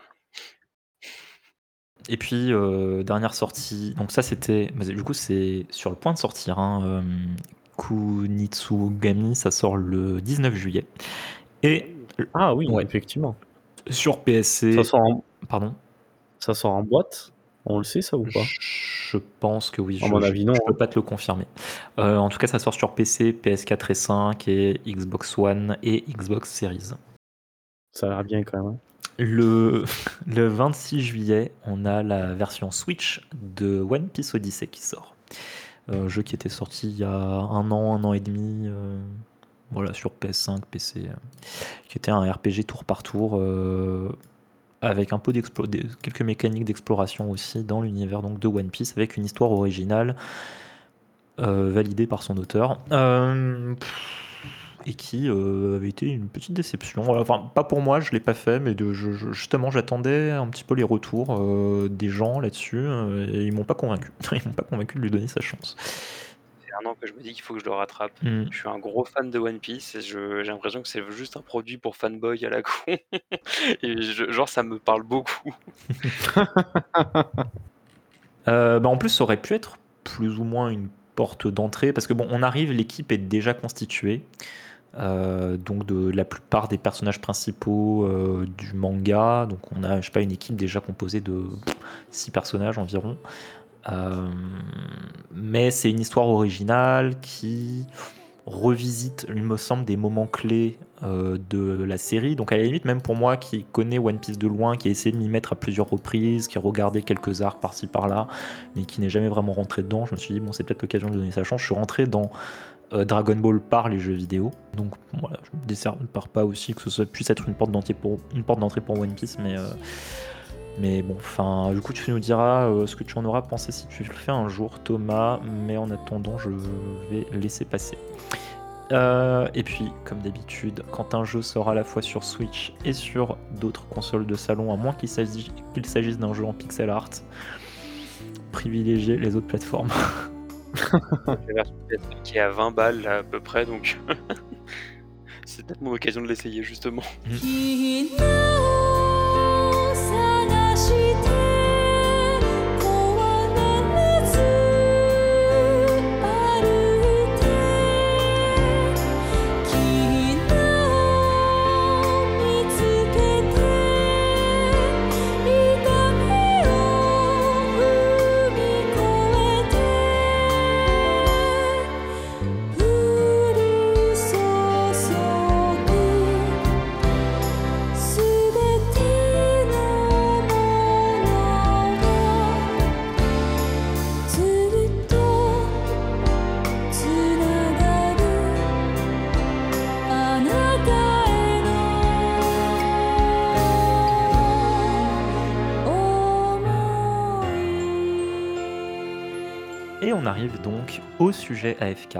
Et puis euh, dernière sortie, donc ça c'était, bah, du coup c'est sur le point de sortir, hein, euh, Kunitsugami, ça sort le dix-neuf juillet. Et Ah oui, ouais, effectivement. sur P S C, Ça sort, en, pardon. ça sort en boîte. On le sait, ça, ou pas? Je pense que oui, À je, mon je- avis, non. je peux hein. pas te le confirmer. Euh, en tout cas, ça sort sur P C, P S quatre et cinq et Xbox One et Xbox Series. Ça a l'air bien quand même. hein. Le, le vingt-six juillet, on a la version Switch de One Piece Odyssey qui sort. Euh, jeu qui était sorti il y a un an, un an et demi, euh, voilà, sur P S cinq, P C, euh, qui était un R P G tour par tour, euh, avec un peu d'explo- des- quelques mécaniques d'exploration aussi dans l'univers donc de One Piece, avec une histoire originale euh, validée par son auteur, euh, et qui euh, avait été une petite déception. Voilà, enfin, pas pour moi, je l'ai pas fait, mais de, je- je- justement, j'attendais un petit peu les retours euh, des gens là-dessus, euh, et ils m'ont pas convaincu. Ils m'ont pas convaincu de lui donner sa chance. C'est un an que je me dis qu'il faut que je le rattrape. Mm. Je suis un gros fan de One Piece et je- j'ai l'impression que c'est juste un produit pour fanboy à la con. Et je- genre, ça me parle beaucoup. Euh, bah, en plus, ça aurait pu être plus ou moins une porte d'entrée, parce que bon, on arrive, l'équipe est déjà constituée. Euh, donc de la plupart des personnages principaux euh, du manga. Donc on a, je sais pas, une équipe déjà composée de six personnages environ. Euh, mais c'est une histoire originale qui revisite, il me semble, des moments clés euh, de la série. Donc à la limite, même pour moi qui connais One Piece de loin, qui a essayé de m'y mettre à plusieurs reprises, qui a regardé quelques arcs par-ci par-là, mais qui n'est jamais vraiment rentré dedans, je me suis dit, bon, c'est peut-être l'occasion de donner sa chance. Je suis rentré dans euh, Dragon Ball par les jeux vidéo. Donc voilà, je me désespère pas aussi que ce soit, puisse être une porte d'entrée pour, une porte d'entrée pour One Piece, mais... Euh, mais bon, enfin, du coup, tu nous diras euh, ce que tu en auras pensé si tu le fais un jour, Thomas. Mais en attendant, je vais laisser passer. Euh, et puis, comme d'habitude, quand un jeu sort à la fois sur Switch et sur d'autres consoles de salon, à moins qu'il s'agisse, qu'il s'agisse d'un jeu en pixel art, privilégiez les autres plateformes. La version P S quatre qui est à vingt balles là, à peu près, donc c'est peut-être mon occasion de l'essayer justement. 君を探してこわれず歩いて君を見つけて痛みを踏み越えて降り注ぐすべてのものがずっとつながるあなたへの想い Et on arrive donc au sujet A F K,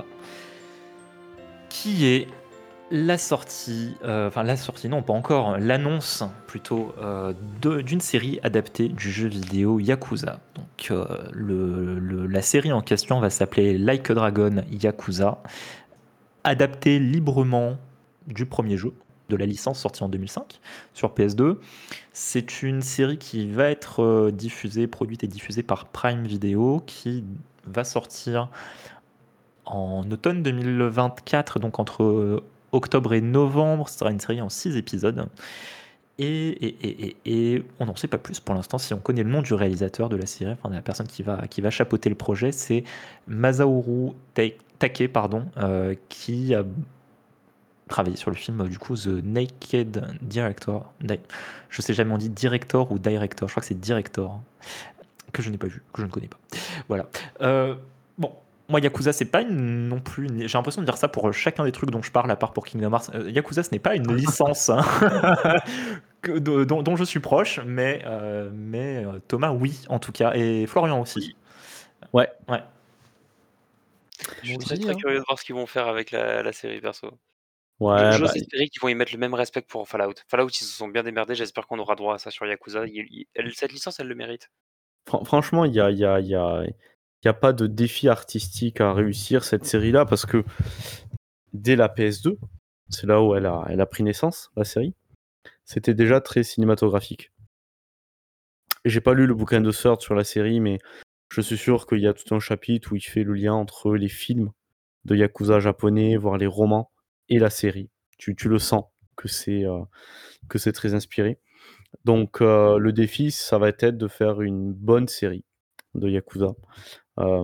qui est la sortie, euh, enfin la sortie, non pas encore, l'annonce plutôt euh, de- d'une série adaptée du jeu vidéo Yakuza. Donc euh, le- le- la série en question va s'appeler Like a Dragon Yakuza, adaptée librement du premier jeu de la licence sortie en deux mille cinq sur P S deux. C'est une série qui va être euh, diffusée, produite et diffusée par Prime Video, qui va sortir en automne deux mille vingt-quatre, donc entre euh, octobre et novembre. Ce sera une série en six épisodes. Et, et, et, et, et on n'en sait pas plus pour l'instant. Si on connaît le nom du réalisateur de la série, enfin de la personne qui va, qui va chapeauter le projet, c'est Masaoru Ta- Take, pardon, euh, qui a travaillé sur le film du coup The Naked Director. Di- Je sais jamais on dit director ou director. Je crois que c'est director, que je n'ai pas vu, que je ne connais pas. Voilà. Euh, bon, moi, Yakuza, c'est pas une, non plus. une- J'ai l'impression de dire ça pour chacun des trucs dont je parle, à part pour Kingdom Hearts. Euh, Yakuza, ce n'est pas une licence hein, que- de- dont, dont je suis proche, mais, euh, mais euh, Thomas, oui, en tout cas, et Florian aussi. Ouais. Ouais. Je suis Moi très aussi, très hein. curieux de voir ce qu'ils vont faire avec la, la série perso. Ouais, J'ose bah, espérer qu'ils vont y mettre le même respect que pour Fallout. Fallout, ils se sont bien démerdés, j'espère qu'on aura droit à ça sur Yakuza. Il- il- elle- cette licence, elle le mérite. fran- franchement, il y a, il y a, il y a, il y a pas de défi artistique à réussir cette série-là parce que dès la P S deux, c'est là où elle a, elle a pris naissance, la série, c'était déjà très cinématographique. J'ai pas lu le bouquin de Sword sur la série, mais je suis sûr qu'il y a tout un chapitre où il fait le lien entre les films de Yakuza japonais, voire les romans, et la série. Tu, tu le sens que c'est euh, que c'est très inspiré. Donc euh, le défi, ça va être de faire une bonne série de Yakuza. Euh,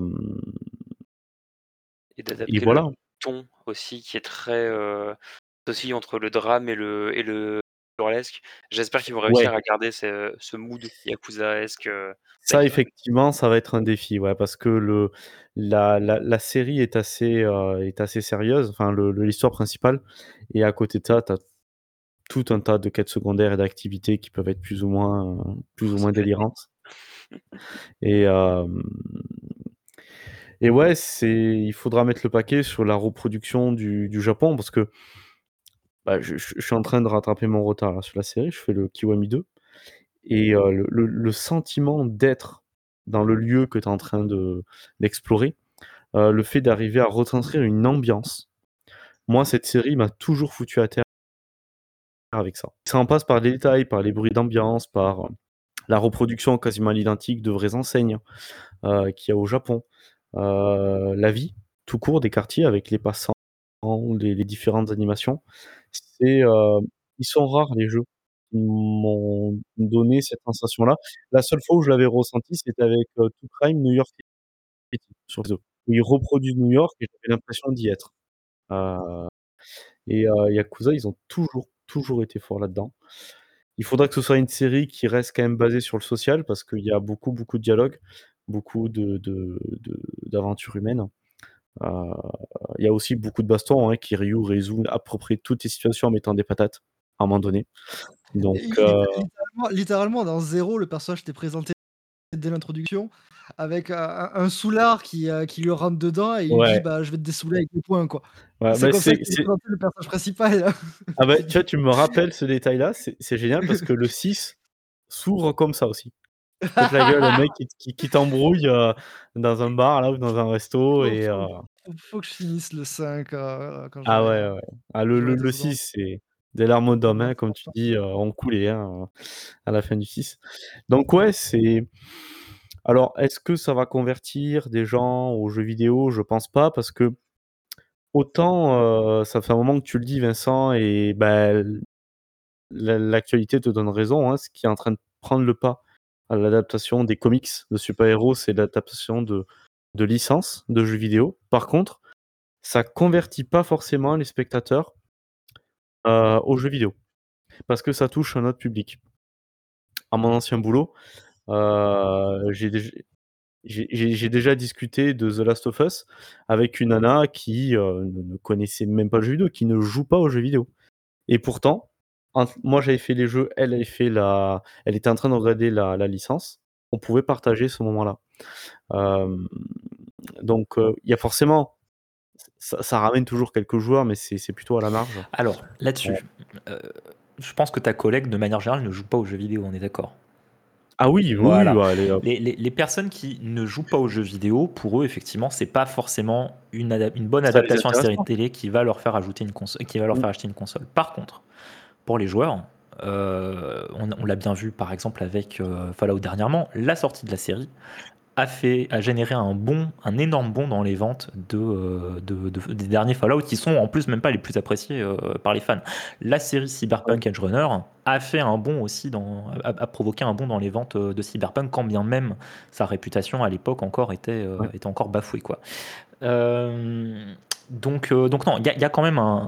Et et d'adapter voilà. le ton aussi, qui est très euh, aussi entre le drame et le, et le burlesque. J'espère qu'ils vont réussir Ouais. à garder ce, ce mood Yakuza-esque. euh, Ça, live. effectivement, ça va être un défi, ouais, parce que le, la, la, la série est assez, euh, est assez sérieuse, enfin, le- le- l'histoire principale, et à côté de ça, tu as tout un tas de quêtes secondaires et d'activités qui peuvent être plus ou moins, euh, plus ou Ça moins peut être- délirantes. Et, euh, et ouais, c'est, il faudra mettre le paquet sur la reproduction du, du Japon, parce que bah, je, je- je suis en train de rattraper mon retard là, sur la série, je fais le Kiwami deux, et euh, le, le- le sentiment d'être dans le lieu que tu es en train de, d'explorer, euh, le fait d'arriver à retranscrire une ambiance. Moi, cette série m'a toujours foutu à terre avec ça. Ça en passe par les détails, par les bruits d'ambiance, par euh, la reproduction quasiment à l'identique de vraies enseignes euh, qu'il y a au Japon. Euh, la vie, tout court, des quartiers avec les passants, les, les différentes animations. C'est, euh, ils sont rares les jeux. m'ont donné cette sensation-là. La seule fois où je l'avais ressenti, c'était avec, heu, True Crime New York City sur réseau, où ils reproduisent New York et j'avais l'impression d'y être. Heu et heu, Yakuza, ils ont toujours, toujours été forts là-dedans. Il faudra que ce soit une série qui reste quand même basée sur le social parce qu'il y a beaucoup, beaucoup de dialogues, beaucoup de de de d'aventures humaines. Heu, il y a aussi beaucoup de bastons, hein, Kiryu résout à peu près toutes les situations en mettant des patates, à un moment donné. Donc Et lit heu littéralement littéralement dans Zero, le personnage t'est présenté dès l'introduction avec un un un soulard qui, heu, qui le rentre dedans et il lui dit: ouais, «Bah, je vais te dessouler avec mes poings», quoi. ouais, C'est bah, comme ça c'est qu'il est c'est présenté le personnage principal. ah bah, tu vois, tu me rappelles ce détail-là, c'est c'est génial parce que le six s'ouvre comme ça aussi. Pète la gueule, le mec qui qui qui t'embrouille, heu, dans un bar là ou dans un resto Faut et heu faut faut faut que je finisse le cinq, heu, quand ah j'aurai, ouais, heu, ouais. Ah le quand le j'aurai deux le secondes. six, c'est des larmes aux dents, Ouais, hein, comme tu franchement. dis, heu, ont coulé, hein, à la fin du six. Donc ouais, c'est alors est-ce que ça va convertir des gens aux jeux vidéo? Je pense pas parce que autant, heu, ça fait un moment que tu le dis Vincent et bah, l la l'actualité te donne raison, hein, ce qui est en train de prendre le pas à l'adaptation des comics de super-héros, c'est l'adaptation de de licences de jeux vidéo. Par contre, ça convertit pas forcément les spectateurs, heu, aux jeux vidéo parce que ça touche un autre public. À mon ancien boulot, heu, j'ai déj j'ai j'ai j'ai déjà discuté de The Last of Us avec une nana qui, heu, ne ne connaissait même pas le jeu vidéo, qui ne joue pas aux jeux vidéo et pourtant, ent moi j'avais fait les jeux, elle avait fait la elle était en train de regarder la la licence. On pouvait partager ce moment-là. Hem, donc heu, il y a forcément ça ça ramène toujours quelques joueurs, mais c'est c'est plutôt à la marge. Alors, Ouais. là-dessus, euh, je pense que ta collègue, de manière générale, ne joue pas aux jeux vidéo, on est d'accord? Ah oui, oui, oui, Voilà. bah, elle est, heu Les, les- les personnes qui ne jouent pas aux jeux vidéo, pour eux, effectivement, c'est pas forcément une, ada- une bonne ça les adaptation à intéresse série de pas. télé qui va leur faire ajouter une console, qui va leur Mmh. faire acheter une console. Par contre, pour les joueurs, euh, on, on l'a bien vu par exemple avec euh, Fallout dernièrement, la sortie de la série a fait, a généré un bond, un énorme bond dans les ventes de, euh, de- de- des derniers Fallout qui sont en plus même pas les plus appréciés euh, par les fans. La série Ouais, Cyberpunk Edge Runner a fait un bond aussi dans, a, a provoqué un bond dans les ventes euh, de Cyberpunk, quand bien même sa réputation à l'époque encore était, euh, ouais. était encore bafouée quoi. Euh, donc, euh, donc non, il y, a- il y a quand même un,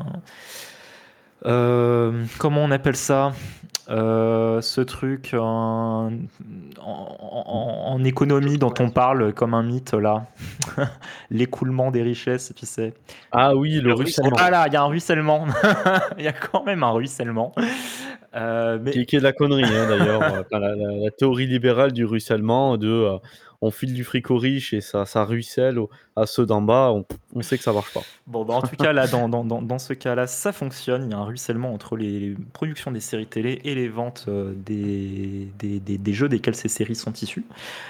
euh, comment on appelle ça? Euh, ce truc en, en- en- en économie dont on parle comme un mythe là, l'écoulement des richesses, tu sais. Ah oui, le Le ruissellement, ruissellement. Voilà, il y a un ruissellement. Il y a quand même un ruissellement. Euh, qui mais est qui est de la connerie, hein, d'ailleurs, heu, enfin la la la théorie libérale du ruissellement de, heu, on file du fric aux riches et ça ça ruisselle aux à ceux d'en bas, on on sait que ça marche pas. bon, bah, en tout cas, là, dans, dans, dans, dans ce cas-là, ça fonctionne. Il y a un ruissellement entre les, les productions des séries télé et les ventes euh, des, des, des, des jeux desquels ces séries sont issues.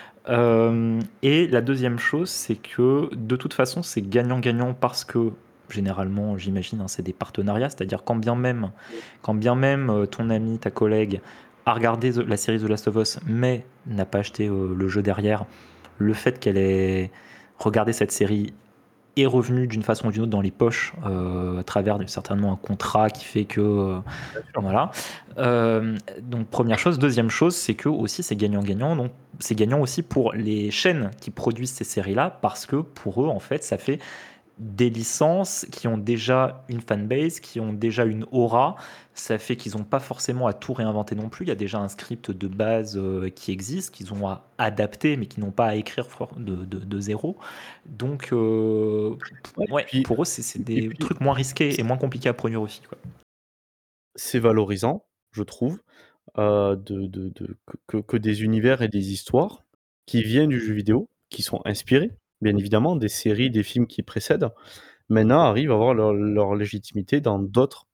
Euh, et la deuxième chose, c'est que de toute façon, c'est gagnant-gagnant parce que généralement, j'imagine, hein, c'est des partenariats, c'est-à-dire quand bien même, quand bien même euh, ton ami, ta collègue a regardé The- la série The Last of Us, mais n'a pas acheté euh, le jeu derrière, le fait qu'elle ait regardé cette série est revenu d'une façon ou d'une autre dans les poches euh, à travers certainement un contrat qui fait que euh, Bien sûr. voilà. Euh, donc première chose, deuxième chose, c'est que aussi c'est gagnant-gagnant. Donc c'est gagnant aussi pour les chaînes qui produisent ces séries-là parce que pour eux en fait ça fait des licences qui ont déjà une fanbase, qui ont déjà une aura. Ça fait qu'ils n'ont pas forcément à tout réinventer non plus. Il y a déjà un script de base euh, qui existe, qu'ils ont à adapter, mais qui n'ont pas à écrire for- de, de- de zéro. Donc, euh, Ouais, ouais, puis pour eux, c'est c'est et des puis trucs moins risqués et c moins compliqués à produire aussi, quoi. c'est valorisant, je trouve, heu, de de de que que que des univers et des histoires qui viennent du jeu vidéo, qui sont inspirés, bien évidemment, des séries, des films qui précèdent, maintenant arrivent à avoir leur leur légitimité dans d'autres,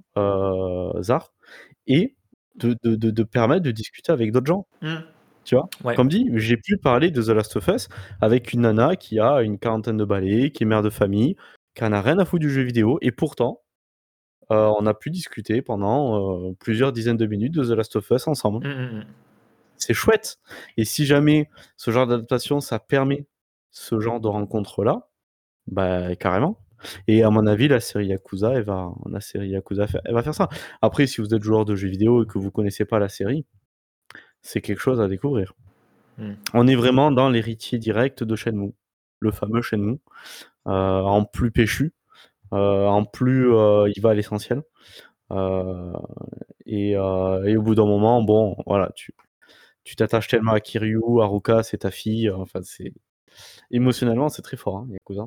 heu, arts et de de de de permettre de discuter avec d'autres gens. Mm. Tu vois? Ouais. Comme dit, j'ai pu parler de The Last of Us avec une nana qui a une quarantaine de balais, qui est mère de famille, qui en a rien à foutre du jeu vidéo et pourtant, heu, on a pu discuter pendant, heu, plusieurs dizaines de minutes de The Last of Us ensemble. Mm, mm, mm. C'est chouette et si jamais ce genre d'adaptation, ça permet ce genre de rencontre-là, bah, carrément. Et à mon avis, la série Yakuza, elle va la série Yakuza faire elle va faire ça. Après, si vous êtes joueur de jeux vidéo et que vous connaissez pas la série, c'est quelque chose à découvrir. Mmh. On est vraiment dans l'héritier direct de Shenmue, le fameux Shenmue, heu, en plus péchu, heu, en plus, heu, il va à l'essentiel, heu et heu et au bout d'un moment, bon, voilà, tu tu t'attaches tellement à Kiryu, Haruka, c'est ta fille, heu, enfin, c'est émotionnellement, c'est très fort, hein, Yakuza.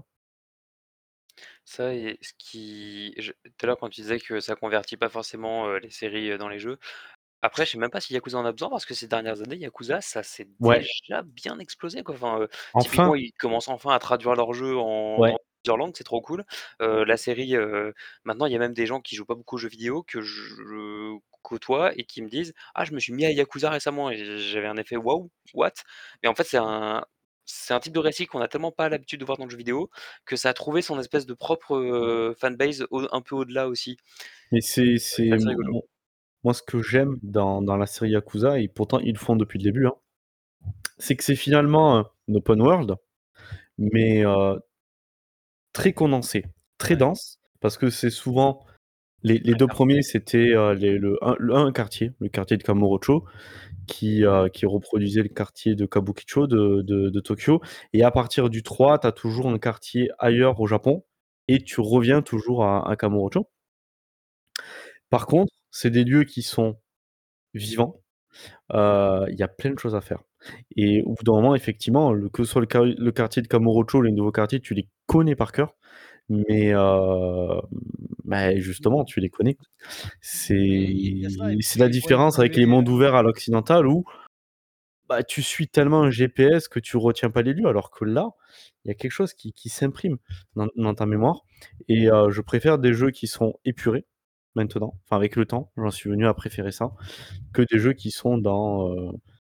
Ça et ce qui je tout à l'heure quand tu disais que ça convertit pas forcément, heu, les séries, heu, dans les jeux. Après, je sais même pas si Yakuza en a besoin parce que ces dernières années, Yakuza, ça s'est Ouais, déjà bien explosé, quoi. Enfin, heu, typiquement, enfin, ils commencent enfin à traduire leurs jeux en dans ouais. plusieurs langues, c'est trop cool. Heu, la série, heu, maintenant, il y a même des gens qui jouent pas beaucoup aux jeux vidéo que je côtoie et qui me disent: «Ah, je me suis mis à Yakuza récemment» et j'avais un effet: «Waouh, what?» mais en fait, c'est un c'est un type de récit qu'on a tellement pas l'habitude de voir dans le jeu vidéo que ça a trouvé son espèce de propre, heu, fanbase au un peu au-delà aussi. Mais c'est C'est c'est assez mo rigolo. mo moi, ce que j'aime dans dans la série Yakuza et pourtant ils le font depuis le début, hein, c'est que c'est finalement un open world, mais heu, très condensé, très Ouais. dense, parce que c'est souvent les les Très deux fermé. premiers c'était, heu, les le un le un quartier, le quartier de Kamurocho qui, heu, qui reproduisait le quartier de Kabukicho de de de Tokyo et à partir du trois, tu as toujours un quartier ailleurs au Japon et tu reviens toujours à à Kamurocho. Par contre, c'est des lieux qui sont vivants. Heu, il y a plein de choses à faire et au bout d'un moment, effectivement, le que ce soit le quar le quartier de Kamurocho, les nouveaux quartiers, tu les connais par cœur, mais heu, bah, justement, tu les connais. Mais il y a ça et C'est c'est la puis pour différence avec les évoluer, mondes ouverts à l'occidental où, bah, tu suis tellement un G P S que tu retiens pas les lieux, alors que là, il y a quelque chose qui qui s'imprime dans dans ta mémoire et heu, je préfère des jeux qui sont épurés, maintenant, enfin avec le temps, j'en suis venu à préférer ça, que des jeux qui sont dans, heu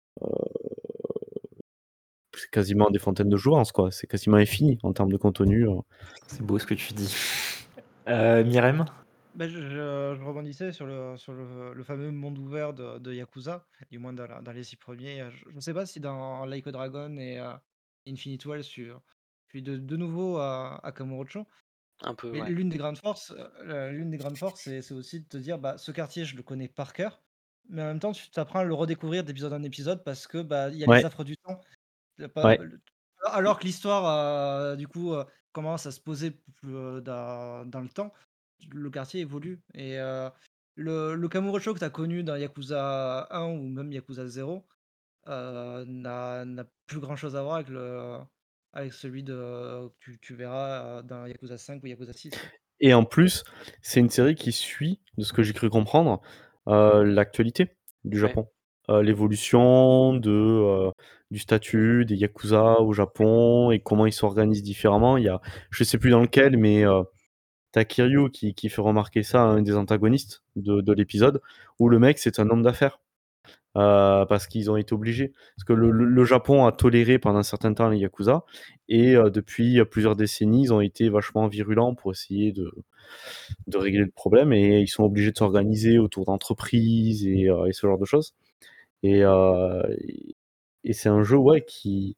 c'est quasiment des fontaines de jouvence, quoi. C'est quasiment infini en termes de contenu, heu. C'est beau ce que tu dis. Heu, Myrem? bah, je je je rebondissais sur le sur le le fameux monde ouvert de de Yakuza, du moins dans la dans les six premiers, heu, je ne sais pas si dans Like a Dragon et heu, Infinite Well sur puis de de nouveau à à Kamurocho. Un peu, Mais ouais. l'une des grandes forces, heu, l'une des grandes forces, c'est c'est aussi de te dire: «Bah, ce quartier, je le connais par cœur», mais en même temps, tu t'apprends à le redécouvrir d'épisode en épisode parce que, bah, il y a les Ouais, affres du temps. Il y a pas ouais le alors que l'histoire, heu, du coup, heu, commence à se poser p heu, dans dans le temps, le quartier évolue et heu, le le Kamurocho que tu as connu dans Yakuza un ou même Yakuza zéro heu, n'a n'a plus grand chose à voir avec le avec celui de que tu tu verras, heu, dans Yakuza cinq ou Yakuza six quoi. et en plus, c'est une série qui suit, de ce que j'ai cru comprendre, heu, l'actualité du Ouais. Japon. Heu, l'évolution de, heu, du statut des yakuza au Japon et comment ils s'organisent différemment. Il y a je sais plus dans lequel, mais heu, tu as Kiryu qui qui fait remarquer ça à un des antagonistes de de l'épisode, où le mec, c'est un homme d'affaires. Heu, parce qu'ils ont été obligés. Parce que le le le Japon a toléré pendant un certain temps les yakuza et heu, depuis, heu, plusieurs décennies, ils ont été vachement virulents pour essayer de de régler le problème et ils sont obligés de s'organiser autour d'entreprises et heu et ce genre de choses et heu et et c'est un jeu, ouais, qui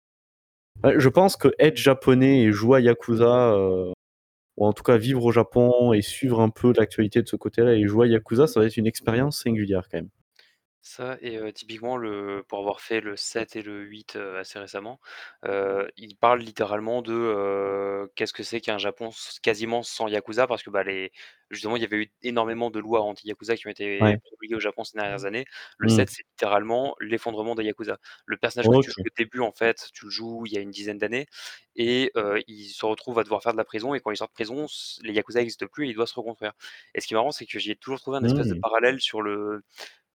bah, je pense que être japonais et jouer à Yakuza, heu, ou en tout cas vivre au Japon et suivre un peu l'actualité de ce côté-là et jouer à Yakuza, ça va être une expérience singulière quand même. Ça et heu, typiquement le pour avoir fait le sept et le huit, heu, assez récemment, heu, il parle littéralement de, heu, qu'est-ce que c'est qu'un Japon s quasiment sans yakuza parce que, bah, les justement, il y avait eu énormément de lois anti-yakuza qui ont été Ouais. promulguées au Japon ces dernières années. Le Mmh. sept, c'est littéralement l'effondrement des yakuza. Le personnage que tu joues OK. au début, en fait, tu le joues il y a une dizaine d'années et heu, il se retrouve à devoir faire de la prison et quand il sort de prison, s les yakuza n'existent plus et il doit se reconstruire et ce qui est marrant, c'est que j'y ai toujours trouvé un espèce de Mmh. parallèle sur le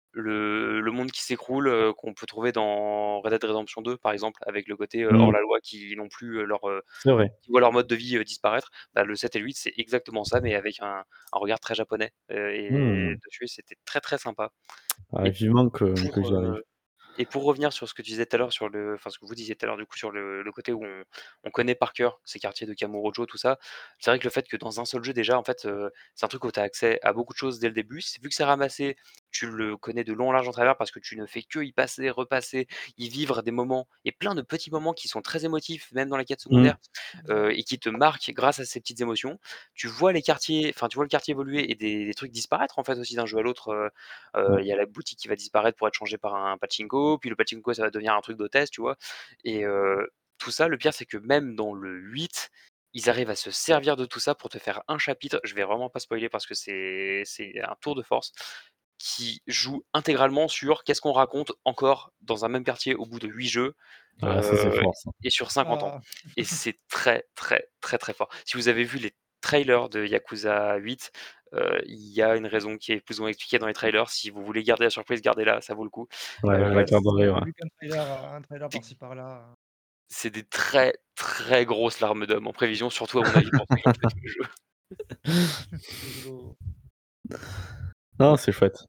le le monde qui s'écroule, heu, qu'on peut trouver dans Red Dead Redemption deux, par exemple, avec le côté, heu, hors Mmh. la loi qui n'ont plus, heu, leur, heu, C'est vrai. qui voient leur mode de vie, heu, disparaître. Bah, le sept et le huit, c'est exactement ça, mais avec un un regard très japonais, heu et Mmh. dessus, c'était très, très sympa Ah, et vivement que que pour, j'y arrive. heu et pour revenir sur ce que tu disais tout à l'heure sur le enfin, ce que vous disiez tout à l'heure, du coup, sur le le côté où on on connaît par cœur ces quartiers de Kamurocho, tout ça. C'est vrai que le fait que dans un seul jeu déjà, en fait, heu, c'est un truc où tu as accès à beaucoup de choses dès le début. C'est vu que c'est ramassé tu le connais de long en large en travers parce que tu ne fais que y passer, repasser, y vivre des moments et plein de petits moments qui sont très émotifs, même dans les quêtes Mmh. secondaires, heu et qui te marquent grâce à ces petites émotions. Tu vois les quartiers enfin, tu vois le quartier évoluer et des des trucs disparaître, en fait, aussi d'un jeu à l'autre, heu heu, Ouais. il y a la boutique qui va disparaître pour être changée par un pachinko, puis le pachinko, ça va devenir un truc d'hôtesse, tu vois? Et heu, tout ça, le pire, c'est que même dans le huit, ils arrivent à se servir de tout ça pour te faire un chapitre, je vais vraiment pas spoiler parce que c'est c'est un tour de force, qui joue intégralement sur qu'est-ce qu'on raconte encore dans un même quartier au bout de huit jeux, Ah ça, c'est heu fort ça. et sur cinquante ans Ah. et c'est très, très, très, très fort. Si vous avez vu les trailers de Yakuza huit, heu, il y a une raison qui est plus ou moins expliquée dans les trailers. Si vous voulez garder la surprise, gardez-la, ça vaut le coup. Ouais, je Heu, la Ouais, j'ai garderai, ouais. vu qu'un trailer, heu, un trailer des par-ci par-là. c'est des très, très grosses larmes d'hommes en prévision, surtout à mon avis pour ceux qui ont fait tous les jeux. Rigolo. Non, c'est chouette.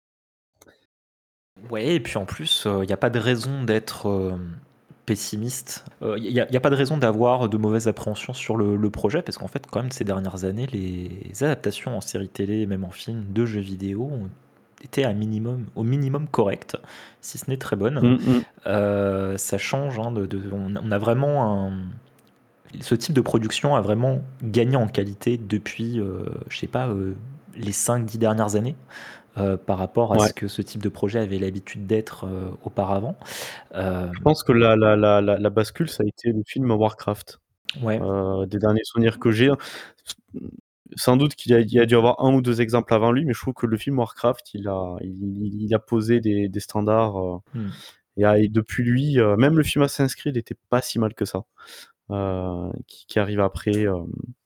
Ouais et puis en plus, il y a pas de raison d'être, hem, pessimiste. Il y a y a pas de raison d'avoir de mauvaises appréhensions sur le le projet parce qu'en fait, quand même, ces dernières années, les adaptations en séries télé et même en film de jeux vidéo ont été à minimum au minimum correctes, si ce n'est très bonnes. Mmh mh. Heu, ça change, hein, de de on a on a vraiment un ce type de production a vraiment gagné en qualité depuis, heu, je sais pas, heu, les cinq dix dernières années, heu, par rapport à Ouais. ce que ce type de projet avait l'habitude d'être, heu, auparavant. Hem, Je pense que la la la la la bascule, ça a été le film Warcraft. ouais. Heu, des derniers souvenirs que j'ai, sans doute qu'il y a il y a dû avoir un ou deux exemples avant lui, mais je trouve que le film Warcraft, il a il il il a posé des des standards, heu Mmh. et a et depuis lui, heu, même le film Assassin's Creed était pas si mal que ça, heu, qui qui arrive après, hem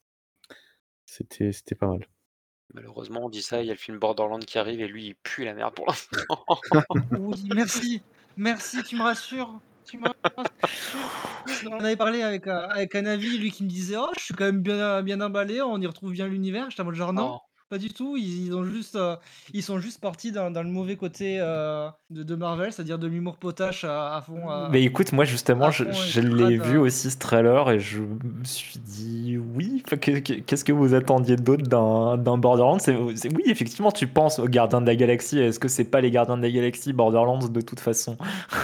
c'était c'était pas mal. Malheureusement, on dit ça, il y a le film Borderlands qui arrive et lui, il pue la merde pour l'instant. Oui, merci, merci, tu me rassures, tu me rassures. On en avait parlé avec, heu, avec un ami, lui qui me disait: «Oh, je suis quand même bien bien emballé, on y retrouve bien l'univers». J'étais en mode genre: «Non, Oh, pas du tout». Ils ils ont juste, heu, ils sont juste partis dans dans le mauvais côté, heu, de de Marvel, c'est-à-dire de l'humour potache à à fond, heu, Mais écoute, moi justement, à je fond et je l'ai crade, vu heu. aussi ce trailer et je me suis dit: «Oui, enfin, que que qu'est-ce que vous attendiez d'autre d'un d'un Borderlands?» c'est c'est oui, effectivement, tu penses aux Gardiens de la Galaxie. Est-ce que c'est pas les Gardiens de la Galaxie, Borderlands, de toute façon?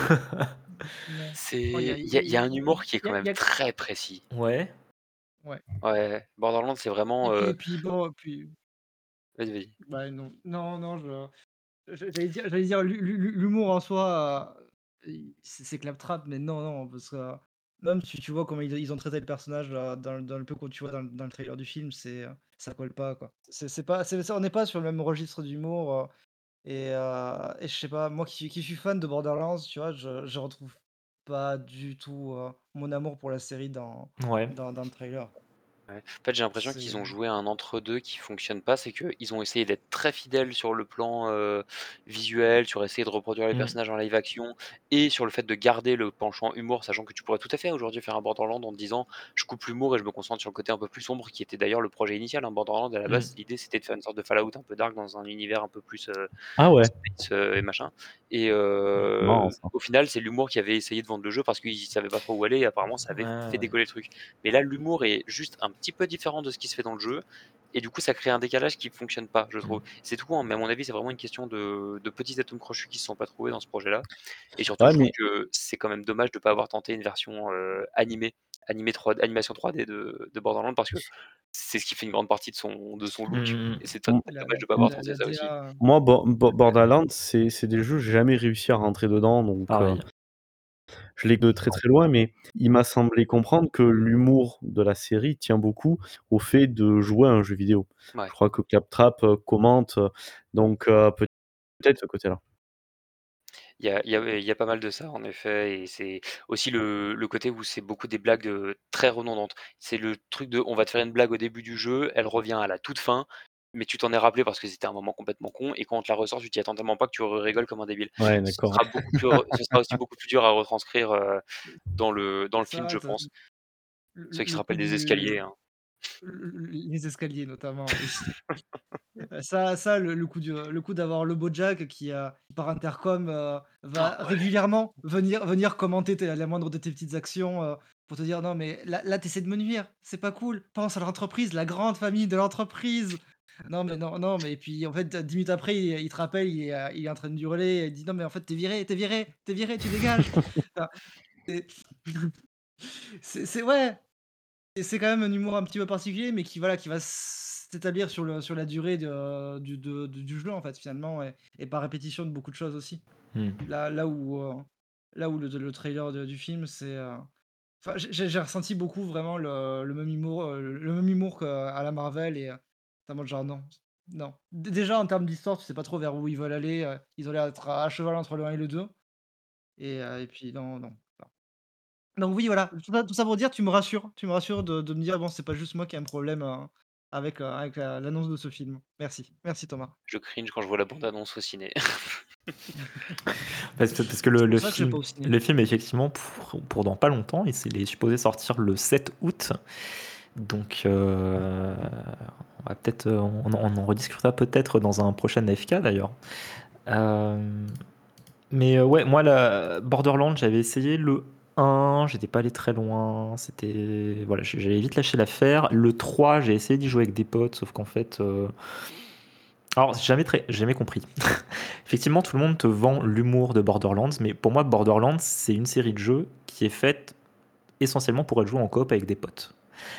Ouais. Oh, il y a c'est il il y a il y a un y humour qui est a quand il y même a très précis. Ouais. ouais Ouais, Borderlands, c'est et vraiment, puis et heu puis bon, puis vas-y, vas-y. bah, non, non, non, je je j'allais dire j'allais dire l'hu l'hu l'hu l'humour en soi, heu, i c'est c'est claptrap, mais non, non, parce que même si tu vois comment ils ils ont traité le personnage, heu, dans le dans le peu que tu vois dans le dans le trailer du film, c'est, heu, ça colle pas, quoi. C'est c'est pas c'est ça, on n'est pas sur le même registre d'humour, heu et heu et je sais pas, moi qui suis qui suis fan de Borderlands, tu vois, je je retrouve pas du tout, heu, mon amour pour la série dans Ouais. dans dans le trailer. Ouais. En fait, j'ai l'impression qu'ils C'est ont joué un entre-deux qui fonctionne pas. C'est qu'ils ont essayé d'être très fidèles sur le plan, heu, visuel, sur essayer de reproduire les Mmh. personnages en live action et sur le fait de garder le penchant humour, sachant que tu pourrais tout à fait aujourd'hui faire un Borderlands en te disant: «Je coupe l'humour et je me concentre sur le côté un peu plus sombre», qui était d'ailleurs le projet initial, hein. Borderlands à la Mmh. base, l'idée c'était de faire une sorte de Fallout un peu dark dans un univers un peu plus, heu, Ah ouais, space, heu et machin et c'est marrant heu, ça. au final, c'est l'humour qui avait essayé de vendre le jeu parce qu'ils savaient pas trop où aller et apparemment ça avait Ouais, fait ouais. décoller le truc. Mais là, l'humour est juste un petit peu différent de ce qui se fait dans le jeu et du coup, ça crée un décalage qui fonctionne pas, je Mmh. trouve. C'est tout, hein, mais à mon avis, c'est vraiment une question de de petits atomes crochus qui se sont pas trouvés dans ce projet-là et surtout, Ouais, je trouve mais que c'est quand même dommage de pas avoir tenté une version, heu, animée animée trois D animation trois D de de Borderlands parce que c'est ce qui fait une grande partie de son de son Mmh look mh, et mmh. c'est m totalement la dommage la de pas avoir m la tenté la ça aussi. D A, moi, Bo Bo la Borderlands, c'est c'est des jeux, j'ai jamais réussi à rentrer dedans, donc heu, Pareil. je l'ai de très, très loin, mais il m'a semblé comprendre que l'humour de la série tient beaucoup au fait de jouer à un jeu vidéo. Je Ouais. crois que Claptrap, heu, commente, heu, donc heu, peut-être ce côté-là. Il y a il y a il y a pas mal de ça en effet et c'est aussi le le côté où c'est beaucoup des blagues, heu, très redondantes. C'est le truc de on va te faire une blague au début du jeu, elle revient à la toute fin, mais tu t'en es rappelé parce que c'était un moment complètement con et quand on te la ressort, tu t'y attends tellement pas que tu rigoles comme un débile. Ouais, Ce d'accord. sera beaucoup plus re ce sera aussi beaucoup plus dur à retranscrire, heu, dans le dans le film, ça, je ça pense. le le Ceux qui se le coup rappellent des du escaliers, hein. le le les escaliers notamment, oui. Heu, ça ça le le coup du le coup d'avoir le BoJack qui, heu, par intercom, heu, va Ouais. régulièrement venir venir commenter tes la moindre de tes petites actions, heu, pour te dire: «Non mais là là tu essaies de me nuire, c'est pas cool, pense à l'entreprise, la grande famille de l'entreprise». Non, mais non, non, mais puis en fait, dix minutes après, il, il te rappelle, il est, euh, il est en train de hurler, il dit non, mais en fait, t'es viré, t'es viré, t'es viré, tu dégages. Enfin, c'est, c'est, c'est- ouais, et c'est quand même un humour un petit peu particulier, mais qui, voilà, qui va s'établir sur, le, sur la durée de- du, de- de- du jeu, en fait, finalement, et, et par répétition de beaucoup de choses aussi. Hmm. Là, là où, euh, là où le, le trailer de- du film, c'est. euh, Enfin, j'ai j'ai ressenti beaucoup vraiment le, le même humour, euh, le même humour qu'à la Marvel et euh, t'es en mode genre non, non. D- Déjà en termes d'histoire, tu sais pas trop vers où ils veulent aller. euh, Ils ont l'air d'être à cheval entre le un et le deux. Et, euh, et puis non, non. Enfin, donc oui, voilà. Tout ça, tout ça pour dire, tu me rassures, tu me rassures de, de me dire bon, c'est pas juste moi qui ai un problème euh, avec, euh, avec la- l'annonce de ce film. Merci, merci Thomas. Je cringe quand je vois la bande-annonce au ciné. Parce que, parce que le, C'est pour le ça que j'ai film, pas au ciné. le film, effectivement, pour, pour dans pas longtemps, il, s'est- il est supposé sortir le sept août. Donc, euh, on va peut-être, euh, on, on en rediscutera peut-être dans un prochain F K d'ailleurs. Euh, mais euh, ouais, moi, la Borderlands, j'avais essayé le un, j'étais pas allé très loin. C'était, voilà, j'avais vite lâché l'affaire. Le trois, j'ai essayé d'y jouer avec des potes, sauf qu'en fait, euh, alors j'ai jamais très, j'ai jamais compris. Effectivement, tout le monde te vend l'humour de Borderlands, mais pour moi, Borderlands, c'est une série de jeux qui est faite essentiellement pour être joué en coop avec des potes.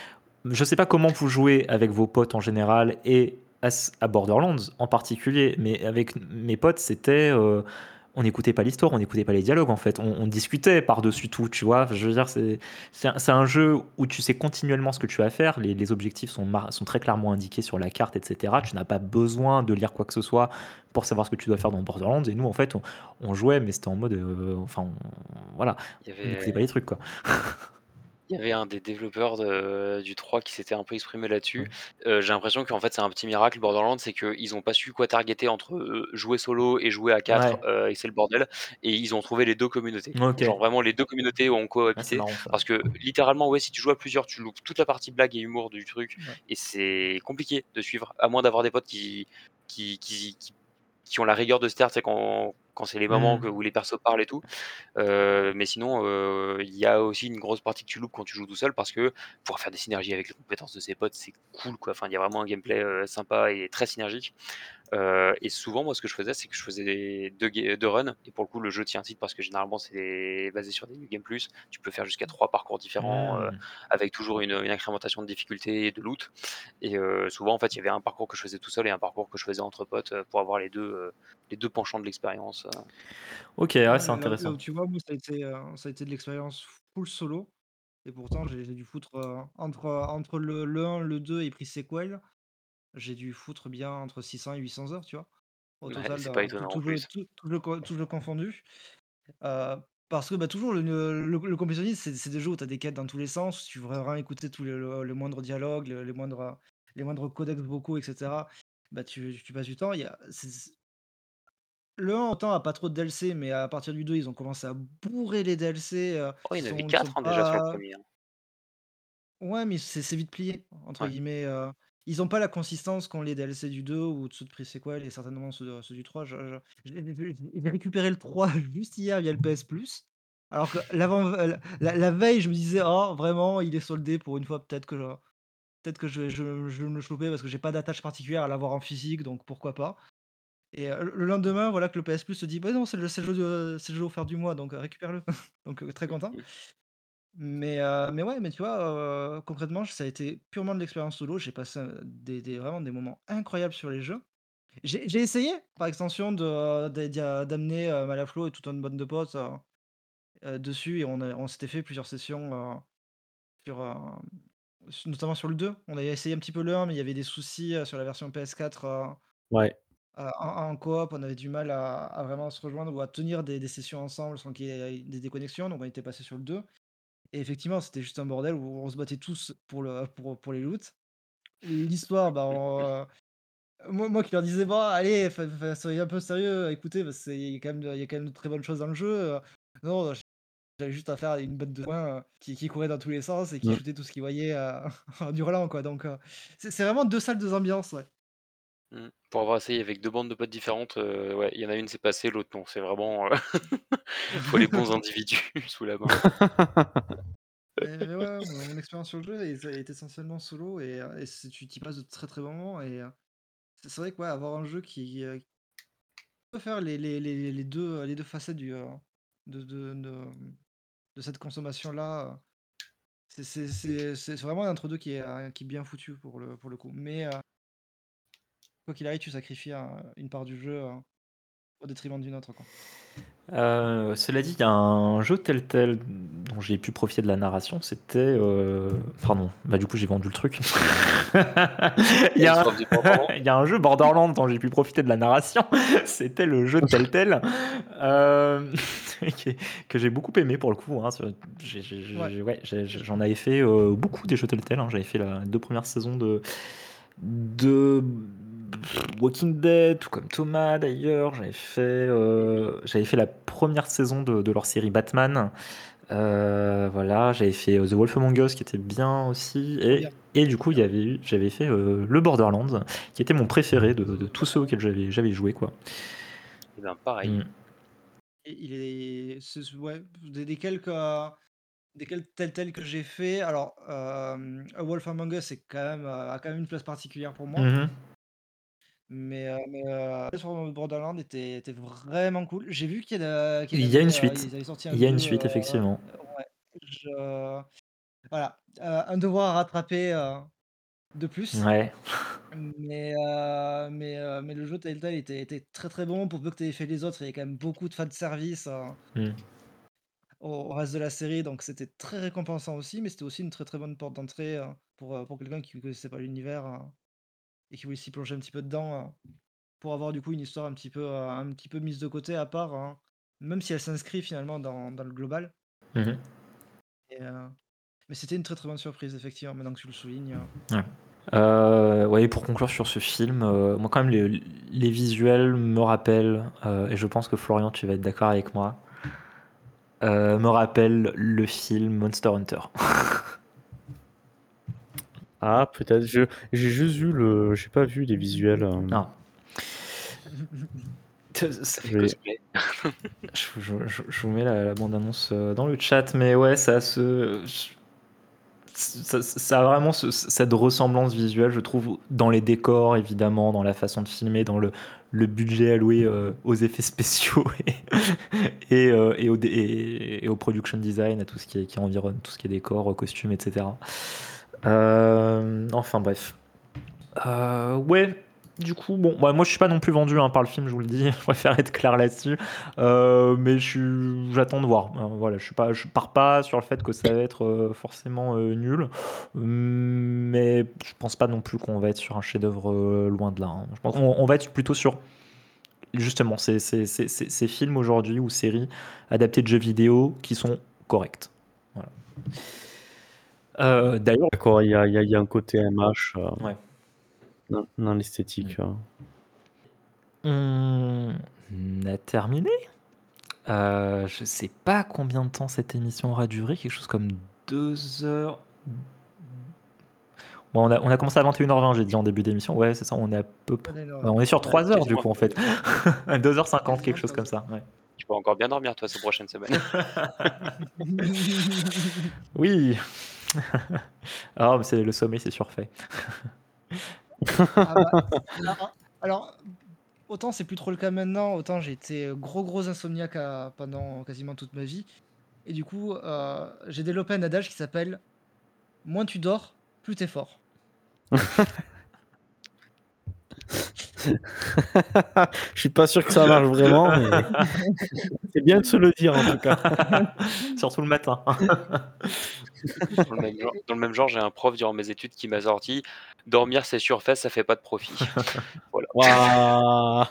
Je sais pas comment vous jouez avec vos potes en général et à, s- à Borderlands en particulier, mais avec mes potes, c'était. Euh, on n'écoutait pas l'histoire, on n'écoutait pas les dialogues en fait, on, on discutait par-dessus tout, tu vois. Je veux dire, c'est c'est un, c'est un jeu où tu sais continuellement ce que tu vas faire, les, les objectifs sont, mar- sont très clairement indiqués sur la carte, et cetera. Tu n'as pas besoin de lire quoi que ce soit pour savoir ce que tu dois faire dans Borderlands. Et nous, en fait, on, on jouait, mais c'était en mode. Euh, enfin, on- voilà, Il y on n'écoutait pas avait, les trucs quoi. il y avait un des développeurs de- du trois qui s'était un peu exprimé là-dessus. Ouais. Euh, j'ai l'impression qu'en fait, c'est un petit miracle, Borderlands, c'est qu'ils n'ont pas su quoi targeter entre euh, jouer solo et jouer à quatre, Ouais, euh, et c'est le bordel. Et ils ont trouvé les deux communautés. ok. Genre vraiment, les deux communautés ont Ah, c'est cohabité. marrant ça. Parce que littéralement, ouais, si tu joues à plusieurs, tu loupes toute la partie blague et humour du truc. Ouais. Et c'est compliqué de suivre, à moins d'avoir des potes qui, qui, qui, qui, qui ont la rigueur de se taire, tu sais, quand, quand c'est les moments Hmm. que- où les persos parlent et tout. Heu, mais sinon, heu, il y a aussi une grosse partie que tu loupes quand tu joues tout seul parce que pouvoir faire des synergies avec les compétences de ses potes, c'est cool, quoi. Enfin, il y a vraiment un gameplay, heu, sympa et très synergique. Heu et souvent, moi, ce que je faisais, c'est que je faisais des deux ga deux runs et pour le coup, le jeu tient titre parce que généralement, c'est basé sur des New Game Plus. Tu peux faire jusqu'à trois parcours différents, heu, Hmm. avec toujours une, une incrémentation de difficulté et de loot. Et heu, souvent, en fait, il y avait un parcours que je faisais tout seul et un parcours que je faisais entre potes, heu, pour avoir les deux heu, les deux penchants de l'expérience, heu. Ok, ouais, Ouais, c'est là, là où là intéressant. où tu vois, moi, ça a été, euh, ça a été de l'expérience full solo. Et pourtant, j'ai j'ai dû foutre euh, entre, euh, entre le, le un, le deux et pre-sequel, j'ai dû foutre bien entre six cents et huit cents heures, tu vois, au Ouais, total, c'est pas dans tout, étonnant en tout jeu, plus. tout, tout jeu, co- tout jeu confondu. Euh, parce que bah, toujours, le, le, le compétitionnisme, c'est c'est des jeux où tu as des quêtes dans tous les sens, tu veux vraiment écouter tous les, le, le moindre dialogue, le- les moindres, les moindres codex vocaux, et cetera. Bah, tu, tu passes du temps. Il y a, c'est- Le un, autant, a pas trop de D L C, mais à partir du deux, ils ont commencé à bourrer les D L C, heu, Oh, il qui y en avait sont qui sont quatre hein, déjà sur le pas premier. Hein. ouais, mais c'est c'est vite plié, entre Ouais. guillemets, heu, ils ont pas la consistance qu'ont les D L C du deux ou ceux de pre-sequel et certainement ceux de ceux du trois. Je je j'ai j'ai j'ai récupéré le trois juste hier via le P S Plus, alors que l'avant heu, la la veille, je me disais: «Oh vraiment, il est soldé pour une fois, peut-être que je peut-être que je vais je je vais me le choper parce que j'ai pas d'attache particulière à l'avoir en physique, donc pourquoi pas?» Et heu, le lendemain, voilà que le P S Plus se dit: «Bah non, c'est le c'est le jeu de c'est le jeu offert du mois, donc heu, récupère-le». Donc heu, très content. Mmh. Mais heu, mais ouais, mais tu vois, heu, concrètement, ça a été purement de l'expérience solo. J'ai passé, heu, des des vraiment des moments incroyables sur les jeux. J'ai j'ai essayé, par extension, de de d'y a d'amener, heu, Malaflo et toute une bande de potes, heu heu, dessus et on a on s'était fait plusieurs sessions, heu, sur, hem, s notamment sur le deux. On avait essayé un petit peu le un, mais il y avait des soucis, heu, sur la version P S quatre, heu Ouais. Heu, en en coop, on avait du mal à à vraiment se rejoindre ou à tenir des des sessions ensemble sans qu'il y ait des déconnexions, donc on était passé sur le deux et effectivement, c'était juste un bordel où on se battait tous pour le pour pour les loots. L'histoire, bah, on, heu, moi moi qui leur disais: «Bon allez, enfin enfin soyez un peu sérieux, écoutez, parce qu'il y a quand même de il y a quand même de très bonnes choses dans le jeu, heu». Non, j'avais juste à faire une bande de foin, heu, qui qui courait dans tous les sens et qui Mmh. shootait tout ce qu'ils voyaient, heu, en hurlant quoi, donc heu, c'est c'est vraiment deux salles, deux ambiances, ouais. Mmh. Pour avoir essayé avec deux bandes de potes différentes, heu, ouais, il y en a une c'est passé, l'autre non. C'est vraiment, heu, faut les bons individus sous la main. Mais mais ouais, ouais, mon mon expérience sur le jeu est est essentiellement solo et heu et c'est tu t'y passes de très, très bons moments et heu C'est c'est vrai que ouais, avoir un jeu qui, euh, qui peut faire les, les, les, les deux, les deux facettes du, euh, de, de, de, de cette consommation-là, euh, c'est c'est- c'est- c'est vraiment un entre deux qui est, euh, qui est bien foutu pour le, pour le coup. Mais euh, quoi qu'il arrive, tu sacrifies un- une part du jeu euh, au détriment d'une autre, quoi. Euh, cela dit, il y a un jeu tel tel dont j'ai pu profiter de la narration, c'était... euh, Pardon, bah du coup j'ai vendu le truc. il, y a L'histoire du Borderlands. un... il y a un jeu Borderlands dont j'ai pu profiter de la narration, c'était le jeu tel tel, euh, qui est- que j'ai beaucoup aimé pour le coup. Hein. Sur- j'ai- j'ai- j'ai- Ouais. ouais, j'ai- J'en avais fait euh, beaucoup des jeux tel tel, hein. J'avais fait la deux premières saisons de de Walking Dead, tout comme Thomas d'ailleurs. J'avais fait, euh, j'avais fait la première saison de, de leur série Batman. Euh, voilà, j'avais fait euh, The Wolf Among Us qui était bien aussi. Trop Et, bien. et du coup, il y avait eu, j'avais fait euh, le Borderlands qui était mon préféré de, de tous ceux auxquels j'avais, j'avais joué. Quoi. Et ben pareil. Mm. Et il est. ce- ouais, des, des quelques. euh, des quelques tels tels que j'ai fait. Alors, euh, A Wolf Among Us c'est quand même, euh, a quand même une place particulière pour moi. Mhm. Mais, euh, mais euh, sur Borderlands était, était vraiment cool. J'ai vu qu'il y a- qu'il Il y y a avait, une euh, suite. ils avaient sorti un Il y a une deux. suite, euh, effectivement. ouais, je- voilà, Euh, un devoir à rattraper euh, de plus. Ouais. Mais, euh, mais, euh, mais le jeu Telltale était, était très très bon. Pour peu que tu aies fait les autres, il y avait quand même beaucoup de fanservice euh, Mm. au, au reste de la série. Donc c'était très récompensant aussi. Mais c'était aussi une très très bonne porte d'entrée euh, pour, euh, pour quelqu'un qui ne connaissait pas l'univers euh, et qui voulait s'y plonger un petit peu dedans. euh, pour avoir du coup une histoire un petit peu, euh, un petit peu mise de côté à part, hein, même si elle s'inscrit finalement dans, dans le global. Mhm. Et, euh, mais c'était une très très bonne surprise, effectivement, maintenant que tu le soulignes. euh. Ouais. Euh, ouais, pour conclure sur ce film, euh, moi quand même les, les visuels me rappellent, euh, et je pense que Florian tu vas être d'accord avec moi, euh, me rappellent le film Monster Hunter. Ah, peut-être. Je, j'ai juste vu le. J'ai pas vu les visuels. euh, Ah. Ça fait Je vais- cosplay. Je, je- je- je vous mets la, la bande-annonce euh, dans le chat, mais ouais, ça a ce, ça, ça a vraiment ce- cette ressemblance visuelle, je trouve, dans les décors, évidemment, dans la façon de filmer, dans le, le budget alloué euh, aux effets spéciaux et, et, euh, et au, dé- et- et au production design, à tout ce qui, est, qui environne, tout ce qui est décor, costumes, et cetera. Euh, enfin, bref. Euh, ouais, du coup, bon, ouais, moi je suis pas non plus vendu hein, par le film, je vous le dis, je préfère être clair là-dessus. Euh, mais je suis- j'attends de voir. Euh, voilà, je suis pas, je pars pas sur le fait que ça va être euh, forcément euh, nul, mais je pense pas non plus qu'on va être sur un chef-d'œuvre euh, loin de là. Hein. Je pense qu'on on va être plutôt sur justement ces, ces, ces, ces- ces films aujourd'hui ou séries adaptés de jeux vidéo qui sont corrects. Voilà. Euh, D'ailleurs, D'accord, il y a, il y a- il y a un côté M H euh, ouais. dans, dans l'esthétique. euh. On a terminé. Euh, je sais pas combien de temps cette émission aura duré, quelque chose comme deux heures. Bon, on a, on a commencé à vingt et une heures vingt, j'ai dit en début d'émission. Ouais, c'est ça, on est à peu près. Ouais, non, Ouais, on est sur Ouais, trois heures du quasiment coup en fait. deux heures cinquante, quelque Quasiment chose comme trois ça. Ouais. Tu peux encore bien dormir toi ces prochaines semaines. Oui. Ah, mais c'est le sommeil, c'est surfait. Ah bah, alors, alors, autant c'est plus trop le cas maintenant, autant j'ai été gros gros insomniaque à- pendant quasiment toute ma vie. Et du coup, euh, j'ai développé un adage qui s'appelle moins tu dors, plus t'es fort. Je suis pas sûr que ça marche vraiment, mais c'est bien de se le dire en tout cas. Surtout le matin. Dans le même genre, dans le même genre, j'ai un prof durant mes études qui m'a sorti dormir c'est surfait, ça fait pas de profit. Voilà. Waouh.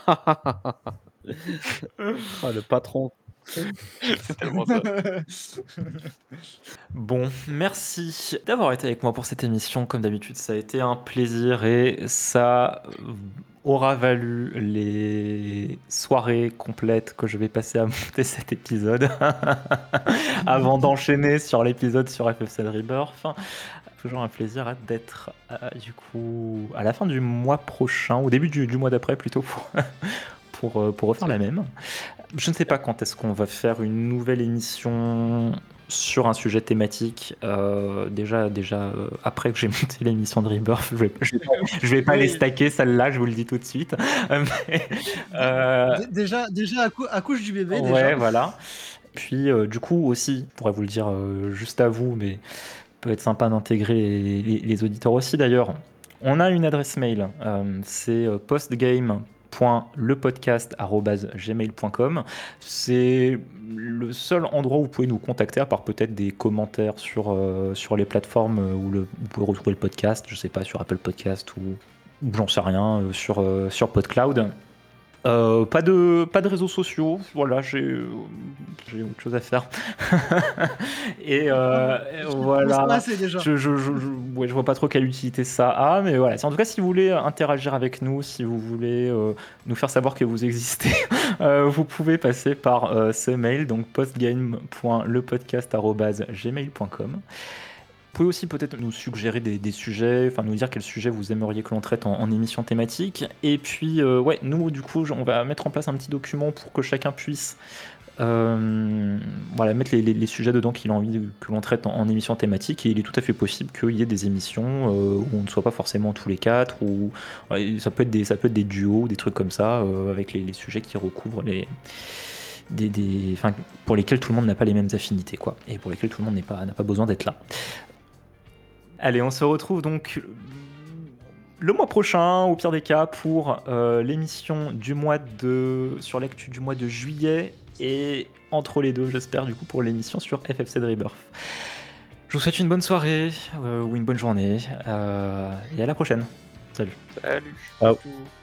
Ah, le patron. C'est tellement ça. Bon, merci d'avoir été avec moi pour cette émission. Comme d'habitude, ça a été un plaisir et ça aura valu les soirées complètes que je vais passer à monter cet épisode avant d'enchaîner sur l'épisode sur F F sept Rebirth. Toujours un plaisir d'être euh, du coup à la fin du mois prochain, au début du, du mois d'après plutôt, pour, pour, euh, pour refaire la même. Je ne sais pas quand est-ce qu'on va faire une nouvelle émission sur un sujet thématique. Euh, déjà, déjà euh, après que j'ai monté l'émission de Rebirth, je vais, je vais pas, je vais pas Oui. les stacker, celle-là, je vous le dis tout de suite. Euh, mais, euh, Dé- Déjà, déjà accou- accouche du bébé, ouais, déjà. voilà. Puis, euh, du coup, aussi, je pourrais vous le dire euh, juste à vous, mais peut être sympa d'intégrer les, les- les auditeurs aussi d'ailleurs. On a une adresse mail, euh, c'est euh, postgame point le podcast arobase gmail point com. C'est le seul endroit où vous pouvez nous contacter, à part peut-être des commentaires sur, euh, sur les plateformes où le- vous pouvez retrouver le podcast, je sais pas, sur Apple Podcast ou, ou j'en sais rien, euh, sur, euh, sur PodCloud. Euh, pas de pas de réseaux sociaux, voilà, j'ai euh, j'ai autre chose à faire. Et euh, Je trouve ça voilà, assez, déjà. je, je, je, je- ouais, je vois pas trop quelle utilité ça a, mais voilà. Si- En tout cas, si vous voulez interagir avec nous, si vous voulez euh, nous faire savoir que vous existez, euh, vous pouvez passer par euh, ce mail, donc postgame point le podcast arobase gmail point com. Vous pouvez aussi peut-être nous suggérer des, des sujets, enfin nous dire quel sujet vous aimeriez que l'on traite en, en émission thématique. Et puis, euh, ouais, nous, du coup, on va mettre en place un petit document pour que chacun puisse euh, voilà, mettre les, les- les sujets dedans qu'il a envie que l'on traite en, en émission thématique. Et il est tout à fait possible qu'il y ait des émissions euh, où on ne soit pas forcément tous les quatre, ou ouais, ça peut être des, ça peut être des duos, des trucs comme ça, euh, avec les, les sujets qui recouvrent les. Des, des, enfin, pour lesquels tout le monde n'a pas les mêmes affinités, quoi, et pour lesquels tout le monde n'est pas, n'a pas besoin d'être là. Allez, on se retrouve donc le mois prochain, au pire des cas, pour euh, l'émission du mois de sur l'actu du mois de juillet, et entre les deux, j'espère, du coup, pour l'émission sur F F C de Rebirth. Je vous souhaite une bonne soirée euh, ou une bonne journée, euh, et à la prochaine. Salut. Salut. Ciao. Tout-